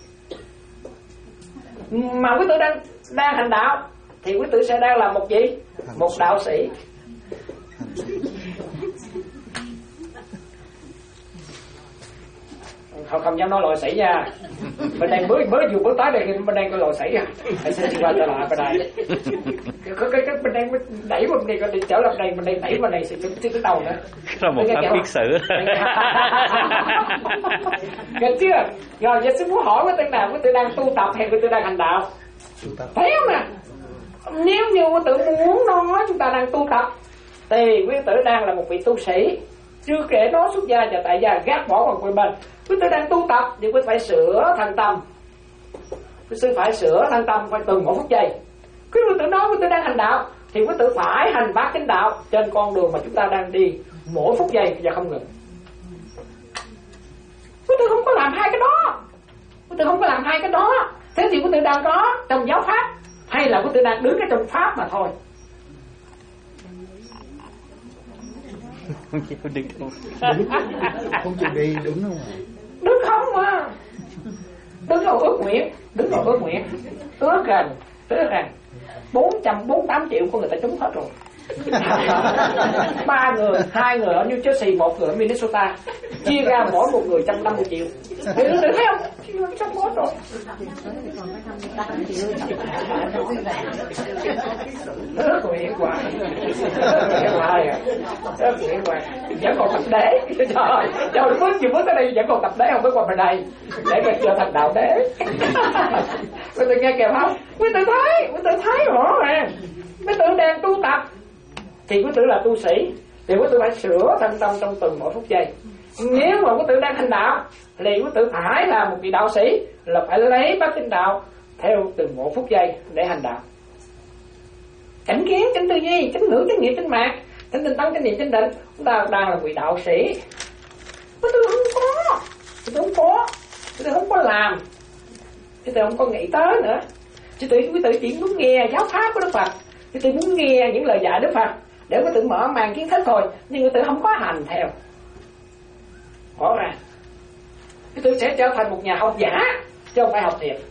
E: Mà quý tử đang đang hành đạo thì quý tử sẽ đang là một gì? Một đạo sĩ. Không, không dám nói loại sĩ nha. Bên đây mới mới vừa bước tới đây bên đây có loại sĩ à. Hãy xin đi qua trở lại bên đây. Cái cái cái bên đây đẩy bên đây còn đi trở lại đây bên đây đẩy bên đây sẽ tới tới đầu nữa.
B: Là một pháp kiết sử.
E: Được chưa? Rồi giờ xin muốn hỏi với tên nào với tôi đang tu tập hay với tôi đang hành đạo? Thấy không nè? Nếu như quý tử muốn nói chúng ta đang tu tập thì quý tử đang là một vị tu sĩ. Chưa kể nói xuất gia và tại gia gác bỏ bằng quyền mình. Quý tử đang tu tập thì quý tử phải sửa thân tâm. Quý tử phải sửa thân tâm phải từng một phút giây. Quý tử nói quý tử đang hành đạo thì quý tử phải hành bát chánh đạo trên con đường mà chúng ta đang đi mỗi phút giây và không ngừng. Quý tử không có làm hai cái đó. Quý tử không có làm hai cái đó. Thế thì quý tử đang có trong giáo pháp hay là quý tử đang đứng ở trong pháp mà thôi.
B: Không chịu đứng không?
A: Không chịu đi đứng không ạ?
E: Đứng không mà. Đứng rồi ước nguyện. Đứng rồi ước nguyện. Ước rằng Ước rằng bốn trăm bốn mươi tám triệu của người ta trúng hết rồi. Ba người, hai người ở New Jersey, một người ở Minnesota. Chia ra mỗi một người một trăm năm mươi triệu. Thì được thấy không? Trong hết rồi. Ước nguyện hoài. Ước nguyện hoài à. Ước nguyện hoài. Vẫn còn tập đế. Trời, trời bước vừa bước tới đây vẫn còn tập đế không bước qua bên đây. Để mình trở thành đạo đế. Quý tử nghe kìa không? Quý tử thấy, quý tử thấy rõ ràng. Quý tử đang tu tập thì quý tử là tu sĩ thì quý tử phải sửa thân tâm trong từng mỗi phút giây. Nếu mà quý tử đang hành đạo thì quý tử phải là một vị đạo sĩ, là phải lấy bát chánh đạo theo từng mỗi phút giây để hành đạo. Chánh kiến, chánh tư duy, chánh ngữ, chánh nghiệp, chánh mạng, chánh tinh tấn, chánh niệm, chánh định. Chúng ta đang là vị đạo sĩ. Quý tử không có, quý tử không có, quý tử không có làm, quý tử không có nghĩ tới nữa. Quý tử, quý tử chỉ muốn nghe giáo pháp của Đức Phật. Quý tử muốn nghe những lời dạy Đức Phật để quý tử mở mang kiến thức thôi, nhưng quý tử không có hành theo. Rõ ràng quý tử sẽ trở thành một nhà học giả chứ không phải học thiệt.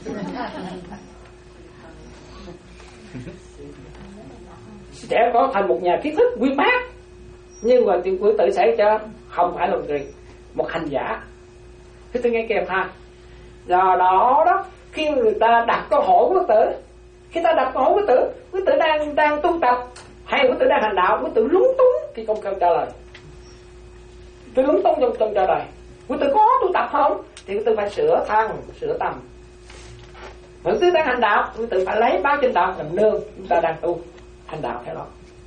E: Sẽ có thành một nhà kiến thức uyên bác, nhưng mà quý tử sẽ cho không phải là một người một hành giả. Quý tử nghe kịp ha. Do đó đó khi người ta đặt câu hỏi quý tử, khi ta đặt câu hỏi quý tử, quý tử đang đang tu tập hay quý tử đang hành đạo, quý tử lúng túng khi không câu trả lời. Tôi lúng túng trong trong trả lời. Quý tử có tu tập không? Thì quý tử phải sửa thân, sửa tâm. Quý tử đang hành đạo, quý tử phải lấy bát chánh đạo làm nương. Chúng ta đang tu hành đạo theo đó.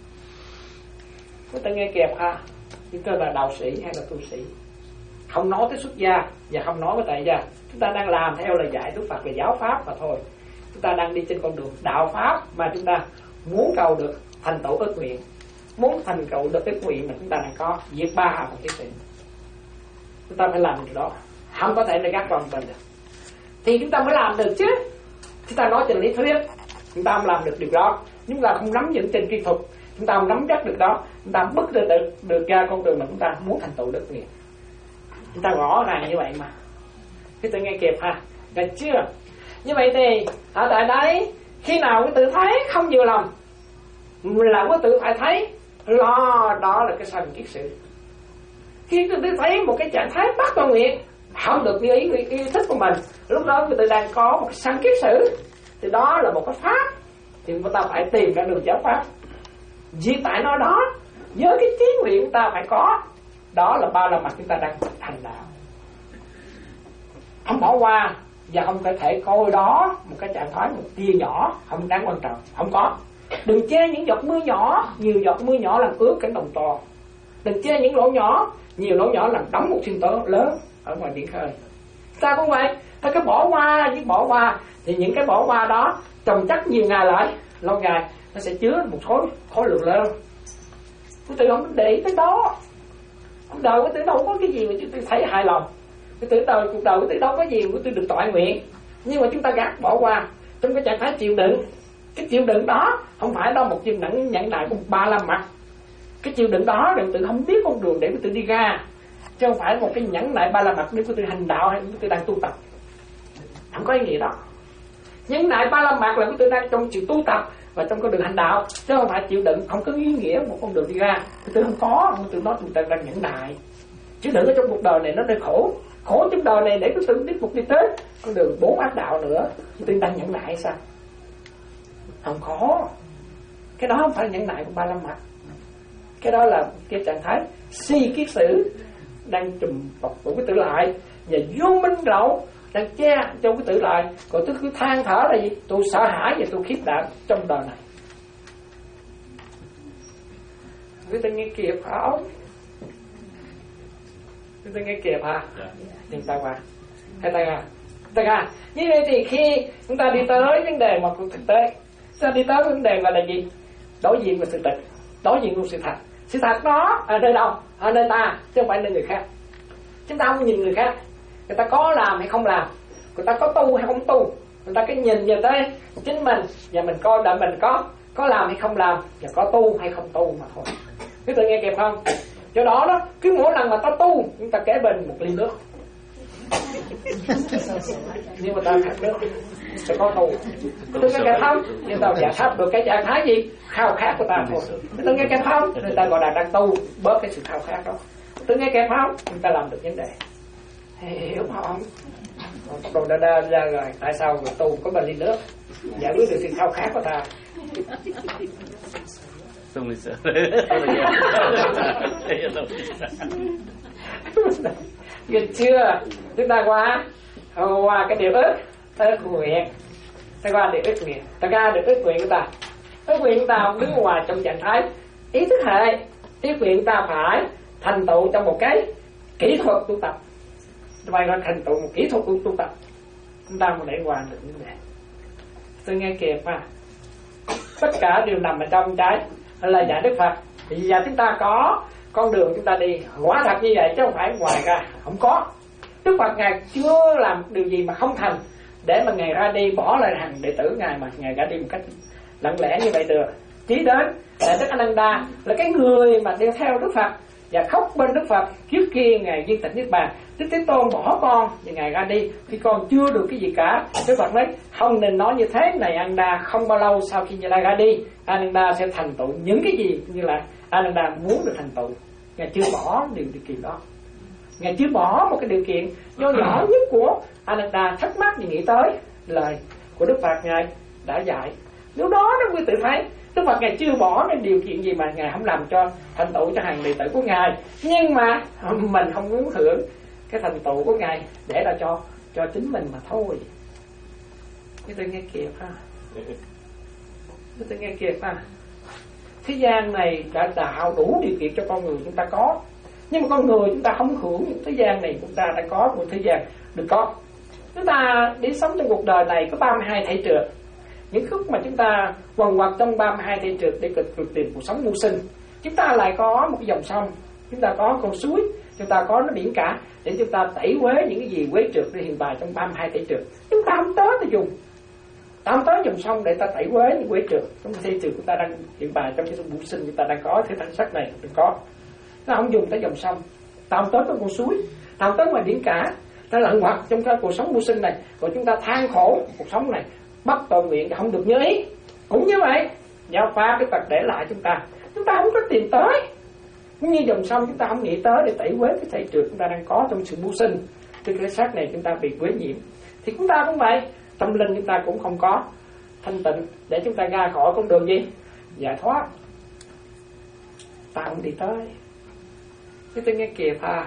E: Quý tử nghe kịp ha. Chúng ta là đạo sĩ hay là tu sĩ? Không nói tới xuất gia và không nói với tại gia. Chúng ta đang làm theo lời dạy Đức Phật về giáo pháp mà thôi. Chúng ta đang đi trên con đường đạo pháp mà chúng ta muốn cầu được thành tựu ước nguyện, muốn thành tựu được cái nguyện mà chúng ta đang có, việc ba hào một cái sự. Chúng ta phải làm điều đó, không có thể là gác vòng mình được. Thì chúng ta mới làm được chứ. Chúng ta nói trên lý thuyết, chúng ta không làm được điều đó. Chúng ta không nắm những trên kỹ thuật, chúng ta không nắm chắc được đó, chúng ta bước được, được, được ra con đường mà chúng ta muốn thành tựu được nguyện. Chúng ta rõ ràng như vậy mà. Cái tự nghe kịp ha, được chưa? Như vậy thì ở tại đấy, khi nào quý tử thấy không vừa lòng là quý tử phải thấy lo, đó là cái sanh kiết sử. Khi quý tử thấy một cái trạng thái bất toàn nguyện không được như ý, ý, ý thích của mình, lúc đó quý tử đang có một cái sanh kiết sử, thì đó là một cái pháp, thì chúng ta phải tìm ra đường giáo pháp. Vì tại nó đó, với cái chí nguyện chúng ta phải có, đó là ba la mật chúng ta đang thành đạo. Không bỏ qua và không có thể coi đó một cái trạng thái một tia nhỏ không đáng quan trọng, không có. Đừng chê những giọt mưa nhỏ, nhiều giọt mưa nhỏ làm ướt cánh đồng to. Đừng chê những lỗ nhỏ, nhiều lỗ nhỏ làm đóng một sinh tố lớn ở ngoài biển khơi. Sao cũng vậy, ta cứ bỏ qua với bỏ qua thì những cái bỏ qua đó chồng chất nhiều ngày lại, lâu ngày nó sẽ chứa một khối khối lượng lớn. Quý tử không để ý tới đó. Cuộc đời quý tử đâu có cái gì mà chúng tôi thấy hài lòng. Quý tử đời cuộc đời quý tử đâu có gì quý tử được toại nguyện. Nhưng mà chúng ta gác bỏ qua trong cái trạng thái chịu đựng. Cái chịu đựng đó không phải đâu một chịu đựng nhận đại của ba la mặt. Cái chịu đựng đó là quý tử không biết con đường để quý tử đi ra, chứ không phải một cái nhẫn nại ba la mặt để quý tử hành đạo hay quý tử đang tu tập. Không có ý nghĩa đó. Nhẫn nại ba la mặt là quý tử đang trong sự tu tập và trong con đường hành đạo, chứ không phải chịu đựng, không có ý nghĩa một con đường đi ra. Quý tử không có, quý tử nói chúng ta đang nhẫn nại. Chịu đựng ở trong cuộc đời này nó hơi khổ. Khổ trong đời này để quý tử tiếp tục đi tới con đường bốn ác đạo nữa. Quý tử đang nhẫn nại sao? Không có. Cái đó không phải là nhẫn nại của ba la mặt. Cái đó là cái trạng thái si kiết sử đang trùm bọc của quý tử lại, và vô minh rậu đang che cho quý tử lại. Còn tôi cứ than thở là gì? Tôi sợ hãi và tôi khiếp đảm trong đời này. Quý tử nghe kịp hả ông? Quý tử nghe kịp hả? Nhìn ta qua hay ta ra ta ra như vậy thì khi chúng ta đi tới vấn đề mà thực tế, chúng ta đi tới vấn đề gọi là gì? Đối diện với sự thật, đối diện với sự thật. Sự thật đó ở nơi đâu? Ở nơi ta, chứ không phải nơi người khác. Chúng ta không nhìn người khác, người ta có làm hay không làm, người ta có tu hay không tu, người ta cái nhìn về tới chính mình và mình coi đợi mình có có làm hay không làm và có tu hay không tu mà thôi. Quý vị nghe kịp không? Do đó đó, cứ mỗi lần mà ta tu, chúng ta kế bên một ly nước. Nhưng mà ta khát nước sẽ có tu. Tôi nghe kịp không? Nhưng ta giải pháp được cái trạng thái gì? Khao khát của ta thôi. Tôi nghe kịp không? Người ta gọi là đang tu, bớt cái sự khao khát đó. Tôi nghe kịp không? Chúng ta làm được vấn đề. Hiểu không? Còn đã đa ra rồi, tại sao người tu có bên ly nước giải quyết được sự khao khát của ta?
B: Không biết sợ.
E: Được chưa? Chúng ta qua qua cái điều ước, ước nguyện, ta qua điều ước nguyện, ta ra được ước nguyện của ta. Ước nguyện của ta đứng ngoài trong trạng thái ý thức hệ. Ước nguyện ta phải thành tựu trong một cái kỹ thuật tu tập. Vậy là thành tựu một kỹ thuật của tu tập, chúng ta mới để hoàn được như vậy. Tôi nghe kịp mà. Tất cả đều nằm ở trong trái là dạy Đức Phật. Thì giờ chúng ta có con đường chúng ta đi quả thật như vậy, chứ không phải ngoài ra không có. Đức Phật ngài chưa làm điều gì mà không thành để mà ngài ra đi bỏ lại hàng đệ tử ngài mà ngài ra đi một cách lặng lẽ như vậy được. Chỉ đến là Đức Ananda là cái người mà đeo theo Đức Phật và khóc bên Đức Phật trước khi ngài viên tịch niết bàn. Đức Thế Tôn bỏ con và ngài ra đi khi con chưa được cái gì cả. Đức Phật nói không nên nói như thế này Ananda, không bao lâu sau khi Như Lai ra đi, Ananda sẽ thành tựu những cái gì như là Ananda muốn được thành tựu. Ngài chưa bỏ điều điều kiện đó. Ngài chưa bỏ một cái điều kiện do nhỏ nhất của Ananda thắc mắc và nghĩ tới lời của Đức Phật ngài đã dạy. Nếu đó nó quý tự thấy Đức Phật ngài chưa bỏ cái điều kiện gì mà ngài không làm cho thành tựu cho hàng đệ tử của ngài, nhưng mà mình không muốn hưởng cái thành tựu của ngài để là cho cho chính mình mà thôi. Quý tự nghe kịp ha. Quý tự nghe kịp ha. Thế gian này đã tạo đủ điều kiện cho con người chúng ta có, nhưng mà con người chúng ta không hưởng những thế gian này chúng ta đã có một thế gian được có. Chúng ta đi sống trong cuộc đời này có ba mươi hai thể trượt. Những khúc mà chúng ta quằn quật trong ba mươi hai thể trượt để cực cực tìm cuộc sống mưu sinh, chúng ta lại có một cái dòng sông, chúng ta có con suối, chúng ta có nó biển cả để chúng ta tẩy uế những cái gì quế trượt để hiện bài trong ba mươi hai thể trượt. Chúng ta không tới để dùng, ta không tới dòng sông để ta tẩy uế những quế trượt trong thể trượt chúng ta đang hiện bài trong cái sống mưu sinh chúng ta đang có, cái thân sắc này đừng có. Ta không dùng tới dòng sông, ta không tới với con suối, ta không tới ngoài biển cả, ta lặn quật trong cái cuộc sống mưu sinh này, rồi chúng ta than khổ cuộc sống này bất toàn nguyện và không được như ý. Cũng như vậy, giáo pháp Đức Phật để lại chúng ta, chúng ta không có tìm tới. Cũng như dòng sông chúng ta không nghĩ tới để tẩy uế cái thể trượt chúng ta đang có trong sự mưu sinh. Thì cái xác này chúng ta bị quế nhiễm. Thì chúng ta cũng vậy, tâm linh chúng ta cũng không có thanh tịnh để chúng ta ra khỏi con đường gì? Giải thoát. Ta không đi tới. Cái tôi nghe kịp ha.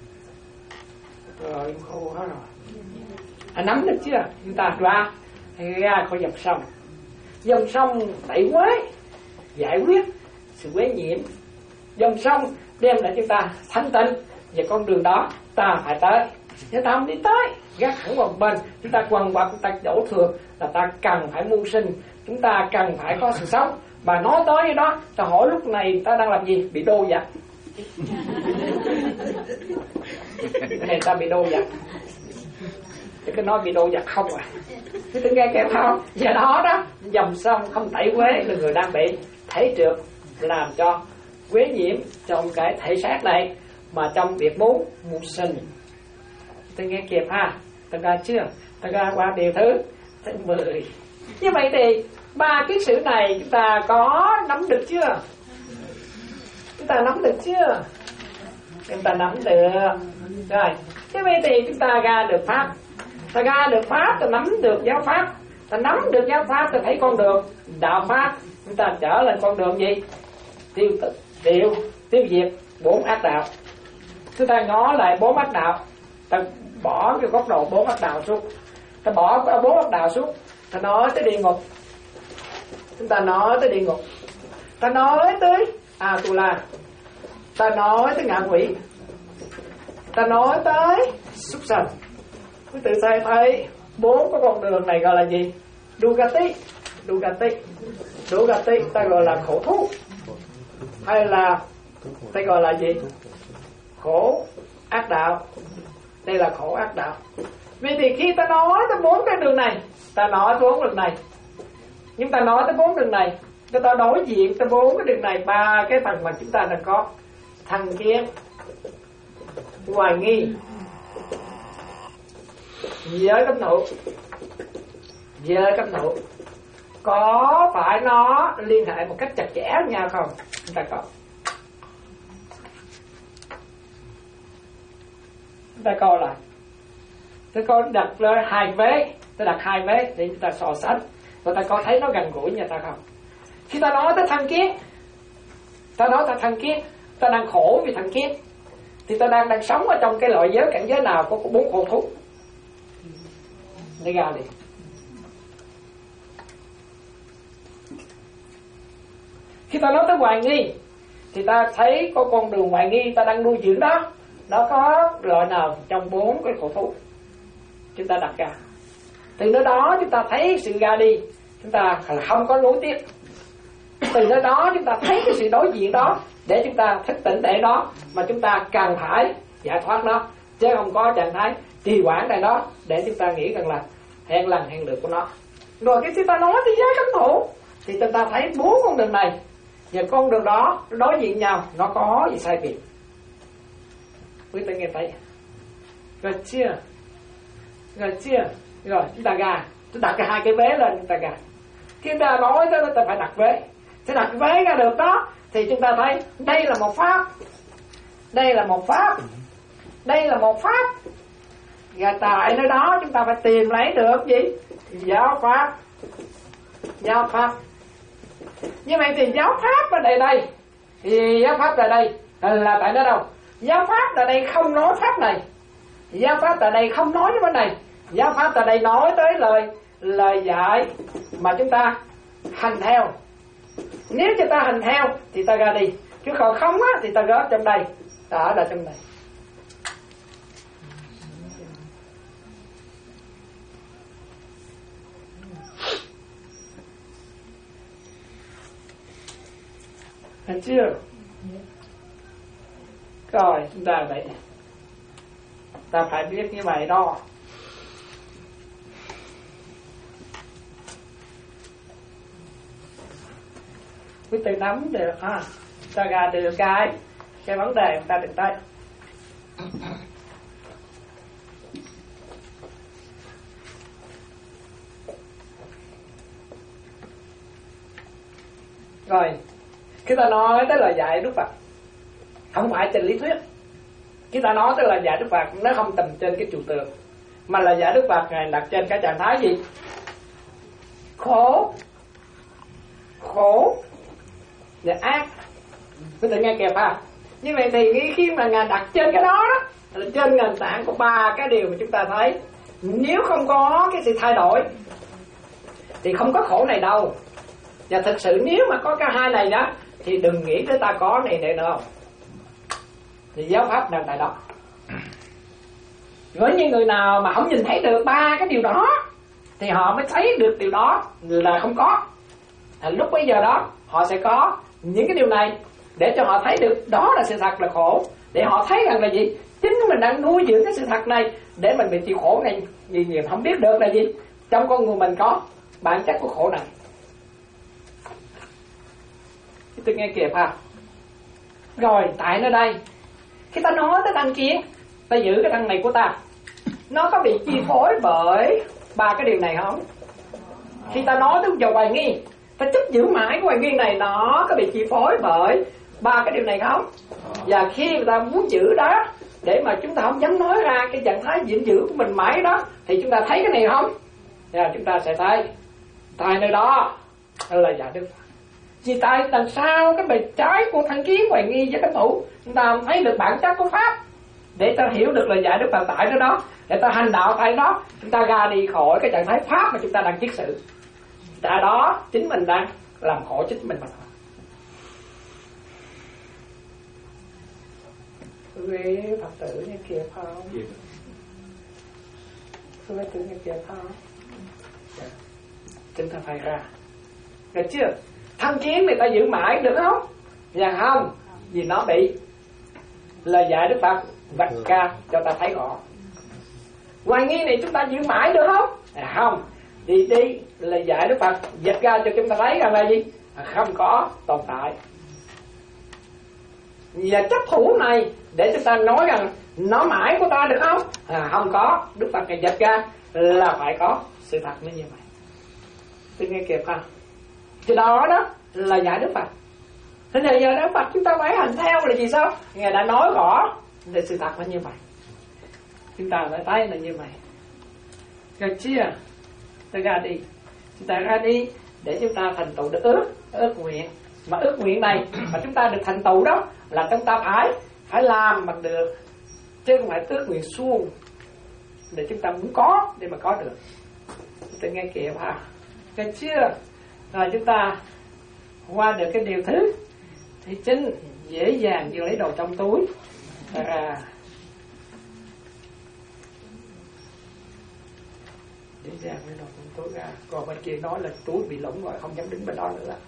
E: Rồi khô hết rồi. À, nắm được chưa? Chúng ta ra ra khỏi dòng sông. Dòng sông tẩy uế, giải quyết sự quế nhiễm. Dòng sông đem lại chúng ta thanh tịnh, và con đường đó ta phải tới. Nếu ta không đi tới, gác hẳn vào bên, chúng ta quằn quật, chúng ta đổ thừa là ta cần phải mưu sinh, chúng ta cần phải có sự sống. Mà nói tới cái đó, ta hỏi lúc này ta đang làm gì? Bị đô giặc. Cái này ta bị đô giặc. Chứ cái nói bị đô giặc không à. Chứ tôi nghe kẹo không? Giờ đó đó, dòng sông không tẩy quế là người đang bị thể trượt, làm cho quế nhiễm trong cái thể xác này, mà trong việc muốn mưu sinh. Tôi nghe kịp ha. Tôi ra chưa? Tôi ra qua điều thứ thứ mười. Như vậy thì ba cái sự này chúng ta có nắm được chưa? Chúng ta nắm được chưa? Chúng ta nắm được. Rồi, như vậy thì chúng ta ra được pháp. Ta ra được pháp, ta nắm được giáo pháp. Ta nắm được giáo pháp, ta thấy con đường đạo pháp. Chúng ta trở lên con đường gì? Tiêu tiêu tiêu diệt bốn ác đạo. Chúng ta ngó lại bốn ác đạo, ta bỏ cái góc độ bốn ác đạo xuống, ta bỏ bốn ác đạo xuống, ta nói tới địa ngục, chúng ta nói tới địa ngục, ta nói tới à tù la, ta nói tới ngạ quỷ, ta nói tới súc sanh. Quý tự sai thấy bốn cái con đường này gọi là gì? Dugati, Dugati, Dugati ta gọi là khổ thú, hay là ta gọi là gì? Khổ ác đạo. Đây là khổ ác đạo. Vì thì khi ta nói tới bốn cái đường này, ta nói bốn đường này, nhưng ta nói tới bốn đường này, chúng ta đối diện tới bốn cái đường này, ba cái phần mà chúng ta đang có: thành kiến, hoài nghi, giới cấm thụ. Giới cấm thụ có phải nó liên hệ một cách chặt chẽ với nhau không? Chúng ta có. Chúng ta coi lại. Tôi coi đặt lên hai vế, tôi đặt hai vế để chúng ta so sánh, và ta có thấy nó gần gũi như ta không? Khi ta nói tới thân kiến, ta nói ta thân kiến, ta đang khổ vì thân kiến, thì ta đang đang sống ở trong cái loại giới cảnh giới nào có bốn khổ thú? Đi ra đi. Khi ta nói tới hoài nghi, thì ta thấy có con đường hoài nghi ta đang nuôi dưỡng đó, nó có loại nào trong bốn cái khổ thú? Chúng ta đặt ra. Từ nơi đó chúng ta thấy sự ra đi, chúng ta không có nối tiếp. Từ nơi đó chúng ta thấy cái sự đối diện đó, để chúng ta thức tỉnh để đó, mà chúng ta cần phải giải thoát nó, chứ không có trạng thái trì hoãn này đó để chúng ta nghĩ rằng là hẹn lần hẹn lượt của nó. Rồi cái chúng ta nói tới giới cấm thủ, thì chúng ta thấy bốn con đường này, và con đường đó đối diện nhau, nó có gì sai biệt? Quý vị nghe thấy rồi chưa? Rồi chưa? Rồi chúng ta gà, chúng ta đặt cái hai cái vế lên, chúng ta gà. Khi chúng ta nói tới ta phải đặt vế, sẽ đặt vế ra được đó, thì chúng ta thấy đây là một pháp, đây là một pháp, đây là một pháp. Và tại nơi đó chúng ta phải tìm lấy được gì? Giáo pháp. Giáo pháp. Như vậy thì giáo pháp ở đây đây, thì giáo pháp ở đây là tại nơi đâu? Giáo pháp tại đây không nói pháp này, giáo pháp tại đây không nói cái vấn này, giáo pháp tại đây nói tới lời lời dạy mà chúng ta hành theo. Nếu chúng ta hành theo thì ta ra đi, chứ còn không á thì ta rớt trong đây, ta ở lại trong này. Thấy chưa? Rồi chúng ta vậy, ta phải biết như vậy đó. Quý từ nắm được ha, ta ra được cái cái vấn đề ta được tới. Rồi khi ta nói tới lời dạy Đức Phật, không phải trên lý thuyết. Khi ta nói tới lời dạy Đức Phật, nó không tầm trên cái trụ tượng, mà lời dạy Đức Phật này đặt trên cái trạng thái gì? Khổ, khổ và ác. Quý vị nghe kịp ha? Như vậy thì khi mà Ngài đặt trên cái đó đó, là trên nền tảng của ba cái điều mà chúng ta thấy, nếu không có cái sự thay đổi thì không có khổ này đâu. Và thực sự nếu mà có cả hai này đó, thì đừng nghĩ tới ta có này này nữa. Thì giáo pháp nằm tại đó. Với những người nào mà không nhìn thấy được ba cái điều đó, thì họ mới thấy được điều đó là không có. À, lúc bây giờ đó họ họ sẽ có những cái điều này để cho họ thấy được đó là sự thật là khổ, để họ thấy rằng là gì, chính mình đang nuôi dưỡng cái sự thật này để mình bị chịu khổ này. Gì nhiều không biết được là gì, trong con người mình có bản chất của khổ này. Tôi nghe kịp ha. Rồi tại nơi đây khi ta nói tới tăng kiến, ta giữ cái thân này của ta, nó có bị chi phối bởi ba cái điều này không? Khi ta nói tới dầu hoài nghi, ta chấp giữ mãi cái hoài nghi này, nó có bị chi phối bởi ba cái điều này không? Và khi người ta muốn giữ đó, để mà chúng ta không dám nói ra cái trạng thái gìn giữ của mình mãi đó, thì chúng ta thấy cái này không? Và chúng ta sẽ thấy tại nơi đó là giả đức. Vì tại đằng sau cái bề trái của thân kiến, hoài nghi và cái thủ, chúng ta không thấy được bản chất của pháp, để ta hiểu được là giải đức là tại nơi đó, để ta hành đạo tại đó, chúng ta ra đi khỏi cái trạng thái pháp mà chúng ta đang kiết sự. Tại đó chính mình đang làm khổ chính mình mà thôi. Quý Phật tử nghe kịp không? Quý Phật tử nghe kịp không? Chúng ta phải ra. Được chưa? Thân kiến này ta giữ mãi được không? Dạ không. Vì nó bị lời dạy Đức Phật vạch ra cho ta thấy rõ. Hoài nghi này chúng ta giữ mãi được không? À không. Đi đi lời dạy Đức Phật vạch ra cho chúng ta thấy rằng là gì? À, không có tồn tại. Và chấp thủ này để chúng ta nói rằng nó mãi của ta được không? À không có. Đức Phật này vạch ra là phải có sự thật như vậy. Tôi nghe kịp không? Thì đó đó là dạy Đức Phật. Thế giờ giờ Đức Phật chúng ta phải hành theo là gì sao? Ngài đã nói rõ để sự thật là như vậy. Chúng ta phải thấy là như vậy. Được chưa? Ta ra đi. Chúng ta ra đi để chúng ta thành tựu được ước, ước nguyện. Mà ước nguyện này mà chúng ta được thành tựu đó là chúng ta phải phải làm bằng được, chứ không phải ước nguyện suông để chúng ta muốn có để mà có được. Chúng ta nghe kịp ha. Được chưa? Rồi chúng ta qua được cái điều thứ thì chính dễ dàng như lấy đồ trong túi à, dễ dàng lấy đồ trong túi ra. Còn bên kia nói là túi bị lủng rồi, không dám đứng bên đó nữa.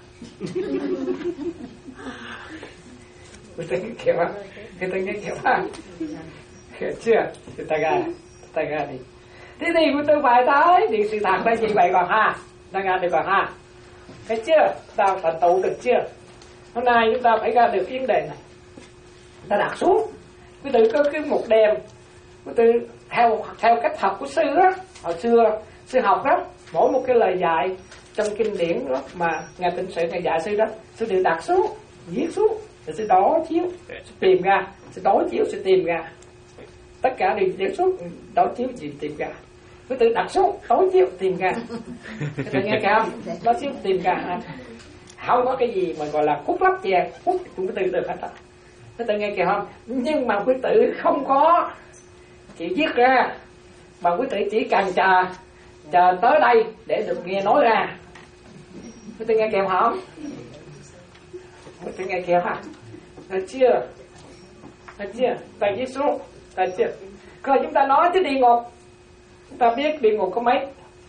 E: Người ta nghe kịp không? Người ta nghe kịp không? Hiểu chưa? Người ta ra, người ta ra đi. Thế thì của tôi phải tới thì sự thật là gì vậy còn ha? Ta ra được còn ha? Thấy chưa? Ta thành tựu được chưa? Hôm nay chúng ta phải ra được vấn đề này. Ta đặt xuống. Quý tử có cái một đèn. Quý tử theo theo cách học của sư đó, hồi xưa sư học đó, mỗi một cái lời dạy trong kinh điển đó mà ngài Tịnh Sự ngài dạy sư đó, sư đều đặt xuống, viết xuống, rồi sư đối chiếu, sư tìm ra, sư đối chiếu, sư tìm ra. Tất cả đều viết xuống, đối chiếu gì tìm ra. Quý tử đặt xuống, đối chiếu tìm ra. Các bạn nghe không? Đối chiếu tìm ra. Không có cái gì mà gọi là khúc lắp chè, khúc cũng quý tử được hết á. Quý tử nghe kìa không? Nhưng mà quý tử không có chỉ viết ra, mà quý tử chỉ cần chờ chờ tới đây để được nghe nói ra. Quý tử nghe kìa không? Quý tử nghe kìa hả? Được chưa? Được chưa? Ta viết xuống. Được chưa? Rồi chúng ta nói tới địa ngục. Chúng ta biết địa ngục có mấy?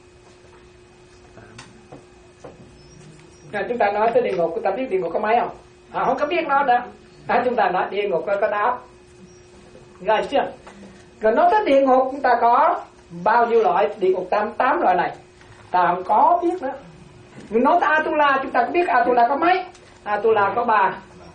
E: Rồi chúng ta nói tới địa ngục, chúng ta biết địa ngục có mấy không? À, không có biết nó đâu. À, chúng ta nói địa ngục có tám. Rồi chưa? Rồi nói tới địa ngục chúng ta có bao nhiêu loại? Địa ngục tám, tám loại này ta không có biết nữa. Nhưng nói tới Atula, chúng ta có biết Atula có mấy? Atula có ba.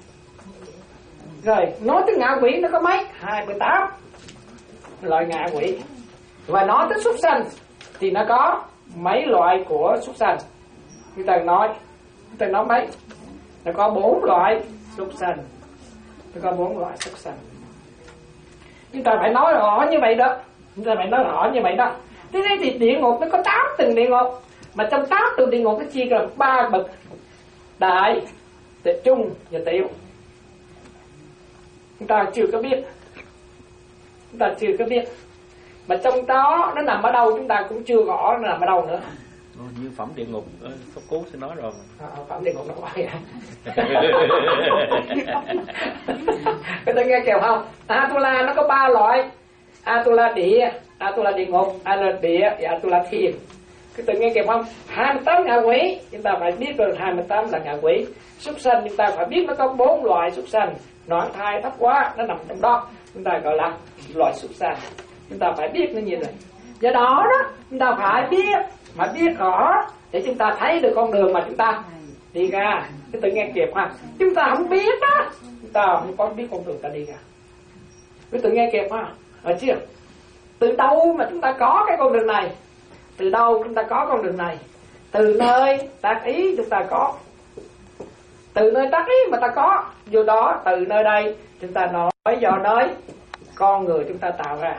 E: Rồi nói tới ngạ quỷ nó có mấy? Hai mươi tám loại ngạ quỷ. Và nói tới súc sanh thì nó có mấy loại của súc sanh? Chúng ta nói chúng ta nói mấy? Nó có bốn loại súc sanh. Nó có bốn loại súc sanh. Chúng ta phải nói rõ như vậy đó. Chúng ta phải nói rõ như vậy đó. Thế này thì địa ngục nó có tám tầng địa ngục. Mà trong tám tầng địa ngục nó chia ra ba bậc: đại, trung và tiểu. Chúng ta chưa có biết. Chúng ta chưa có biết. Mà trong đó nó nằm ở đâu chúng ta cũng chưa rõ nó nằm ở đâu nữa.
B: Như phẩm địa ngục Pháp Cú sẽ nói rồi.
E: À, phẩm địa ngục nó quay à. Các bạn nghe kèo không? Atula nó có ba loại: Atula địa, Atula địa ngục, Atula địa và Atula thiên. Cái tự nghe kịp không? hai mươi tám ngạ quỷ, chúng ta phải biết được hai mươi tám là ngạ quỷ. Súc sanh chúng ta phải biết nó có bốn loại súc sanh, noãn thai, thấp quá, nó nằm trong đó, chúng ta gọi là loại súc sanh. Chúng ta phải biết nó như vậy. Do đó đó, chúng ta phải biết, mà biết rõ để chúng ta thấy được con đường mà chúng ta đi ra. Cái tự nghe kịp ha. Chúng ta không biết á, chúng ta không có biết con đường ta đi ra. Cái tự nghe kịp ha. Ở chưa? Từ đâu mà chúng ta có cái con đường này? Từ đâu chúng ta có con đường này? Từ nơi tác ý chúng ta có. Từ nơi tác ý mà ta có. Vô đó từ nơi đây chúng ta nói do nơi con người chúng ta tạo ra.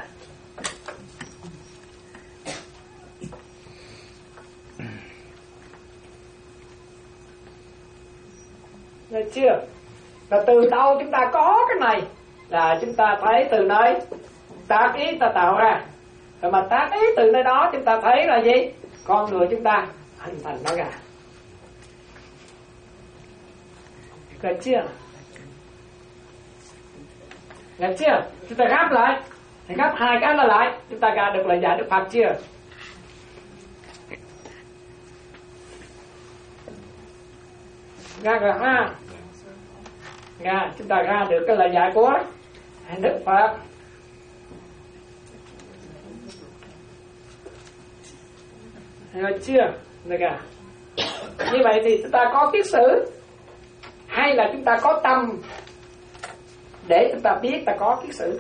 E: Được chưa? Và từ đâu chúng ta có cái này? Là chúng ta thấy từ nơi tác ý ta tạo ra. Rồi mà tác ý từ nơi đó chúng ta thấy là gì? Con người chúng ta hình thành nó ra. Được chưa? Được chưa? Chúng ta gáp lại. Thì gáp hai cái là lại, chúng ta ra được lời dạy Đức Phật chưa? Ra rồi ha. Ra, chúng ta ra được cái lời dạy của Đức Phật. Rồi chưa? Được à? Như vậy thì chúng ta có kiết sử, hay là chúng ta có tâm để chúng ta biết ta có kiết sử?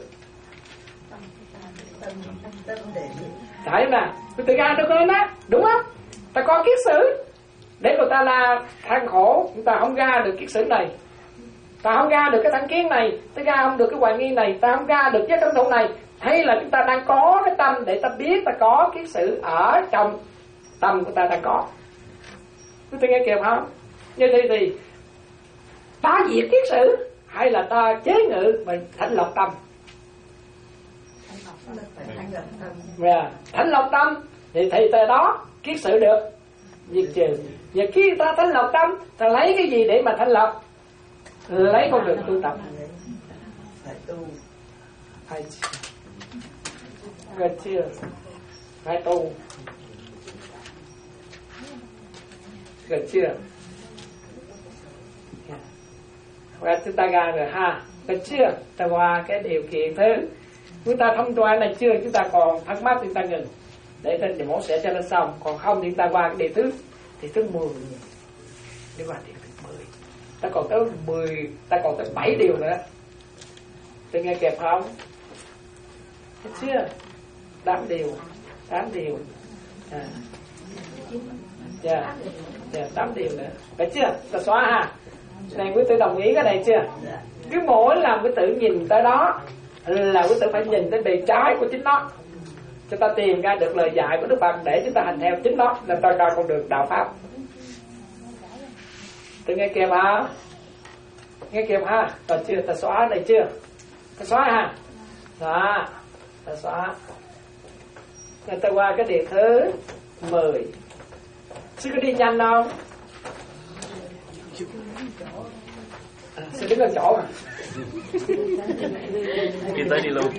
E: Đấy là chúng ta ra được rồi đó, đúng không? Ta có kiết sử để người ta là than khổ, chúng ta không ra được kiết sử này, ta không ra được cái thăng kiến này, ta ra không được cái hoài nghi này, ta không ra được cái cảm thụ này, hay là chúng ta đang có cái tâm để ta biết ta có kiết sử ở trong tâm của ta đang có. Chúng ta nghe kịp không? Như thế thì ta diệt kiết sử hay là ta chế ngự mình thanh lọc tâm? Yeah. Thanh lọc tâm thì thì từ đó kiết sử được diệt trừ. Và khi ta thanh lọc tâm, ta lấy cái gì để mà thanh lọc? Lấy con đường tu tập.
D: Phải tu.
E: Phải gần chưa? Phải tu. Gần chưa? Và chúng ta ra rồi ha. Gần chưa? Ta qua cái điều kiện thứ. Chúng ta thông qua này chưa? Chúng ta còn thắc mắc chúng ta ngừng. Để trên thì mổ sẽ cho nó xong. Còn không thì chúng ta qua cái điều thứ. Thì thứ mười. Đi qua điều thứ mười. Ta còn tới mười. Ta còn tới bảy điều nữa. Tôi nghe kịp không? Thấy chưa? Tám điều. Tám điều. À. Dạ. Dạ, tám điều nữa. Phải chưa? Ta xóa ha. Này quý tử đồng ý cái này chưa? Cứ mỗi lần quý tử nhìn tới đó là quý tử phải nhìn tới bề trái của chính nó, cho ta tìm ra được lời dạy của Đức Phật để chúng ta hành theo chính nó, là ta ra con đường đạo pháp. Tự nghe kịp hả? Nghe kịp ha? Còn chưa? Ta xóa này chưa? Ta xóa ha? Đó. Ta xóa. Rồi ta qua cái điều thứ mười. Sư có đi nhanh không? À, sư đứng ở chỗ mà.
B: Đi tới đi luôn.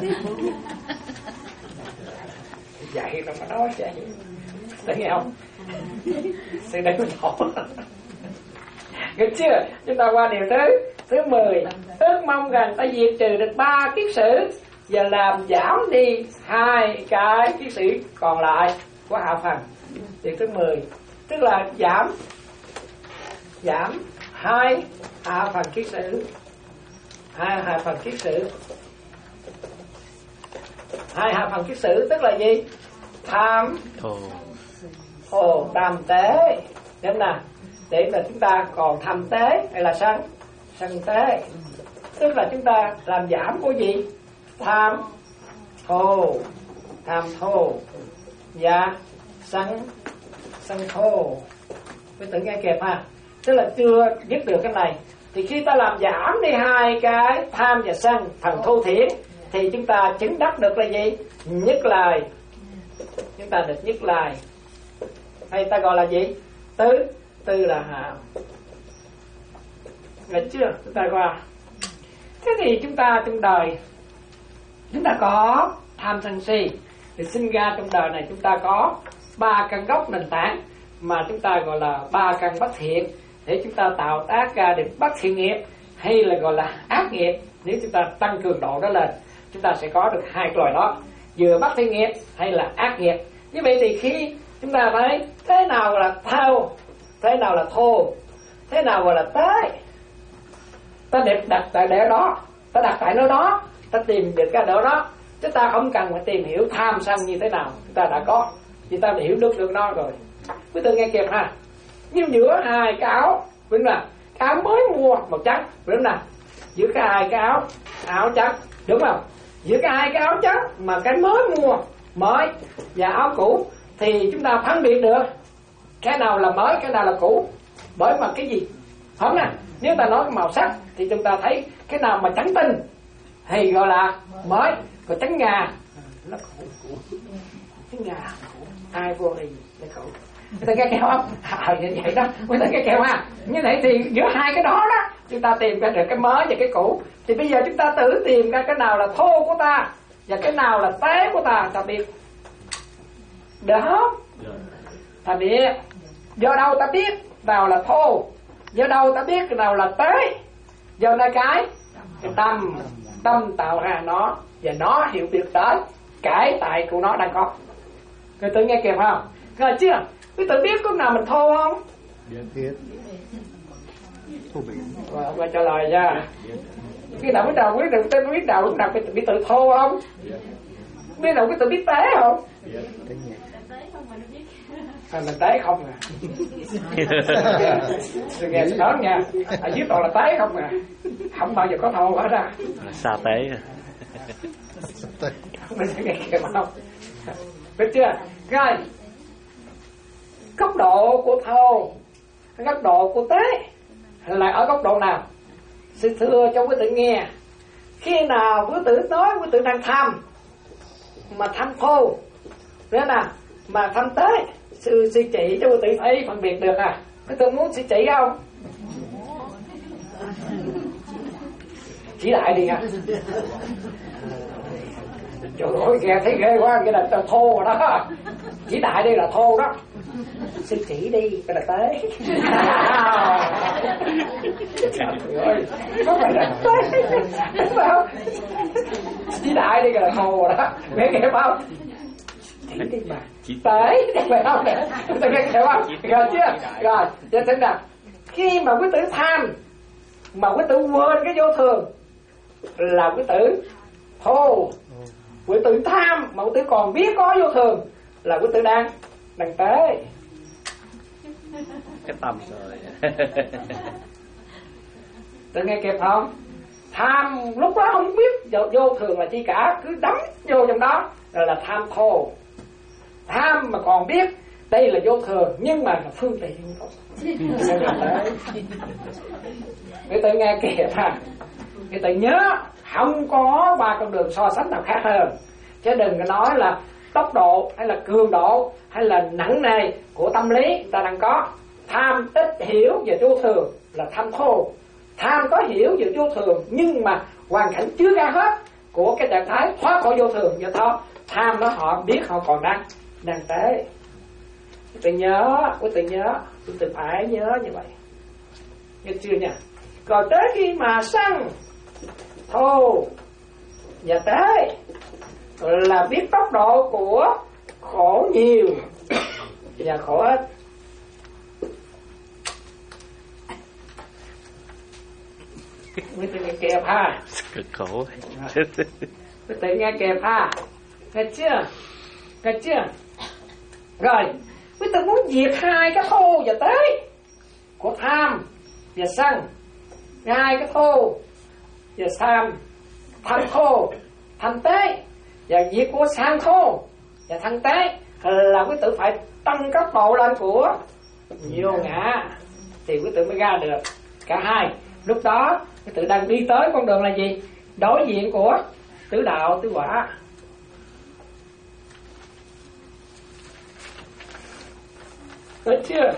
E: Dạy rồi mà nói vậy. Thấy nghe không? Sư đứng ở chỗ. Được chưa? Chúng ta qua điều thứ thứ mười. Ước mong rằng ta diệt trừ được ba kiết sử và làm giảm đi hai cái kiết sử còn lại của hạ phần. Điều thứ mười. Tức là giảm giảm hai hạ phần kiết sử, hai hạ phần kiết sử, hai hạ phần kiết sử tức là gì? Tham, thô, tam tế, đúng nào? Để mà chúng ta còn tham tế hay là sân, sân tế, tức là chúng ta làm giảm của gì? Tham, thô, tham thô và sân, sân thô. Quý tử nghe kịp ha? Tức là chưa biết được cái này thì khi ta làm giảm đi hai cái tham và sân phần thô thiển thì chúng ta chứng đắc được là gì? Nhất lời. Chúng ta được nhất lời, hay ta gọi là gì? Tứ. Tư là hàm. Được chưa? Chúng ta qua. Thế thì chúng ta trong đời chúng ta có tham sân si thì sinh ra trong đời này chúng ta có ba căn gốc nền tảng mà chúng ta gọi là ba căn bất thiện, để chúng ta tạo tác ra được bất thiện nghiệp hay là gọi là ác nghiệp. Nếu chúng ta tăng cường độ đó lên, chúng ta sẽ có được hai loại đó, vừa bất thiện nghiệp hay là ác nghiệp. Như vậy thì khi chúng ta thấy thế nào là thao, thế nào là thô, thế nào gọi là tế, ta đặt đặt tại để đó, ta đặt tại nơi đó, ta tìm được cái đó đó. Chúng ta không cần phải tìm hiểu tham sân như thế nào, chúng ta đã có, chúng ta đã hiểu được được nó rồi. Quý vị nghe kịp ha. Nhưng giữa hai cái áo, đúng là cái áo mới mua màu trắng, đúng là giữa cái hai cái áo áo trắng, đúng không? Giữa cái hai cái áo trắng mà cái mới mua mới và áo cũ thì chúng ta phân biệt được cái nào là mới, cái nào là cũ. Bởi mà cái gì? Không nè, nếu ta nói màu sắc thì chúng ta thấy cái nào mà trắng tinh thì gọi là mới, còn trắng ngà nó cũ. Trắng ngà ai vô đây nó cũ. Người ta nghe kêu không? À, như vậy đó, người ta nghe kêu ha. Như vậy thì giữa hai cái đó đó chúng ta tìm ra được cái mới và cái cũ. Thì bây giờ chúng ta tự tìm ra cái nào là thô của ta và cái nào là tế của ta, ta biết. Được không? Ta biết. Do đâu ta biết nào là thô, do đâu ta biết nào là tế? Do nơi cái cái tâm, tâm tạo ra nó và nó hiểu biết tới cái tại của nó đang có. Người tự nghe kịp không? Rồi chưa? Quý tự biết có nào mình thô không?
A: Biết. Thô bị.
E: Rồi, qua trả lời nha. Khi nào biết đầu biết được tên biết đầu lúc nào quý tự biết tự thô không? Biết đầu quý tự biết tế không? À, mình tế không à? Tôi nghe nói nha, ở dưới toàn là tế không à, không bao giờ có thô hết ra.
B: Xa tế.
E: Mình sẽ nghe kịp không? Biết chưa? Rồi, góc độ của thô, góc độ của tế là ở góc độ nào? Sự thưa cho quý tử nghe. Khi nào quý tử nói quý tử đang tham, mà tham thô, nữa nè, mà tham tế, sư sư chỉ cho quý tử thấy phân biệt được à? Quý tử muốn sư chỉ không? Chỉ lại đi nha. Trời ơi, nghe thấy ghê quá, cái là thô rồi đó. Chỉ đại đây là thô đó. Sư chỉ đi, cái là tế. Trời ơi, có phải là tế. Sao? Chỉ đại đi, cái là thô rồi đó. Nghe kịp không? Chỉ đi mà. Tế, phải không? Tôi nghe kịp không? Rồi chưa? Rồi, cho xin nào. Khi mà quý tử tham, mà quý tử quên cái vô thường, là quý tử thô. Quý tử tham mà quý tử còn biết có vô thường, là quý tử đang đang tế.
B: Cái tâm rồi.
E: Tự nghe kịp không? Tham lúc đó không biết vô, vô thường là chi cả, cứ đắm vô trong đó rồi là tham thô. Tham mà còn biết đây là vô thường nhưng mà là phương tiện thôi. Người tự nghe kịp ha. Người tự nhớ không có ba con đường so sánh nào khác hơn. Chứ đừng có nói là tốc độ hay là cường độ hay là nặng nề của tâm lý ta đang có. Tham ít hiểu về vô thường là tham thô. Tham có hiểu về vô thường nhưng mà hoàn cảnh chưa ra hết của cái trạng thái thoát khỏi vô thường, do đó tham đó họ biết họ còn đang đang tế. Tự nhớ, quý tự nhớ, quý tự phải nhớ như vậy. Nghe chưa nha? Còn tới khi mà sân, thô và tế là biết tốc độ của khổ nhiều và khổ ít. Quý tự nghe kẹp ha.
B: Cực khổ.
E: Quý tự nghe kẹp ha. Nghe chưa? Nghe chưa? Rồi, quý tự muốn diệt hai cái thô và tế của tham và sân. Hai cái thô và tham, tham thô, tham tế, và diệt của sang thô và tham tế là quý tử phải tăng cấp độ lên của vô ngã thì quý tử mới ra được cả hai. Lúc đó quý tử đang đi tới con đường là gì? Đối diện của tứ đạo tứ quả. Được chưa?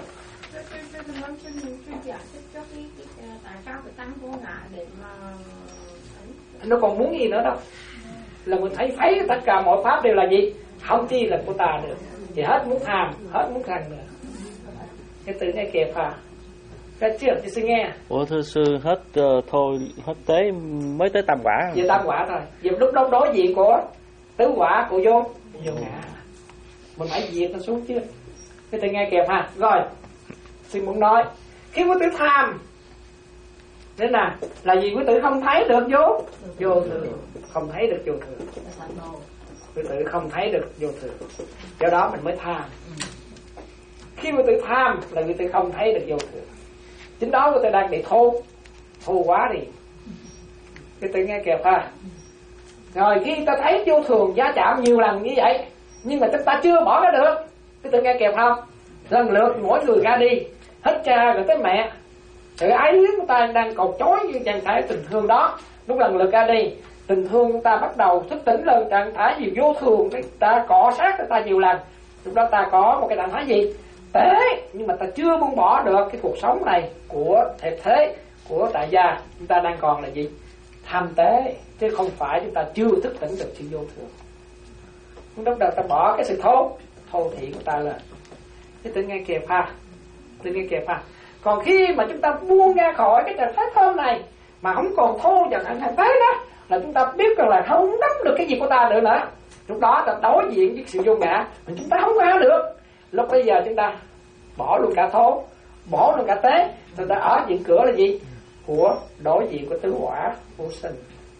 E: Nó còn muốn gì nữa đâu. Là mình thấy thấy tất cả mọi pháp đều là gì? Không chi là của ta được. thì hết muốn tham, hết muốn sân nữa. Cái tự nghe kẹp à? Cái chưa thì sư nghe.
B: Ủa thưa sư, hết uh, thôi hết tế mới tới tam quả.
E: Về tam quả thôi. Về lúc đó đối diện của tứ quả của vô vô ngã. Mình phải diệt nó xuống chứ. Cái tự nghe kẹp ha. Rồi. Sư muốn nói, khi quý tử tham nên là là gì? Quý tử không thấy được vô vô thường, không thấy được vô thường. Quý tử không thấy được vô thường, do đó mình mới tham. Khi quý tử tham là quý tử không thấy được vô thường, chính đó quý tử đang bị thô thô quá đi. Quý tử nghe kẹp ha. Rồi khi ta thấy vô thường giá chạm nhiều lần như vậy, nhưng mà chúng ta chưa bỏ ra được, quý tử nghe kẹp không? Lần lượt mỗi người ra đi, hết cha rồi tới mẹ, sự ái luyến của ta đang cột chối như trạng thái tình thương đó, lúc lần lượt ra đi, tình thương chúng ta bắt đầu thức tỉnh lên trạng thái gì vô thường, ta cọ sát người ta nhiều lần, lúc đó ta có một cái trạng thái gì tế, nhưng mà ta chưa buông bỏ được cái cuộc sống này của thể thế, của tại gia, chúng ta đang còn là gì? Tham tế, chứ không phải chúng ta chưa thức tỉnh được sự vô thường. Lúc đó ta bỏ cái sự thô thô thị của ta lên. Cái tự nghe kẹp ha, tự nghe kẹp ha. Còn khi mà chúng ta buông ra khỏi cái trạng thái thơm này mà không còn thô và thành thành tế đó, là chúng ta biết rằng là không nắm được cái gì của ta nữa nữa. Lúc đó ta đối diện với sự vô ngã mà chúng ta không ra được. Lúc bây giờ chúng ta bỏ luôn cả thô, bỏ luôn cả tế, chúng ta ở diện cửa là gì? Của đối diện của tứ quả vô sinh.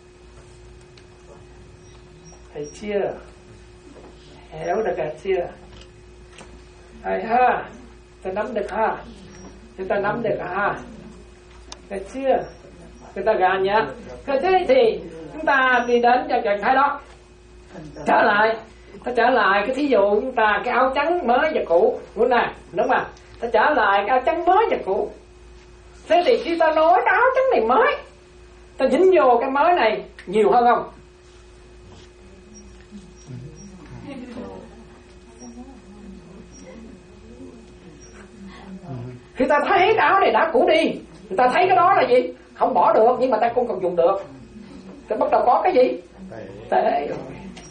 E: Thấy chưa? Hiểu được cả chưa? Hay ha, ta nắm được ha, chúng ta nắm được ha, thấy chưa? Chúng ta gà nhá. Thế thì chúng ta đi đến cho trạng thái đó. Trở lại, ta trở lại cái thí dụ chúng ta cái áo trắng mới và cũ, đúng không? Đúng không? Ta trở lại cái áo trắng mới và cũ. Thế thì khi ta nói cái áo trắng này mới, ta dính vô cái mới này nhiều hơn không? Khi ta thấy cái áo này đã cũ đi, người ta thấy cái đó là gì? Không bỏ được, nhưng mà ta không còn dùng được. Ta bắt đầu có cái gì? Tệ rồi.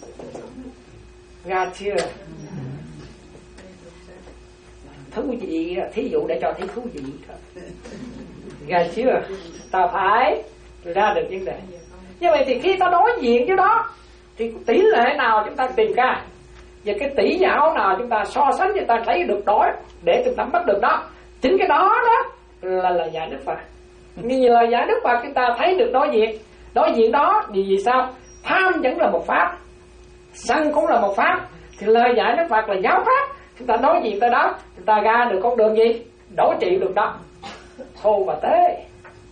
E: Ra chưa? Thú vị, thí dụ để cho thấy thú vị thôi. Ra chưa? Ta phải ra được vấn đề. Như vậy thì khi ta đối diện với đó, thì tỷ lệ nào chúng ta tìm ra, và cái tỷ giáo nào chúng ta so sánh cho ta thấy được đó, để chúng ta bắt được đó. Chính cái đó đó là lời dạy Đức Phật. Như lời dạy Đức Phật chúng ta thấy được đối diện. Đối diện đó vì vì sao? Tham vẫn là một pháp, sân cũng là một pháp. Thì lời dạy Đức Phật là giáo pháp. Chúng ta đối diện tới đó, chúng ta ra được con đường gì? Đối trị được đó. Thô và tế.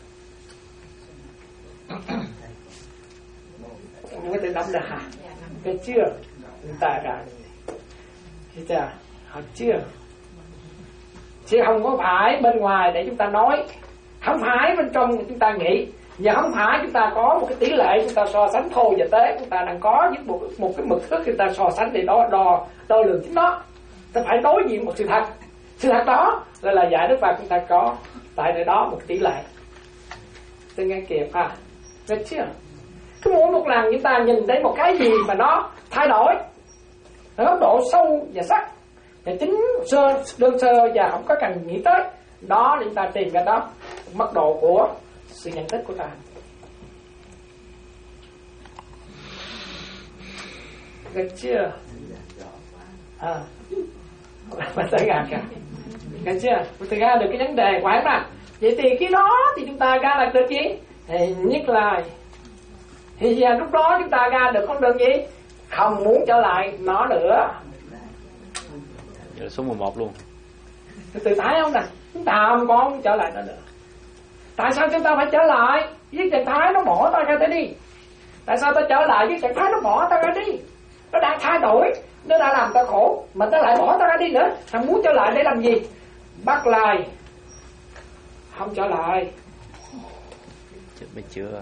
E: Người ta nắm được hả? Cái chưa? Chúng ta ra được. Thấy chưa? Họ chưa? Chứ không có phải bên ngoài để chúng ta nói, không phải bên trong chúng ta nghĩ, và không phải chúng ta có một cái tỷ lệ chúng ta so sánh thô và tế, chúng ta đang có với một, một cái mực thước chúng ta so sánh để đo đo đo lường chính đó. Ta phải đối diện một sự thật. Sự thật đó là là dạy Đức Phật chúng ta có tại nơi đó một tỷ lệ. Tôi nghe kịp ha, biết chưa? Cứ mỗi một lần chúng ta nhìn thấy một cái gì mà nó thay đổi ở góc độ sâu và sắc, và chính sơ đơn sơ và không có cần nghĩ tới đó, để chúng ta tìm ra đó mức độ của sự nhận thức của ta. Được chưa? À, mà tới ra cả, được chưa? Tôi ra được cái vấn đề quán mà. Vậy thì cái đó thì chúng ta ra là được gì? Thì nhất là thì giờ lúc đó chúng ta ra được con đường gì? Không muốn trở lại nó nữa.
B: Giờ số mười một luôn.
E: Từ thái không nè, chúng ta không có trở lại nó nữa. Tại sao chúng ta phải trở lại với trạng thái nó bỏ ta ra tới đi? Tại sao ta trở lại với trạng thái nó bỏ ta ra đi? Nó đã thay đổi, nó đã làm ta khổ, mà ta lại bỏ ta ra đi nữa. Thằng muốn trở lại để làm gì? Bắt lại, không trở lại.
B: Chết mới chưa.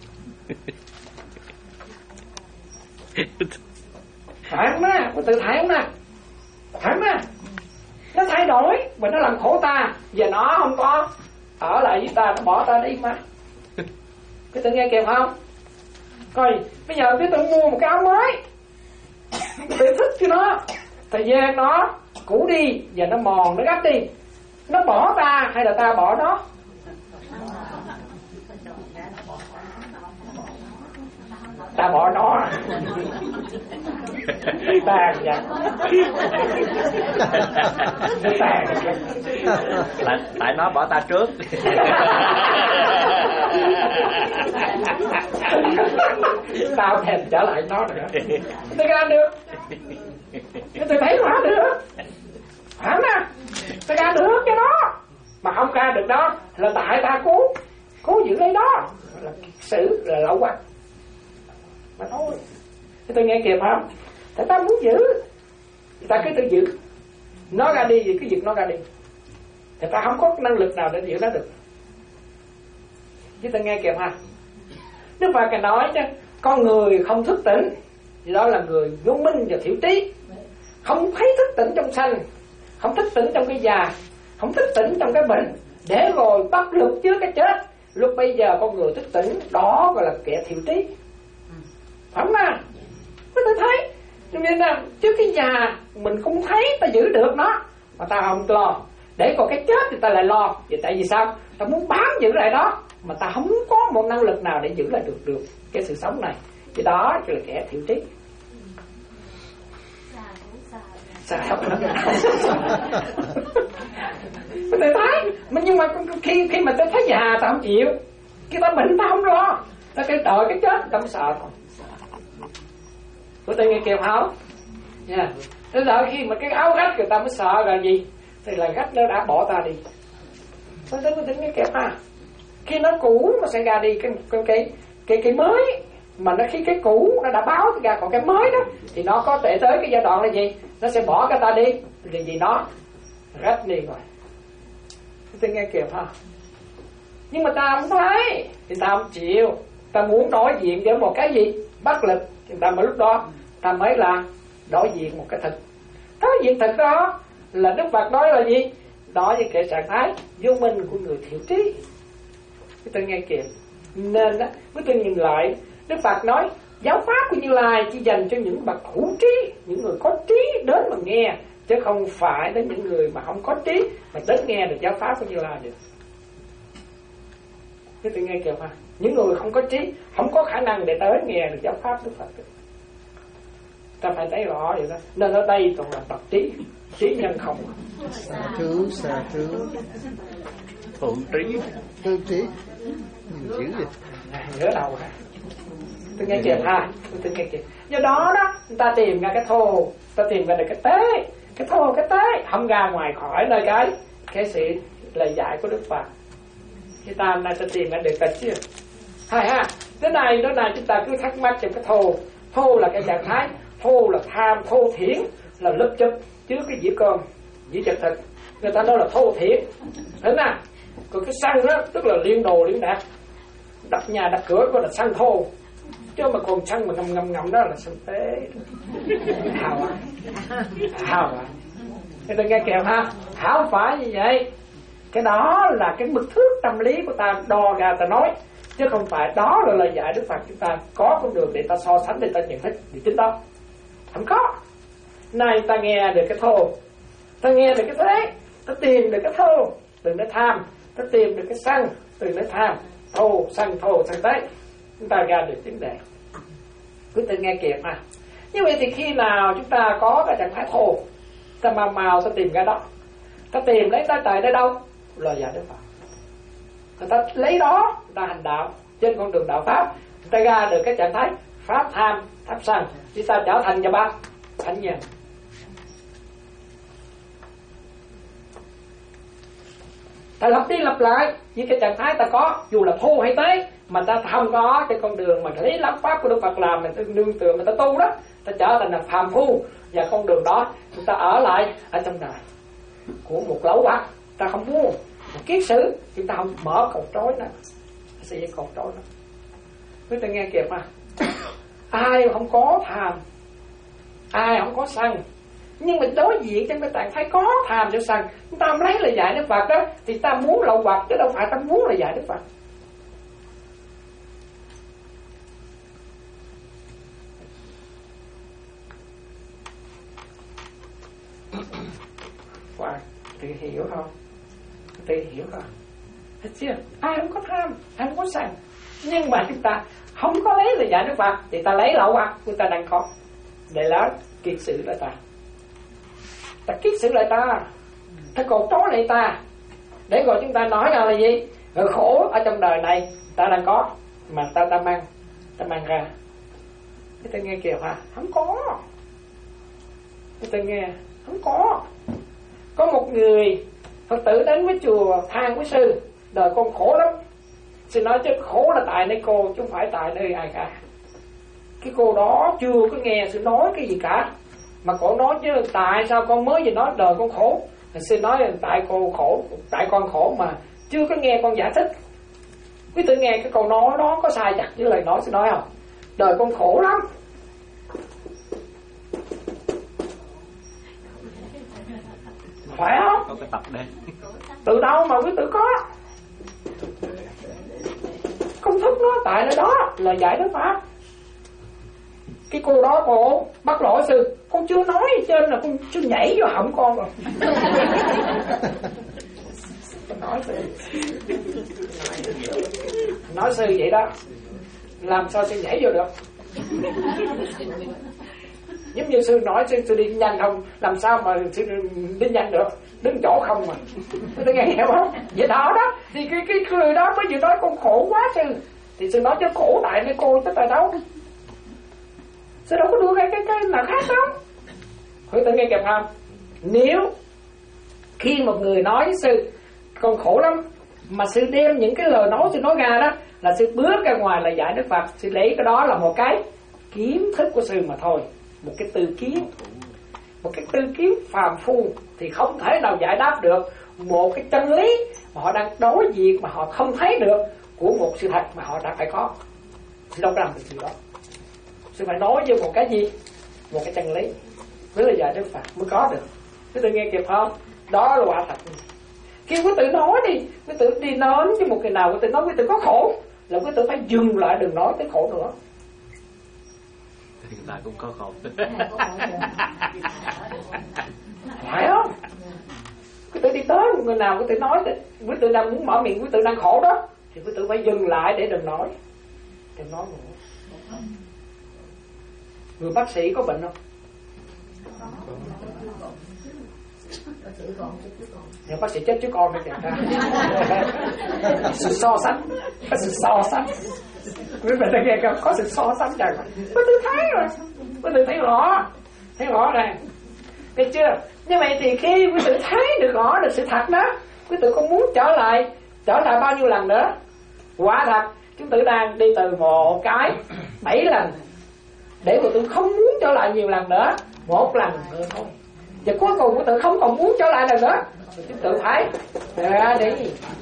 E: Phải không á? Có tự thấy không nè? Phải không á? Nó thay đổi và nó làm khổ ta, và nó không có ở lại với ta, nó bỏ ta đi mà. Cái tự nghe kịp không? Rồi bây giờ cái tự mua một cái áo mới, tự thích cho nó, Thời gian nó cũ đi và nó mòn, nó gấp đi. Nó bỏ ta hay là ta bỏ nó? Ta bỏ nó. Tàn vậy. Tàn vậy.
B: Tại, tại nó bỏ ta trước.
E: Tao thèm trở lại nó nữa. Tôi ra được. Tôi thấy hóa được. Hẳn à. Tôi ra được cái đó. Mà không ra được đó là tại ta cố cố giữ lấy đó, là xử, là lậu hoặc mà thôi. Thế tôi nghe kịp không? Tại ta muốn giữ thì ta cứ tự giữ. Nó ra đi thì cứ giật nó ra đi. Thì ta không có năng lực nào để giữ nó được. Chứ ta nghe kịp ha. Đức Phật Ngài nói chứ, con người không thức tỉnh thì đó là người vô minh và thiểu trí. Không thấy thức tỉnh trong sanh, không thức tỉnh trong cái già, không thức tỉnh trong cái bệnh, để rồi bắt lực trước cái chết. Lúc bây giờ con người thức tỉnh, đó gọi là kẻ thiểu trí. Phải không à? Tôi thấy cho nên là trước cái già mình không thấy ta giữ được nó, mà ta không lo, để còn cái chết thì ta lại lo. Vậy tại vì sao? Ta muốn bám giữ lại đó, mà ta không có một năng lực nào để giữ lại được được cái sự sống này. Thì đó là kẻ thiểu trí. Sao? Tôi thấy nhưng mà khi khi mà tôi thấy già ta không chịu, khi ta bệnh ta không lo, ta cái đợi cái chết ta không sợ thôi. Của tôi nghe kêu không? Nha. Yeah. Thế đợi khi mà cái áo rách người ta mới sợ là gì? Thì là rách nó đã bỏ ta đi. Tôi tôi tôi nghe kêu ha. Khi nó cũ nó sẽ ra đi cái cái cái cái, cái mới, mà nó khi cái cũ nó đã báo ra còn cái mới đó thì nó có thể tới cái giai đoạn là gì? Nó sẽ bỏ cái ta đi, vì gì nó rách đi rồi. Tôi nghe kịp ha. Nhưng mà ta không thấy thì ta không chịu. Ta muốn đối diện với một cái gì bất lực thì ta mới lúc đó ta mới là đối diện một cái thực. Đối diện thực đó là Đức Phật nói là gì? Đó là cái trạng thái vô minh của người thiểu trí. Tôi nghe kịp. Nên đó, với tôi nhìn lại, Đức Phật nói giáo pháp của Như Lai chỉ dành cho những bậc hữu trí, những người có trí đến mà nghe, chứ không phải đến những người mà không có trí mà đến nghe được giáo pháp của Như Lai được. Thế tôi nghe kìa ha. Những người không có trí, không có khả năng để tới nghe được giáo pháp Đức Phật được. Ta phải thấy rõ vậy đó. Nên ở đây còn là bậc trí, trí nhân không.
A: Xà thứ, xà thứ.
B: Hữu trí.
A: Hữu trí. Dữ vậy.
E: Nhớ đầu ha. Tôi nghe kìa ha. Tôi nghe kìa. Do đó đó, người ta tìm ra cái thô, ta tìm ra được cái tế, cái thô cái tế không ra ngoài khỏi nơi cái cái sự lời dạy của Đức Phật. Chúng ta nay ta tìm ra được cái chưa? Hay ha. Thế này đó này chúng ta cứ thắc mắc trong cái thô. Thô là cái trạng thái, thô là tham, thô thiển, là lấp chấp trước cái dĩa cơm, dĩa vật thịt. Người ta nói là thô thiển. Thế nào? Còn cái xăng đó tức là liên đồ liên đạt, đập nhà đập cửa gọi là xăng thô. Chứ mà còn xăng mà ngầm ngầm ngầm đó là xăng tế. Hào à? Hào à? Thế tôi nghe kèo ha. Hảo phải như vậy. Cái đó là cái mực thước tâm lý của ta đo ra ta nói, chứ không phải đó là lời dạy Đức Phật. Chúng ta có con đường để ta so sánh, để ta nhận thức thì chính đó không có. Này ta nghe được cái thô, ta nghe được cái thế, ta tìm được cái thô từ nơi tham, ta tìm được cái sân từ nơi tham, thô sân thô sân tế, chúng ta ra được vấn đề. Quý vị nghe kịp mà. Như vậy thì khi nào chúng ta có cái trạng thái thô, ta mau mau ta tìm ra đó, ta tìm lấy ta tại đây đâu? Lời dạy Đức Phật. Người ta lấy đó ta hành đạo trên con đường đạo pháp, người ta ra được cái trạng thái pháp tham, pháp sân, chúng ta trở thành nhà ba thánh nhân. Ta lặp đi lặp lại với cái trạng thái ta có, dù là thô hay tế, mà ta không có cái con đường mà lấy lắm pháp của Đức Phật làm, mình nương tựa mà ta tu đó, ta trở thành là phàm phu, và con đường đó chúng ta ở lại ở trong đời của một lẩu bạc, ta không muốn một kiết sử, chúng ta không mở cột trói nữa, sẽ dây cột trói nữa. Quý ta nghe kịp mà. Ai không có tham, ai không có sân, nhưng mà đối diện trong cái trạng thái có tham cho sân, chúng ta không lấy lời dạy Đức Phật đó, thì ta muốn lậu hoặc chứ đâu phải ta muốn lời dạy Đức Phật. hiểu không? Quý tử hiểu không? Thấy chưa? Ai không có tham, ai không có sân, nhưng mà chúng ta không có lấy lời dạy Đức Phật thì ta lấy lậu hoặc của ta đang có để lá kiết sử lại ta, ta kiết sử lại ta, ta còn trói lại ta, để rồi chúng ta nói ra là gì? Rồi khổ ở trong đời này ta đang có mà ta ta mang ta mang ra. Cái ta nghe kìa hả? Không có. Cái ta nghe không có. Có một người Phật tử đến với chùa than với sư, đời con khổ lắm. Sư nói chứ khổ là tại nơi cô chứ không phải tại nơi ai cả. Cái cô đó chưa có nghe sư nói cái gì cả, mà cổ nói chứ tại sao con mới vừa nói đời con khổ. Sư nói là tại cô khổ, tại con khổ mà chưa có nghe con giải thích. Quý tử nghe cái câu nói đó có sai chặt với lời nói sư nói không? Đời con khổ lắm. Phải không?
B: Có cái tập đây.
E: Từ đâu mà quý tử có? Công thức nó tại nơi đó là giải Đức Pháp. Cái cô đó cô bắt lỗi sư, con chưa nói gì trên là con chưa nhảy vô họng con rồi. Nói sư, nói sư vậy đó, làm sao sư nhảy vô được? Giống như sư nói sư, sư đi nhanh không, làm sao mà sư đi nhanh được, đứng chỗ không mà. Tôi nghe hiểu không? Vậy đó đó, thì cái cái người đó mới vừa nói con khổ quá sư, thì sư nói chứ khổ tại nơi cô chứ tại đâu. Sư đâu có đưa cái cái cái nào khác đâu. Hỏi tự nghe kịp không? Nếu khi một người nói với sư con khổ lắm, mà sư đem những cái lời nói sư nói ra đó, là sư bước ra ngoài là giải Đức Phật, sư lấy cái đó là một cái kiến thức của sư mà thôi, một cái tư kiến, một cái tư kiến phàm phu thì không thể nào giải đáp được một cái chân lý mà họ đang đối diện mà họ không thấy được của một sự thật mà họ đã phải có. Sư đâu có làm được sự đó. Sư phải nói với một cái gì? Một cái chân lý với lời dạy Đức Phật mới có được. Quý tử nghe kịp không? Đó là quả thật. Khi quý tử nói đi, quý tử đi nói với một người nào quý tử nói quý tử có khổ, là quý tử phải dừng lại, đừng nói tới khổ nữa.
B: Thì người ta cũng có khổ.
E: Phải không? Quý tử đi tới một người nào quý tử nói, quý tử đang muốn mở miệng, quý tử đang khổ đó, thì quý tử phải dừng lại để đừng nói, đừng nói nữa. Người bác sĩ có bệnh không? Người bác sĩ chết chứ con mới kìa ra. Sự so sánh, có sự so sánh. Quý vị đã nghe không? Có sự so sánh chẳng. Quý tử thấy rồi, quý tử thấy rõ, thấy rõ ràng. Được chưa? Như vậy thì khi quý tử thấy được rõ được sự thật đó, quý tử không muốn trở lại, trở lại bao nhiêu lần nữa? Quả thật, chúng tử đang đi từ một cái bảy lần, để mà tôi không muốn trở lại nhiều lần nữa, một lần nữa thôi. Và cuối cùng của tự không còn muốn trở lại lần nữa, chúng tự phải ra đi.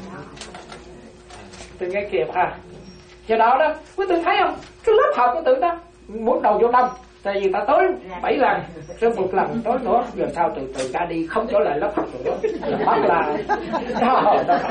E: Tự nghe kịp ha. Do đó đó, quý tự thấy không? Cái lớp học của tự đó muốn đầu vô đông, tại vì ta tới bảy lần, rồi một lần tới nữa, rồi sao từ từ ra đi không trở lại lớp học nữa, bắt là đó, đó.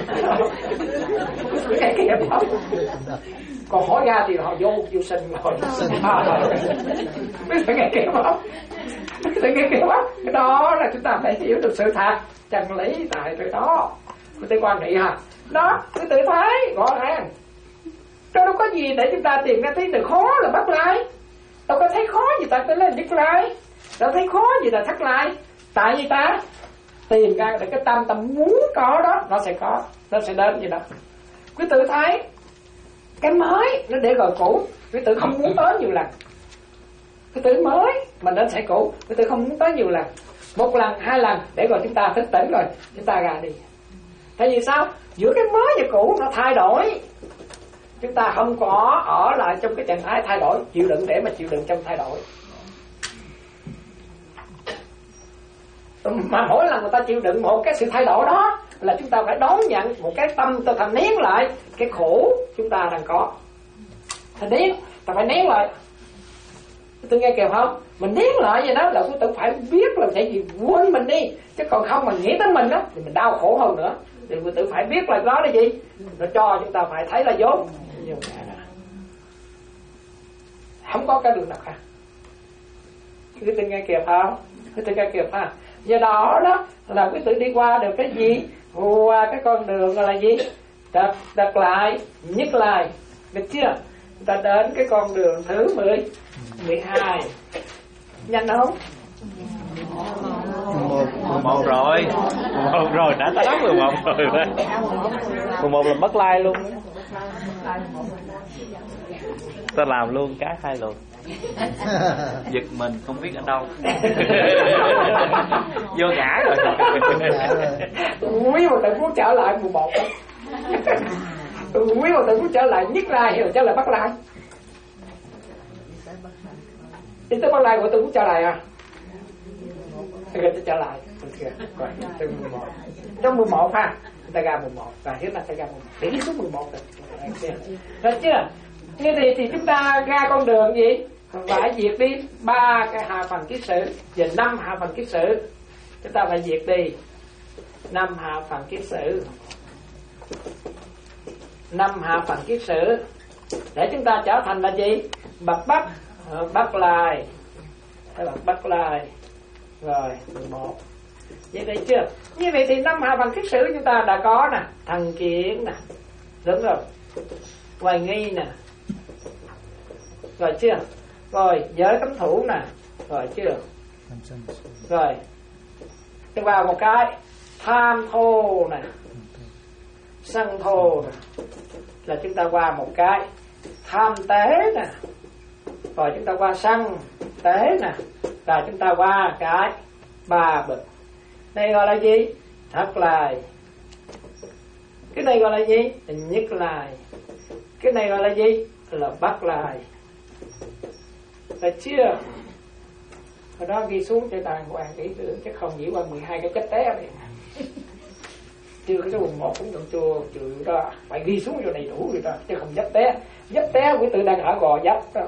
E: Nghe kịp không? Còn hỏi ra thì họ vô vô sinh rồi. Biết phải nghe kịp không? Biết phải nghe kịp không? Cái đó là chúng ta phải hiểu được sự thật, chân lý tại từ đó. Quý tư quan nghị ha. Đó, quý tự thấy rõ ràng. Đâu đâu có gì để chúng ta tìm ra thấy từ khó là bắt lại. Đâu có thấy khó gì ta tới lên dứt lại. Đâu thấy khó gì là thắt lại. Tại vì ta tìm ra để cái tâm tâm muốn có đó, nó sẽ có, nó sẽ đến gì đó. Quý tự thấy cái mới nó để gọi cũ, quý tử không muốn tới nhiều lần. Quý tử mới mà nó sẽ cũ, quý tử không muốn tới nhiều lần. Một lần, hai lần để rồi chúng ta thức tỉnh rồi, chúng ta ra đi. Tại vì sao? Giữa cái mới và cũ nó thay đổi. Chúng ta không có ở lại trong cái trạng thái thay đổi, chịu đựng để mà chịu đựng trong thay đổi. Mà mỗi lần người ta chịu đựng một cái sự thay đổi đó là chúng ta phải đón nhận một cái tâm, ta phải nén lại cái khổ chúng ta đang có. Ta nén, ta phải nén lại. Tôi nghe kìa không? Mình nén lại vậy đó là tôi tự phải biết là sẽ gì quên mình đi, chứ còn không mà nghĩ tới mình đó thì mình đau khổ hơn nữa. Thì tôi tự phải biết là đó là gì, nó cho chúng ta phải thấy là vốn. Không có cái đường nào khác. Cứ tôi nghe kìa không? Cứ tôi nghe kìa ha. Do đó đó là quý tử đi qua được cái gì? Qua cái con đường gọi là gì? Đặt, đặt lại, nhắc lại, được chưa? Ta đến cái con đường thứ mười, mười hai. Nhanh không?
B: một một rồi một rồi đã tới mười một rồi mười một là mất like luôn, ta làm luôn cái hai luôn, giật mình không biết ở đâu vô ngã rồi.
E: Quý một tự muốn trở lại mười một. Quý một tự muốn trở lại nhất like hiểu trở lại bắt like. Ý tới bắt like của tôi muốn trở lại à? Tôi trở lại. Rồi, mười một. Trong mười một ha, ta ra mười một và hiện tại ta ra mười một. Để xuống mười một rồi. Rồi chưa? Như thì thì chúng ta ra con đường gì? Phải diệt đi ba cái hạ phần kiết sử, và năm hạ phần kiết sử. Chúng ta phải diệt đi năm hạ phần kiết sử. Năm hạ phần kiết sử để chúng ta trở thành là gì? Bậc Bắc, Bắc Lai. Các bạn Bắc Lai. Rồi, mười một. Vậy đây chưa? Như vậy thì năm hạ phần kiết sử chúng ta đã có nè, Thần Kiện nè. Đúng rồi. Hoài Nghi nè. Rồi chưa? Rồi, Giới Cấm Thủ nè. Rồi chưa? Rồi. Tiếp vào một cái tham thô nè, sân thô nè. Là chúng ta qua một cái tham tế nè. Rồi chúng ta qua sân tế nè. Rồi chúng ta qua cái ba bậc. Đây gọi là gì? Thất Lai. Cái này gọi là gì? Nhất Lai. Cái này gọi là gì? Là Bắc Lai. Là chưa? Hồi đó ghi xuống cho đàng hoàng kỹ tưởng, chứ không chỉ qua mười hai cái chất té này. Chưa cái số mười một cũng còn chưa chịu đó, phải ghi xuống vô đầy đủ rồi đó, chứ không dấp té. Dấp té quý tử đang ở gò dấp đó.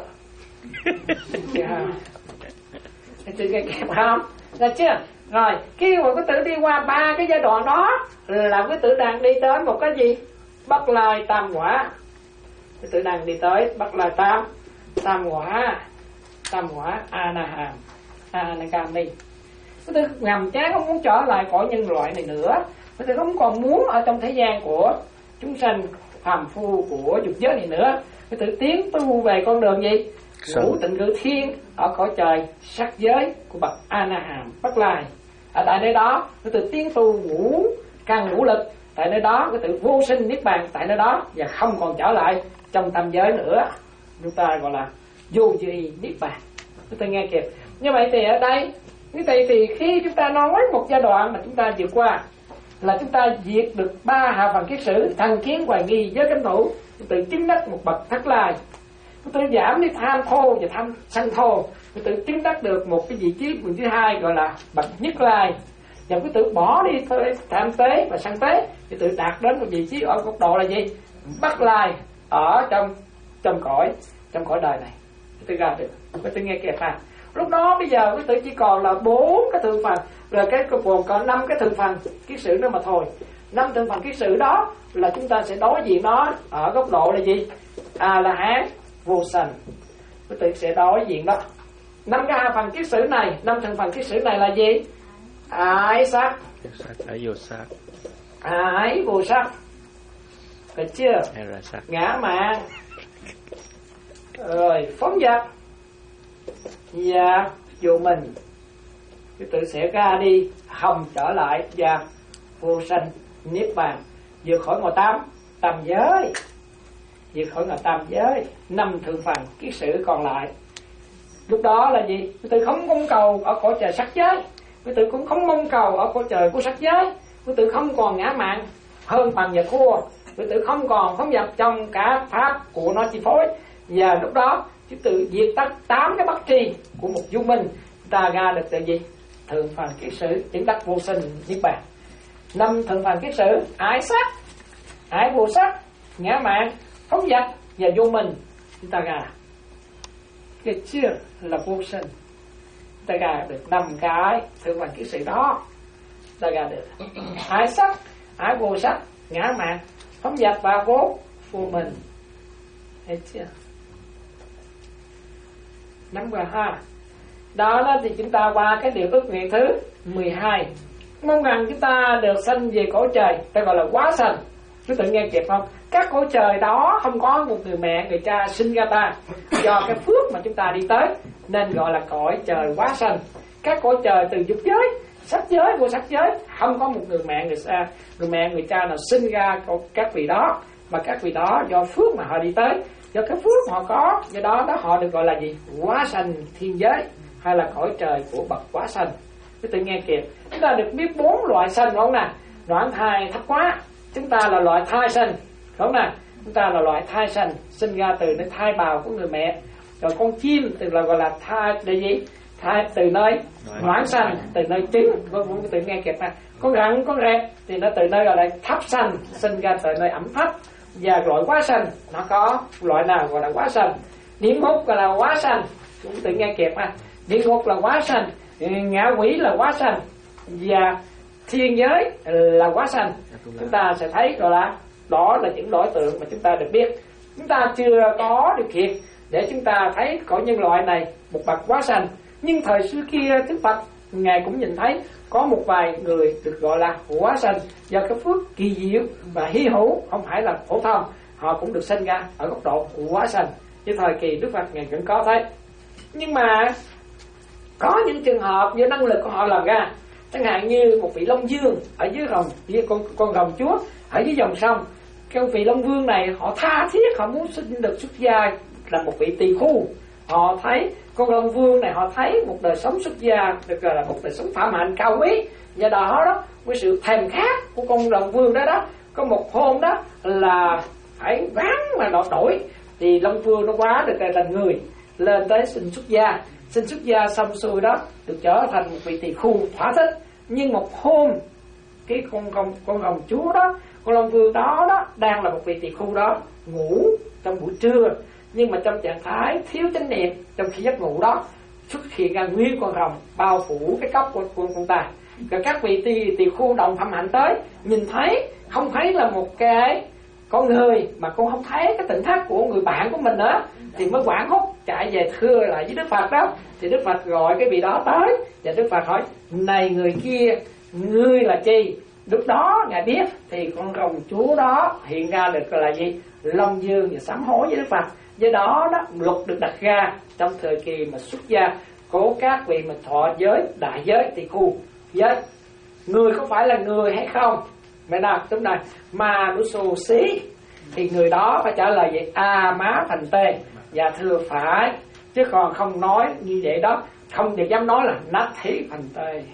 E: Từ cái kẹp không? Là chưa? Rồi, khi mà quý tử đi qua ba cái giai đoạn đó là quý tử đang đi tới một cái gì? Bắc Lai Tam Quả. Quý tử đang đi tới Bắc Lai Tam Tam Quả. Tam Quả A-na-hàm, A-na-gami. Quý tử ngầm chán không muốn trở lại cõi nhân loại này nữa. Quý tử không còn muốn ở trong thế gian của chúng sanh phàm phu của dục giới này nữa. Quý tử tiến tu về con đường gì? Ngũ tịnh cử thiên ở cõi trời sắc giới của bậc A-na-hàm Bắc Lai. Ở tại nơi đó quý tử tiến tu ngũ căn ngũ lực. Tại nơi đó quý tử vô sinh niết bàn tại nơi đó và không còn trở lại trong tam giới nữa. Chúng ta gọi là vô duy niết bàn. Chúng ta nghe kịp. Như vậy thì ở đây như vậy thì khi chúng ta nói một giai đoạn mà chúng ta vượt qua là chúng ta diệt được ba hạ phần kiết sử, Thần Kiến, Hoài Nghi, Giới Cấm Thủ, tự chứng đắc một bậc Thất Lai. Tự giảm đi tham thô và tham sân thô, tự chứng đắc được một cái vị trí thứ hai gọi là bậc Nhất Lai. Và quý tử bỏ đi tham tế và sân tế thì tự đạt đến một vị trí ở góc độ là gì? Bắc Lai ở trong trong cõi trong cõi đời này. Quý tử ra được, quý tử nghe kịp ha. Lúc đó bây giờ quý tử chỉ còn là bốn cái thượng phần, rồi cái còn có năm cái thượng phần kiết sử nữa mà thôi. Năm thượng phần kiết sử đó là chúng ta sẽ đối diện nó ở góc độ là gì? A La Hán vô sanh. Quý tử sẽ đối diện đó. Năm cái hạ phần kiết sử này, năm thượng phần kiết sử này là gì? Ái sắc,
B: ái vô sắc,
E: ái vô sắc, được chưa? Ngã mạn, rồi phóng dật và vô mình. Quý tử sẽ ra đi không trở lại và vô sanh niết bàn, vượt khỏi ngôi tam tam giới, vượt khỏi ngôi tam giới. Năm thượng phần kiết sử còn lại lúc đó là gì? Quý tử không mong cầu ở cõi trời sắc giới, quý tử cũng không mong cầu ở cõi trời của sắc giới. Quý tử không còn ngã mạn hơn bằng và thua, quý tử không còn phóng dật trong cả pháp của nó chi phối. Và lúc đó quý tử diệt tắt tám cái bất tri của một vô minh, ta ra được từ gì? Thượng phần kiết sử, chứng đắc vô sinh niết bàn. Năm thượng phần kiết sử: ái sắc, ái vô sắc, ngã mạn, phóng dật và vô minh. Chúng ta ra cái chưa là vô sinh. Ta ra được năm cái thượng phần kiết sử đó. Ta ra được ái sắc, ái vô sắc, ngã mạn, phóng dật và vô vô minh. Thấy chưa? Năm qua ha. Đó, đó thì chúng ta qua cái điều ước nguyện thứ mười hai, mong rằng chúng ta được sanh về cõi trời, ta gọi là hóa sanh. Chúng ta nghe kịp không? Các cõi trời đó không có một người mẹ người cha sinh ra ta, do cái phước mà chúng ta đi tới nên gọi là cõi trời hóa sanh. Các cõi trời từ dục giới, sắc giới, vô sắc giới không có một người mẹ người cha, người mẹ người cha nào sinh ra các vị đó, mà các vị đó do phước mà họ đi tới, do cái phước họ có, do đó đó họ được gọi là gì? Hóa sanh thiên giới, hay là cõi trời của bậc hóa sanh. Quý tự nghe kịp, chúng ta được biết bốn loại sanh, đúng không nè? Noãn thai thấp quá, chúng ta là loại thai sanh, đúng không nè? Chúng ta là loại thai sanh, sinh ra từ nơi thai bào của người mẹ. Rồi con chim từ là gọi là thai để gì? Thai từ nơi noãn sanh, từ nơi trứng, con tự nghe kịp nè. Con rắn, con rệp thì nó từ nơi gọi là thấp sanh, sinh ra từ nơi ẩm thấp. Và loại hóa sanh nó có loại nào gọi là hóa sanh? Địa ngục gọi là hóa sanh, chúng tự nghe kịp nè. Địa ngục là hóa sanh, ngạ quỷ là hóa sanh, và thiên giới là hóa sanh. Chúng ta sẽ thấy gọi là đó là những đối tượng mà chúng ta được biết. Chúng ta chưa có điều kiện để chúng ta thấy cõi nhân loại này một bậc hóa sanh, nhưng thời xưa kia Đức Phật ngài cũng nhìn thấy có một vài người được gọi là hóa sanh do cái phước kỳ diệu và hy hữu, không phải là phổ thông, họ cũng được sinh ra ở góc độ hóa sanh. Với thời kỳ Đức Phật ngài vẫn có thế. Nhưng mà có những trường hợp do năng lực của họ làm ra, chẳng hạn như một vị Long Vương ở dưới rồng, với con con rồng chúa ở dưới dòng sông. Cái vị Long Vương này họ tha thiết, họ muốn sinh được xuất gia là một vị tỳ khu. Họ thấy con Long Vương này, họ thấy một đời sống xuất gia được gọi là một đời sống phạm hạnh cao quý. Do đó đó, với sự thèm khát của con Long Vương đó đó, có một hôm đó là phải ván mà đòi đổi, thì Long Vương nó quá được thành người lên tới xin xuất gia. Xin xuất gia xong xuôi đó, được trở thành một vị tỳ khu thỏa thích. Nhưng một hôm cái con con con rồng chúa đó, con Long Vương đó đó đang là một vị tỳ khu đó ngủ trong buổi trưa, nhưng mà trong trạng thái thiếu chánh niệm, trong khi giấc ngủ đó xuất hiện ra nguyên con rồng bao phủ cái cốc của con con ta. Rồi các vị tỳ tỳ khu đồng phạm hạnh tới nhìn thấy, không thấy là một cái con người mà con không thấy cái tỉnh thất của người bạn của mình nữa, thì mới hoảng hốt chạy về thưa lại với Đức Phật đó. Thì Đức Phật gọi cái vị đó tới, và Đức Phật hỏi: này người kia, ngươi là chi? Lúc đó ngài biết thì con rồng chúa đó hiện ra được là gì? Long Dương, và sám hối với Đức Phật. Do đó đó, luật được đặt ra trong thời kỳ mà xuất gia của các vị mà thọ giới, đại giới, tỳ khu giới. Người có phải là người hay không? Vậy nào, chúng này mà nó xù xí thì người đó phải trả lời vậy: a má thành tê. Dạ thưa phải, chứ còn không nói như vậy đó, không được dám nói là nát thí thành tê.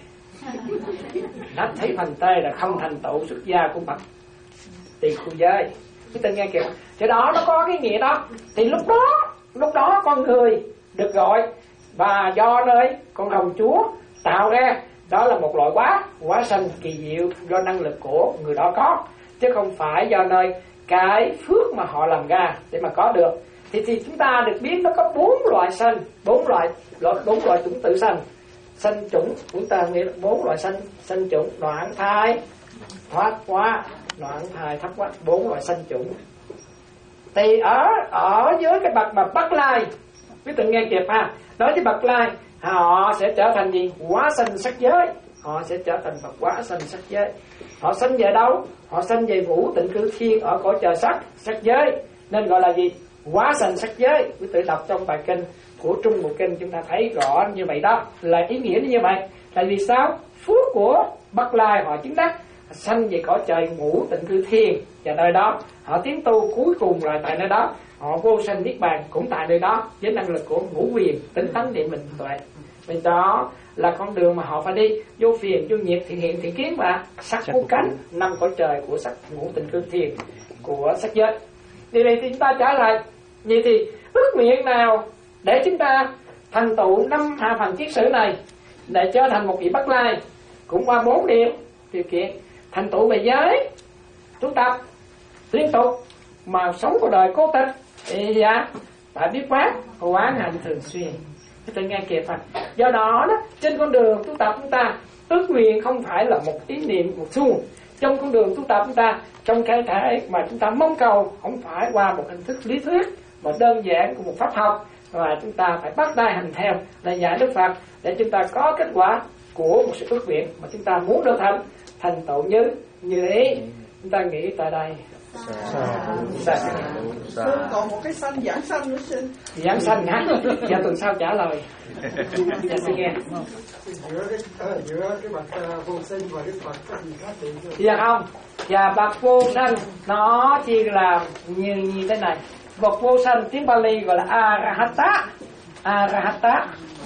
E: Nát thí thành tê là không thành tựu xuất gia của bậc tỳ khu giới. Chúng ta nghe kìa, cái đó nó có cái nghĩa đó. Thì lúc đó, lúc đó con người được gọi, và do nơi con rồng chúa tạo ra, đó là một loại hóa hóa sanh kỳ diệu do năng lực của người đó có, chứ không phải do nơi cái phước mà họ làm ra để mà có được. Thì thì chúng ta được biết nó có bốn loại sanh, bốn loại bốn loại chủng tử sanh. Sanh chủng chúng ta nghĩ là bốn loại sanh, sanh chủng noãn thai, thoát quá, noãn thai thấp quá, bốn loại sanh chủng. Thì ở ở dưới cái bậc mà Bắc Lai, quý tự nghe kịp ha, nói với Bậc Lai, họ sẽ trở thành gì? Hóa sanh sắc giới. Họ sẽ trở thành bậc hóa sanh sắc giới. Họ sanh về đâu? Họ sanh về vũ tịnh cư thiên ở cõi trời sắc, sắc giới, nên gọi là gì? Hóa sanh sắc giới. Quý tự đọc trong bài kinh của Trung Bộ Kinh chúng ta thấy rõ như vậy đó, là ý nghĩa như vậy. Tại vì sao? Phước của Bắc Lai họ chứng đắc sanh về cõi trời ngũ tịnh cư thiên, và nơi đó họ tiến tu cuối cùng là tại nơi đó, họ vô sanh niết bàn cũng tại nơi đó, với năng lực của ngũ quyền tính tánh niệm mình tuệ. Bên đó là con đường mà họ phải đi, vô phiền vô nhiệt thiện hiện thiện kiến và sắc vô cánh, năm cõi trời của sắc ngũ tịnh cư thiên của sắc giới. Điều này thì chúng ta trả lời vậy thì ước nguyện nào để chúng ta thành tựu năm hạ phần kiết sử này để trở thành một vị Bắc Lai? Cũng qua bốn điều điều kiện: thành tựu về giới, tu tập liên tục mà sống cuộc đời cố tịch, dạ phải biết quán quán hành thường xuyên. Chúng ta nghe kịp à? Do đó đó, trên con đường tu tập chúng ta, ước nguyện không phải là một ý niệm một xu. Trong con đường tu tập chúng ta, trong cái thể mà chúng ta mong cầu, không phải qua một hình thức lý thuyết mà đơn giản của một pháp học, và chúng ta phải bắt tay hành theo lời dạy Đức Phật để chúng ta có kết quả của một sự ước nguyện mà chúng ta muốn được thành thành tựu như như ý. Chúng ta nghĩ tại đây.
I: Tôi còn một cái sanh giảng sanh nữa xin.
E: Giảng sanh hả? Dạ tuần sau trả lời. Dạ xin nghe.
G: Giữa cái uh, giữa cái bậc uh, vô sinh và cái bậc có gì khác biệt không?
E: Dạ không. Và bậc vô sanh nó chỉ là như như thế này. Bậc vô sanh tiếng Pali gọi là Arahata. Arahata.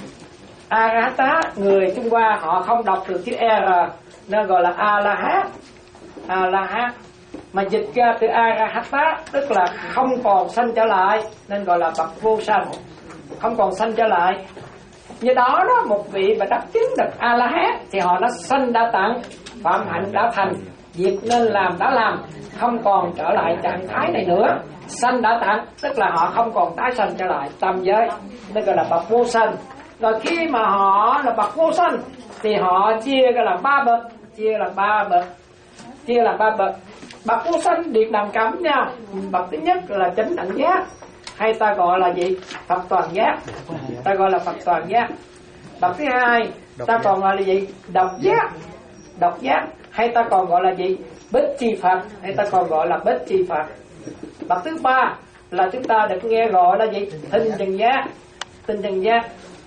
E: Arahata người Trung Hoa họ không đọc được chữ R nên gọi là A-la-hán. A-la-hán. Mà dịch ra từ Arahata tức là không còn sanh trở lại nên gọi là bậc vô sanh, không còn sanh trở lại. Như đó đó, một vị mà đắc chứng được A-la-hán thì họ đã sanh đã tặng, phạm hạnh đã thành, việc nên làm đã làm, không còn trở lại trạng thái này nữa. Sanh đã tặng tức là họ không còn tái sanh trở lại tam giới nên gọi là bậc vô sanh. Rồi khi mà họ là bậc vô sanh thì họ chia ra là ba bậc, chia là ba bậc, chia là ba bậc. Bậc vô sanh điệt đẳng cẩm nha. Bậc thứ nhất là chánh đẳng giác, hay ta gọi là gì? Phật toàn giác. Ta gọi là Phật toàn giác. Bậc thứ hai ta còn gọi là gì? Độc giác. Độc giác, hay ta còn gọi là gì? Bích chi Phật, hay ta còn gọi là bích chi Phật. Bậc thứ ba là chúng ta được nghe gọi là gì? Tinh chân giác. Tinh chân giác.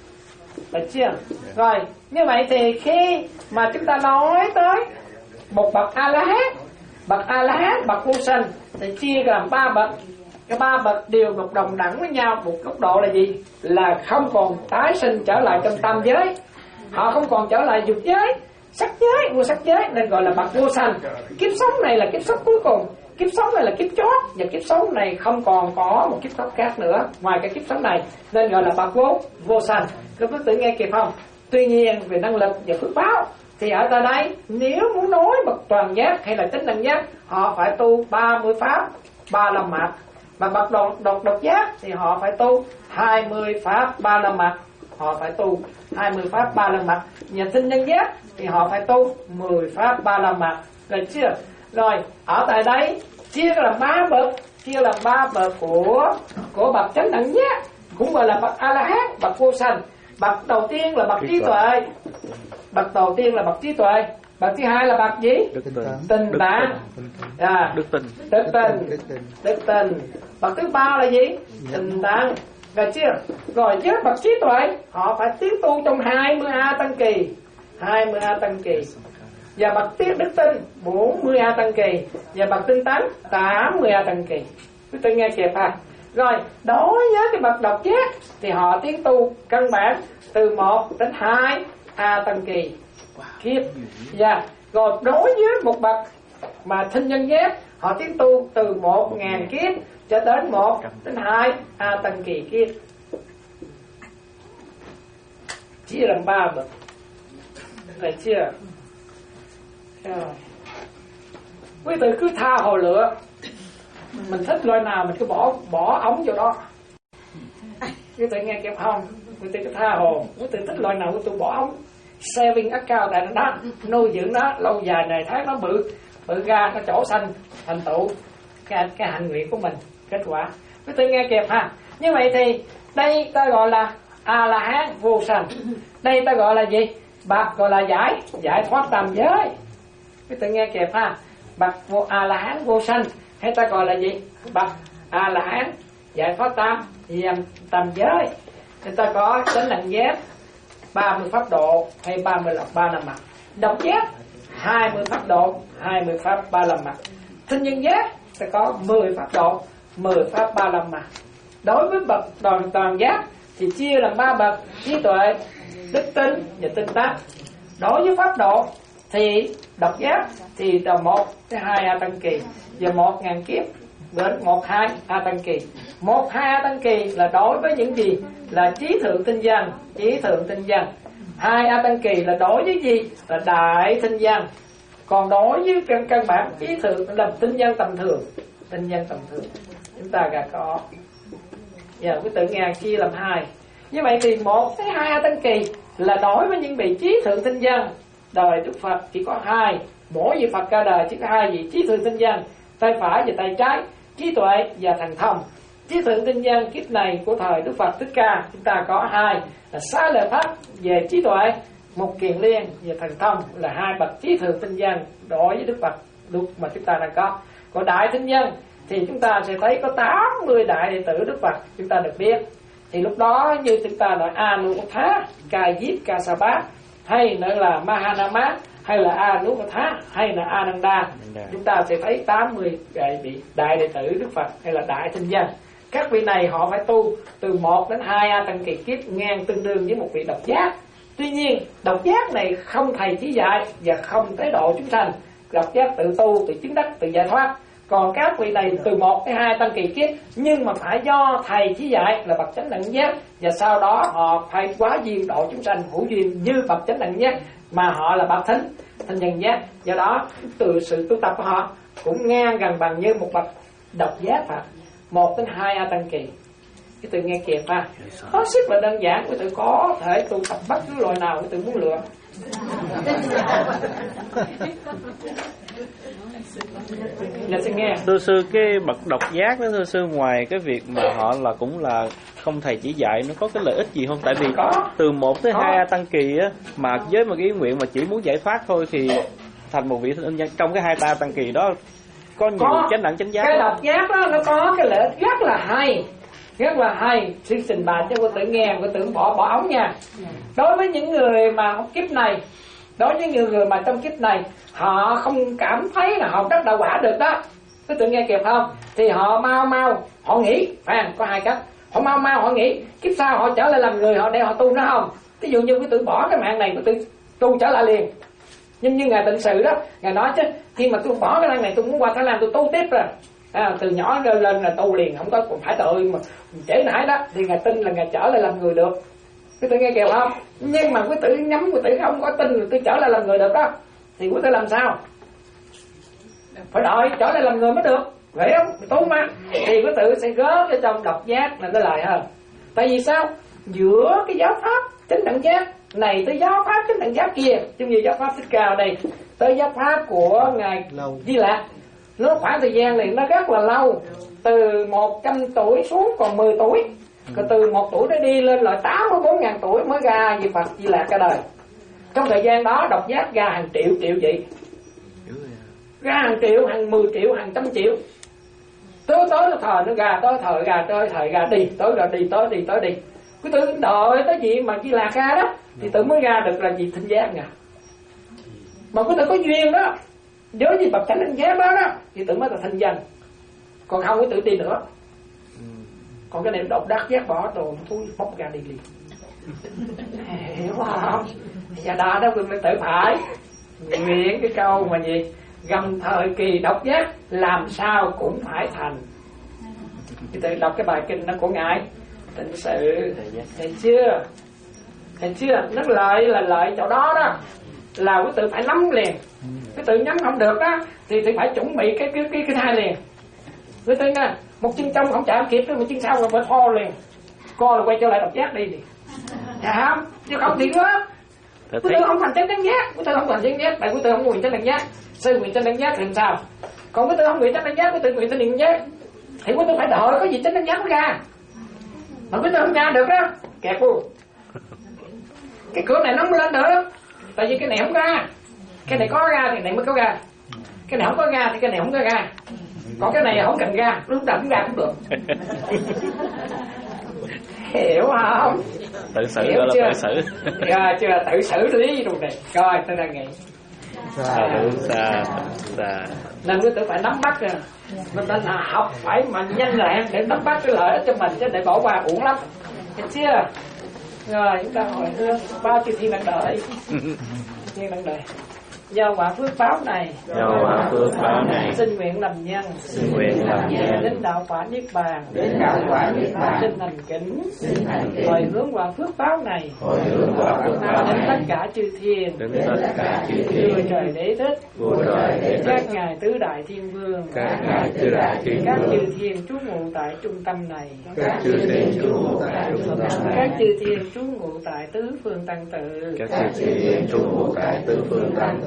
E: Được chưa? Rồi, như vậy thì khi mà chúng ta nói tới một bậc A-la-hán, bậc A-la-hán, bậc vô sanh thì chia làm ba bậc. Cái ba bậc đều một đồng đẳng với nhau, một góc độ là gì? Là không còn tái sinh trở lại trong tam giới. Họ không còn trở lại dục giới, sắc giới, vô sắc giới nên gọi là bậc vô sanh. Kiếp sống này là kiếp sống cuối cùng, kiếp sống này là kiếp chót, và kiếp sống này không còn có một kiếp sống khác nữa ngoài cái kiếp sống này nên gọi là bậc vô vô sanh. Các quý tử nghe kịp không? Tuy nhiên về năng lực và phước báo thì ở tại đây nếu muốn nói bậc toàn giác hay là chánh đẳng giác họ phải tu ba mươi pháp ba la mật, mà bậc độc độc độc giác thì họ phải tu hai mươi pháp ba la mật, họ phải tu hai mươi pháp ba la mật. Nhà sinh nhân giác thì họ phải tu mười pháp ba la mật. Được chưa? Rồi ở tại đây chia là ba bậc, chia là ba bậc của của bậc chánh đẳng giác, cũng gọi là bậc A-la-hán, bậc vô sanh. Bậc đầu tiên là bậc trí tuệ. Bậc đầu tiên là bậc trí tuệ. Bậc thứ hai là bậc gì? Tình tạng. À, đức tin. Đức tin. Đức tin. Bậc thứ ba là gì? Tình tạng. Rồi chưa? Rồi với bậc trí tuệ họ phải tiến tu trong hai mươi A tăng kỳ, hai mươi A tăng kỳ. Và bậc tiết đức tin bốn mươi A tăng kỳ, và bậc tinh tấn tám mươi A tăng kỳ. Quý tôi nghe kịp ha. Rồi đối với cái bậc độc giác thì họ tiến tu căn bản từ một đến hai A tăng kỳ kiếp. Và rồi đối với một bậc mà sinh nhân giác họ tiến tu từ một ngàn kiếp cho đến một đến hai A tăng kỳ kiếp. Chia làm ba bậc. Được chưa? Rồi. Quý tử cứ tha hồ lựa, mình thích loại nào mình cứ bỏ bỏ ống vô đó. Quý tử nghe kịp không? Quý tử cứ tha hồ, quý tử thích loại nào quý tử bỏ ống. Saving account tại nó nuôi dưỡng nó lâu dài này tháng nó bự bự ra nó chỗ xanh thành tựu cái cái hạnh nguyện của mình, kết quả. Quý tử nghe kịp ha? Như vậy thì đây ta gọi là A-la-hán vô sanh. Đây ta gọi là gì? Bậc gọi là giải giải thoát tam giới. Quý tử nghe kịp ha? Bậc vô A-la-hán vô sanh, hay ta gọi là gì? Bậc A-la-hán giải thoát tam dầm tam giới. Người ta có chánh đẳng giác ba mươi pháp độ hay ba mươi ba la mật. Độc giác hai mươi pháp độ, hai mươi pháp ba la mật. Sinh nhân giác sẽ có mười pháp độ, mười pháp ba la mật. Đối với bậc toàn toàn giác thì chia làm ba bậc: trí tuệ, đức tin và tinh tấn. Đối với pháp độ thì độc giác thì từ một tới hai A tăng kỳ, và một ngàn kiếp đến một hai A tăng kỳ. Một hai A tăng kỳ là đối với những gì? Là trí thượng tinh văn, trí thượng tinh văn. Hai A tăng kỳ là đối với gì? Là đại tinh văn. Còn đối với căn căn bản trí thượng là tinh văn tầm thường, tinh văn tầm thường chúng ta đã có. Giờ quý tử nghe chia làm hai. Như vậy thì một tới hai A tăng kỳ là đối với những vị trí thượng tinh văn. Đời Đức Phật chỉ có hai, mỗi vị Phật cả đời chỉ có hai vị trí thượng tinh văn, tay phải và tay trái, trí tuệ và thần thông. Chí thượng tinh nhân kiếp này của thời Đức Phật Thích Ca chúng ta có hai là xá lợi pháp về trí tuệ, một kiền liên về thần thông, là hai bậc chí thượng tinh nhân đối với Đức Phật lúc mà chúng ta đang có. Còn đại tinh nhân thì chúng ta sẽ thấy có tám mươi đại đệ tử Đức Phật chúng ta được biết. Thì lúc đó như chúng ta nói Anuruddha, Ca Diếp, Ca Sa Bát, hay nữa là Mahanama, hay là Anuruddha, hay là Ananda, chúng ta sẽ thấy tám mươi đại, đại đệ tử Đức Phật hay là đại tinh nhân. Các vị này họ phải tu từ một đến hai A Tăng Kỳ kiếp, ngang tương đương với một vị độc giác. Tuy nhiên độc giác này không thầy chỉ dạy và không tế độ chúng sanh. Độc giác tự tu, tự chứng đắc, tự giải thoát. Còn các vị này từ một đến hai Tăng Kỳ kiếp, nhưng mà phải do thầy chỉ dạy là bậc chánh đẳng giác, và sau đó họ phải quá duyên độ chúng sanh hữu duyên như bậc chánh đẳng giác, mà họ là bậc thánh thanh nhân giác. Do đó từ sự tu tập của họ cũng ngang gần bằng như một bậc độc giác Phật, một đến hai A Tăng Kỳ. Cái từ nghe kịp ha, hết sức là đơn giản, cái từ có thể tu tập bất cứ loại nào cái từ muốn lựa. Dạ xin nghe.
B: Thưa sư, cái bậc độc giác đó thưa sư, ngoài cái việc mà họ là cũng là không thầy chỉ dạy, nó có cái lợi ích gì không? Tại vì có. Từ một tới hai A Tăng Kỳ á, mà với một cái nguyện mà chỉ muốn giải thoát thôi thì thành một vị nhân. Trong cái hai A Tăng Kỳ đó có nhiều có. chánh đẳng chánh giác.
E: Cái độc giác đó nó có cái lợi ích rất là hay, rất là hay. Sư trình bày cho cô tự nghe, cô tự bỏ bỏ ống nha. Đối với những người mà kiếp này, đối với những người mà trong kiếp này họ không cảm thấy là họ đắc đạo quả được đó, cứ tự nghe kịp không? Thì họ mau mau họ nghĩ, à, có hai cách. Họ mau mau họ nghĩ kiếp sau họ trở lại làm người họ để họ tu nó không? Ví dụ như cái tự bỏ cái mạng này, cái tự tu trở lại liền. Nhưng như ngài Tịnh Sự đó, ngài nói chứ khi mà tôi bỏ cái năng này tôi muốn qua Thái Lan tôi tu tiếp rồi. À, từ nhỏ lên lên là tu liền, không có còn phải tự mà trễ nải đó, thì ngài tin là ngài trở lại làm người được. Quý tử nghe kìa không? Nhưng mà quý tử nhắm quý tử không có tin là tôi trở lại làm người được đó, thì quý tử làm sao? Phải đợi trở lại làm người mới được, phải không? Tu mà. Thì quý tử sẽ gớt ở trong độc giác là nó lại hơn. Tại vì sao? Giữa cái giáo pháp chánh đẳng giác này tới giáo pháp chánh đẳng giác kia, chung như giáo pháp Thích Ca đây tới giáo pháp của ngài Di Lặc, nó khoảng thời gian này nó rất là lâu, từ một trăm tuổi xuống còn mười tuổi, rồi từ một tuổi nó đi lên là tám mươi bốn ngàn tuổi mới ra vì Phật Di Lặc cả đời. Trong thời gian đó độc giác ra hàng triệu triệu vị, ra hàng triệu, hàng mười triệu, hàng trăm triệu, tới tới thời nó ra, tới thời ra, tới thời ra đi, tới ra đi, tới đi, tới đi. Cứ tự đợi tới gì mà Di Lặc ra đó thì tự mới ra được là gì thinh giác nha. Mà cứ tự có duyên đó với gì bậc chánh đẳng giác đó đó thì tự mới là thanh danh, còn không có tự tin nữa. Còn cái này độc đắc giác bỏ đồ túi bóc ra đi liền, hiểu không? Và đó đó mình tự phải nguyện cái câu mà gì gần thời kỳ độc giác làm sao cũng phải thành. Thì tự đọc cái bài kinh nó của ngài Tịnh Sự, thấy chưa? Thấy chưa? Nó lợi là lợi chỗ đó đó, là quý tự phải nắm liền. Quý tự nhắm không được đó thì thì phải chuẩn bị cái cái cái cái thai liền. Quý tự nha, một chân trong không chạm kịp một chân sau rồi phải thò liền, co là quay trở lại độc giác đi thì dạ không, chứ không thì nữa. Quý tự không thành chánh đẳng giác, quý tự không thành chánh giác, tại quý tự không nguyện chánh đẳng giác. Sư nguyện chánh đẳng giác thì làm sao? Còn quý tự không nguyện chánh đẳng giác, quý tự nguyện chánh đẳng giác thì quý tự phải đợi có gì chánh đẳng giác mới ra. Mà quý tự không ra được đó, kẹt luôn. Cái cửa này nó không lên được, tại vì cái này không ra, cái này có ra thì cái này mới có ra, cái này không có ra thì cái này không có ra, còn cái này không cần ra, lúc nào cũng ra cũng được. Hiểu không?
B: Tự xử gọi là tự xử.
E: Rồi chưa, tự xử lý luôn này. Rồi tôi đang nghĩ
B: xa xa xa
E: nên quý tử phải nắm bắt rồi. Mình nên là học phải mà nhanh lẹ để nắm bắt cái lợi ích cho mình, chứ để bỏ qua uổng lắm. Hiểu chưa? Rồi chúng ta hồi hương bao chư thiên đang đợi, thiên đang đợi. Do quả phước báo này,
B: do quả phước báo này,
E: xin nguyện làm nhân,
B: xin nguyện làm nhân,
E: đến đạo quả niết bàn,
G: đến đạo quả niết bàn,
E: xin thành kính,
G: xin thành kính,
E: hồi hướng quả phước báo này,
G: hồi hướng quả phước báo
E: đến
G: này,
E: tất cả chư thiên,
B: đến tất cả chư thiên,
E: vua trời đế thích,
B: vua trời đế thích,
E: các ngài tứ đại thiên vương,
B: các ngài tứ đại thiên
E: các
B: vương,
E: chư thiên trú ngụ tại trung tâm này,
G: các chư thiên trú ngụ tại trung tâm này,
E: các chư thiên trú ngụ tại tứ phương tăng tự,
G: các chư thiên trú ngụ tại tứ phương tăng tự,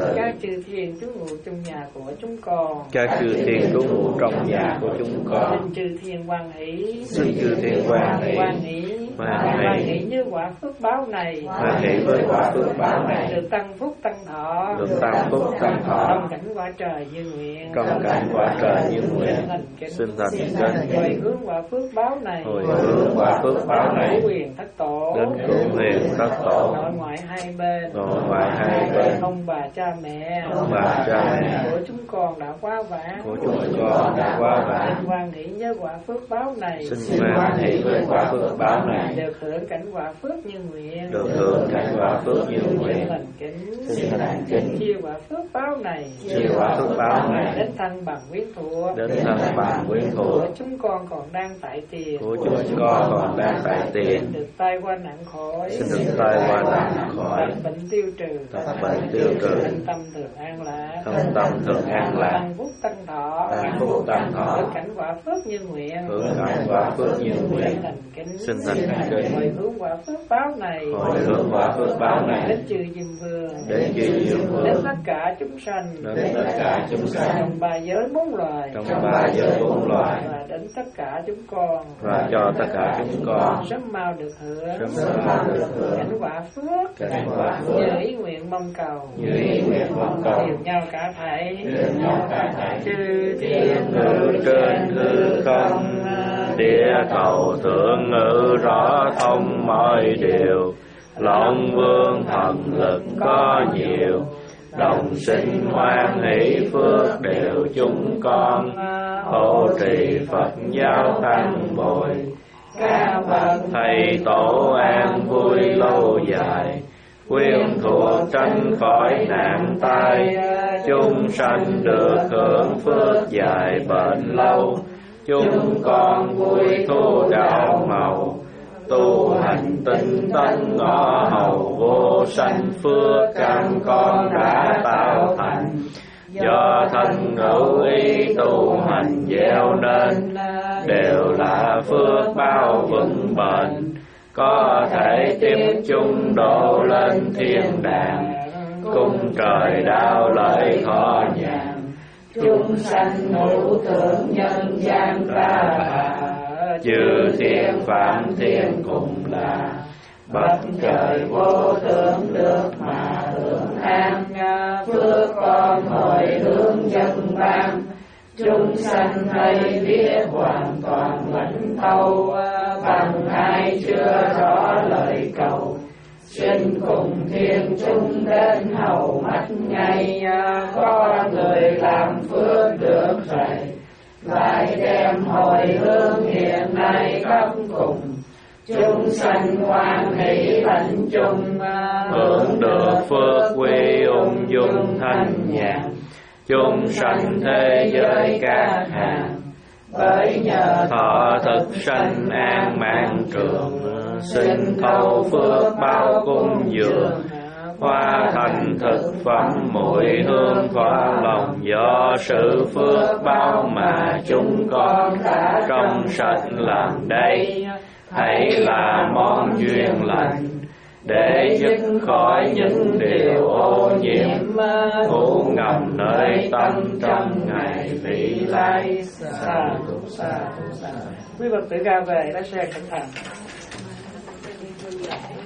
D: các chư thiên trú ngụ trong nhà của chúng con,
B: các chư thiên trú ngụ trong nhà của chúng con.
D: xin chư thiên quan hỷ,
B: xin chư thiên quan hỷ,
D: quan hỷ, quan hỷ như quả phước báo này,
B: quan hỷ với quả phước báo này,
D: được tăng phúc tăng thọ,
B: được tăng phúc tăng thọ,
D: trong cảnh quả trời như nguyện,
B: trong cảnh quả trời như nguyện. Xin thành kính
D: hồi hướng quả phước báo này,
B: hồi hướng quả phước báo này,
D: cửu huyền thất tổ,
B: đến cửu huyền thất tổ,
D: nội ngoại hai bên,
B: nội ngoại hai bên,
D: ông bà cha mẹ,
B: ông bà cha mẹ
D: của chúng con đã quá vãng,
B: của chúng con đã quá vãng.
D: xin quan hỷ nhớ quả phước báo này,
B: xin quan hỷ với quả phước báo này,
D: được hưởng cảnh quả phước như nguyện,
B: được hưởng cảnh quả phước như nguyện.
D: thành kính,
B: xin thành kính
D: chia quả phước báo này,
B: chia quả phước báo này,
D: đến thân bằng quyến thuộc,
B: đến thân bằng quyến thuộc
D: của chúng con còn đang tại tiền,
B: của chúng con còn đang tại tiền,
D: được tai qua nạn khỏi,
B: xin được tai qua nạn khỏi,
D: tật bệnh tiêu trừ,
B: tật bệnh tiêu trừ,
D: thân tâm thường an lạc,
B: thân tâm thường an lạc,
D: tăng phúc tăng thọ,
B: tăng phúc tăng thọ,
D: hưởng cảnh quả phước như nguyện,
B: hưởng cảnh quả phước như nguyện.
D: thành kính,
B: xin thành kính
D: hồi hướng quả phước báo này,
B: hồi hướng quả phước báo này,
D: đến chư diêm vương,
B: đến chư diêm vương,
D: đến tất cả chúng sanh,
B: đến tất cả chúng sanh,
D: trong ba giới bốn loài,
B: trong ba giới bốn loài,
D: và đến tất cả chúng con,
B: và cho tất cả chúng con
D: sớm mau được hưởng,
B: sớm mau được hưởng
D: cảnh quả phước,
B: cảnh quả phước,
D: như ý nguyện mong cầu,
B: như ý nguyện mong cầu,
D: đều nhau cả thảy,
B: đều nhau cả thảy,
D: chư thiên
B: ngự trên hư không, địa cầu thượng ngự rõ thông mọi điều, Long vương thần lực có nhiều, đồng sinh hoan hỷ phước đều chúng con, hộ trì Phật giáo tăng bồi,
D: ca bậc
B: thầy tổ an vui lâu dài, quyên thuộc tránh khỏi nạn tai, chúng sanh được hưởng phước dài bền lâu, chúng con vui thu đạo màu, tu hành tinh tấn ngõ hầu vô sanh phước căn con đã tạo thành, do thân ngữ ý tu hành gieo nên, đều là phước bao vững bền, có thể tiếp chung độ lên thiên đàng, cung trời đạo lợi thọ nhàn, chúng sanh ngũ thượng nhân gian ta bà, chư thiên phạm thiên cùng là, bất trời vô tướng được mà hưởng an, phước con hồi hướng dân ban, chúng sanh hay biết hoàn toàn lãnh thâu, bằng ai chưa rõ lời cầu, xin cùng thiên chúng đến hầu mắt ngay, có người làm phước được rồi, lại đem hồi hướng hiện nay khắp cùng, chúng sanh hoan hỷ lãnh chung, hưởng được phước quy ung dung thanh nhàn, chúng sanh thế giới các hàng, bởi nhờ thọ thực sanh an mạng trường, xin thâu phước bao cung dường, hoa thành thực phẩm mùi hương thỏa lòng, do sự phước bao mà chúng con đã trong sạch làm đây, hãy là món duyên lành, để dứt khỏi những điều ô nhiễm, ngủ ngầm nơi tâm trong ngày vị lai.
D: Sa thù sa thù sa. Quý Phật tử ra về đã xe cẩn thận.